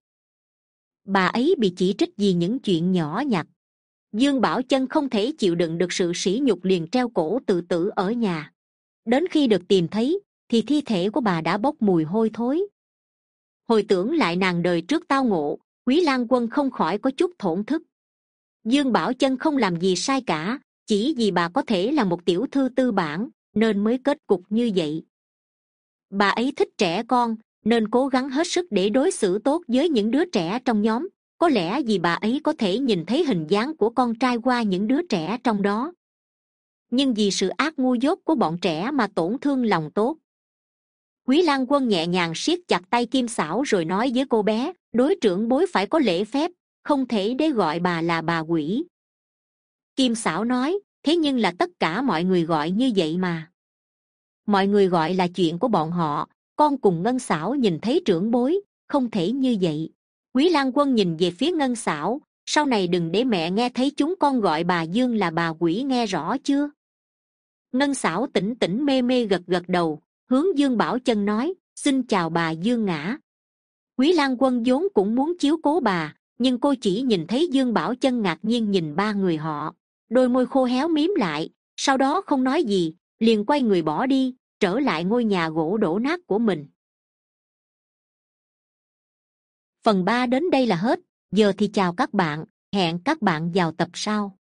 Bà ấy bị chỉ trích vì những chuyện nhỏ nhặt. Dương Bảo Trân không thể chịu đựng được sự sỉ nhục liền treo cổ tự tử ở nhà. Đến khi được tìm thấy, thì thi thể của bà đã bốc mùi hôi thối. Hồi tưởng lại nàng đời trước tao ngộ, Quý Lang Quân không khỏi có chút thổn thức. Dương Bảo Trân không làm gì sai cả, chỉ vì bà có thể là một tiểu thư tư bản, nên mới kết cục như vậy. Bà ấy thích trẻ con, nên cố gắng hết sức để đối xử tốt với những đứa trẻ trong nhóm. Có lẽ vì bà ấy có thể nhìn thấy hình dáng của con trai qua những đứa trẻ trong đó. Nhưng vì sự ác ngu dốt của bọn trẻ mà tổn thương lòng tốt. Quý Lang Quân nhẹ nhàng siết chặt tay Kim Xảo rồi nói với cô bé, đối trưởng bối phải có lễ phép, không thể để gọi bà là bà quỷ. Kim Xảo nói, thế nhưng là tất cả mọi người gọi như vậy mà. Mọi người gọi là chuyện của bọn họ, con cùng Ngân Xảo nhìn thấy trưởng bối, không thể như vậy. Quý Lang Quân nhìn về phía Ngân Xảo, sau này đừng để mẹ nghe thấy chúng con gọi bà Dương là bà quỷ, nghe rõ chưa? Ngân Xảo tỉnh tỉnh mê mê gật gật đầu, hướng Dương Bảo Trân nói, xin chào bà Dương ngã. Quý Lang Quân vốn cũng muốn chiếu cố bà, nhưng cô chỉ nhìn thấy Dương Bảo Trân ngạc nhiên nhìn ba người họ, đôi môi khô héo mím lại, sau đó không nói gì, liền quay người bỏ đi, trở lại ngôi nhà gỗ đổ nát của mình. Phần ba đến đây là hết, giờ thì chào các bạn, hẹn các bạn vào tập sau.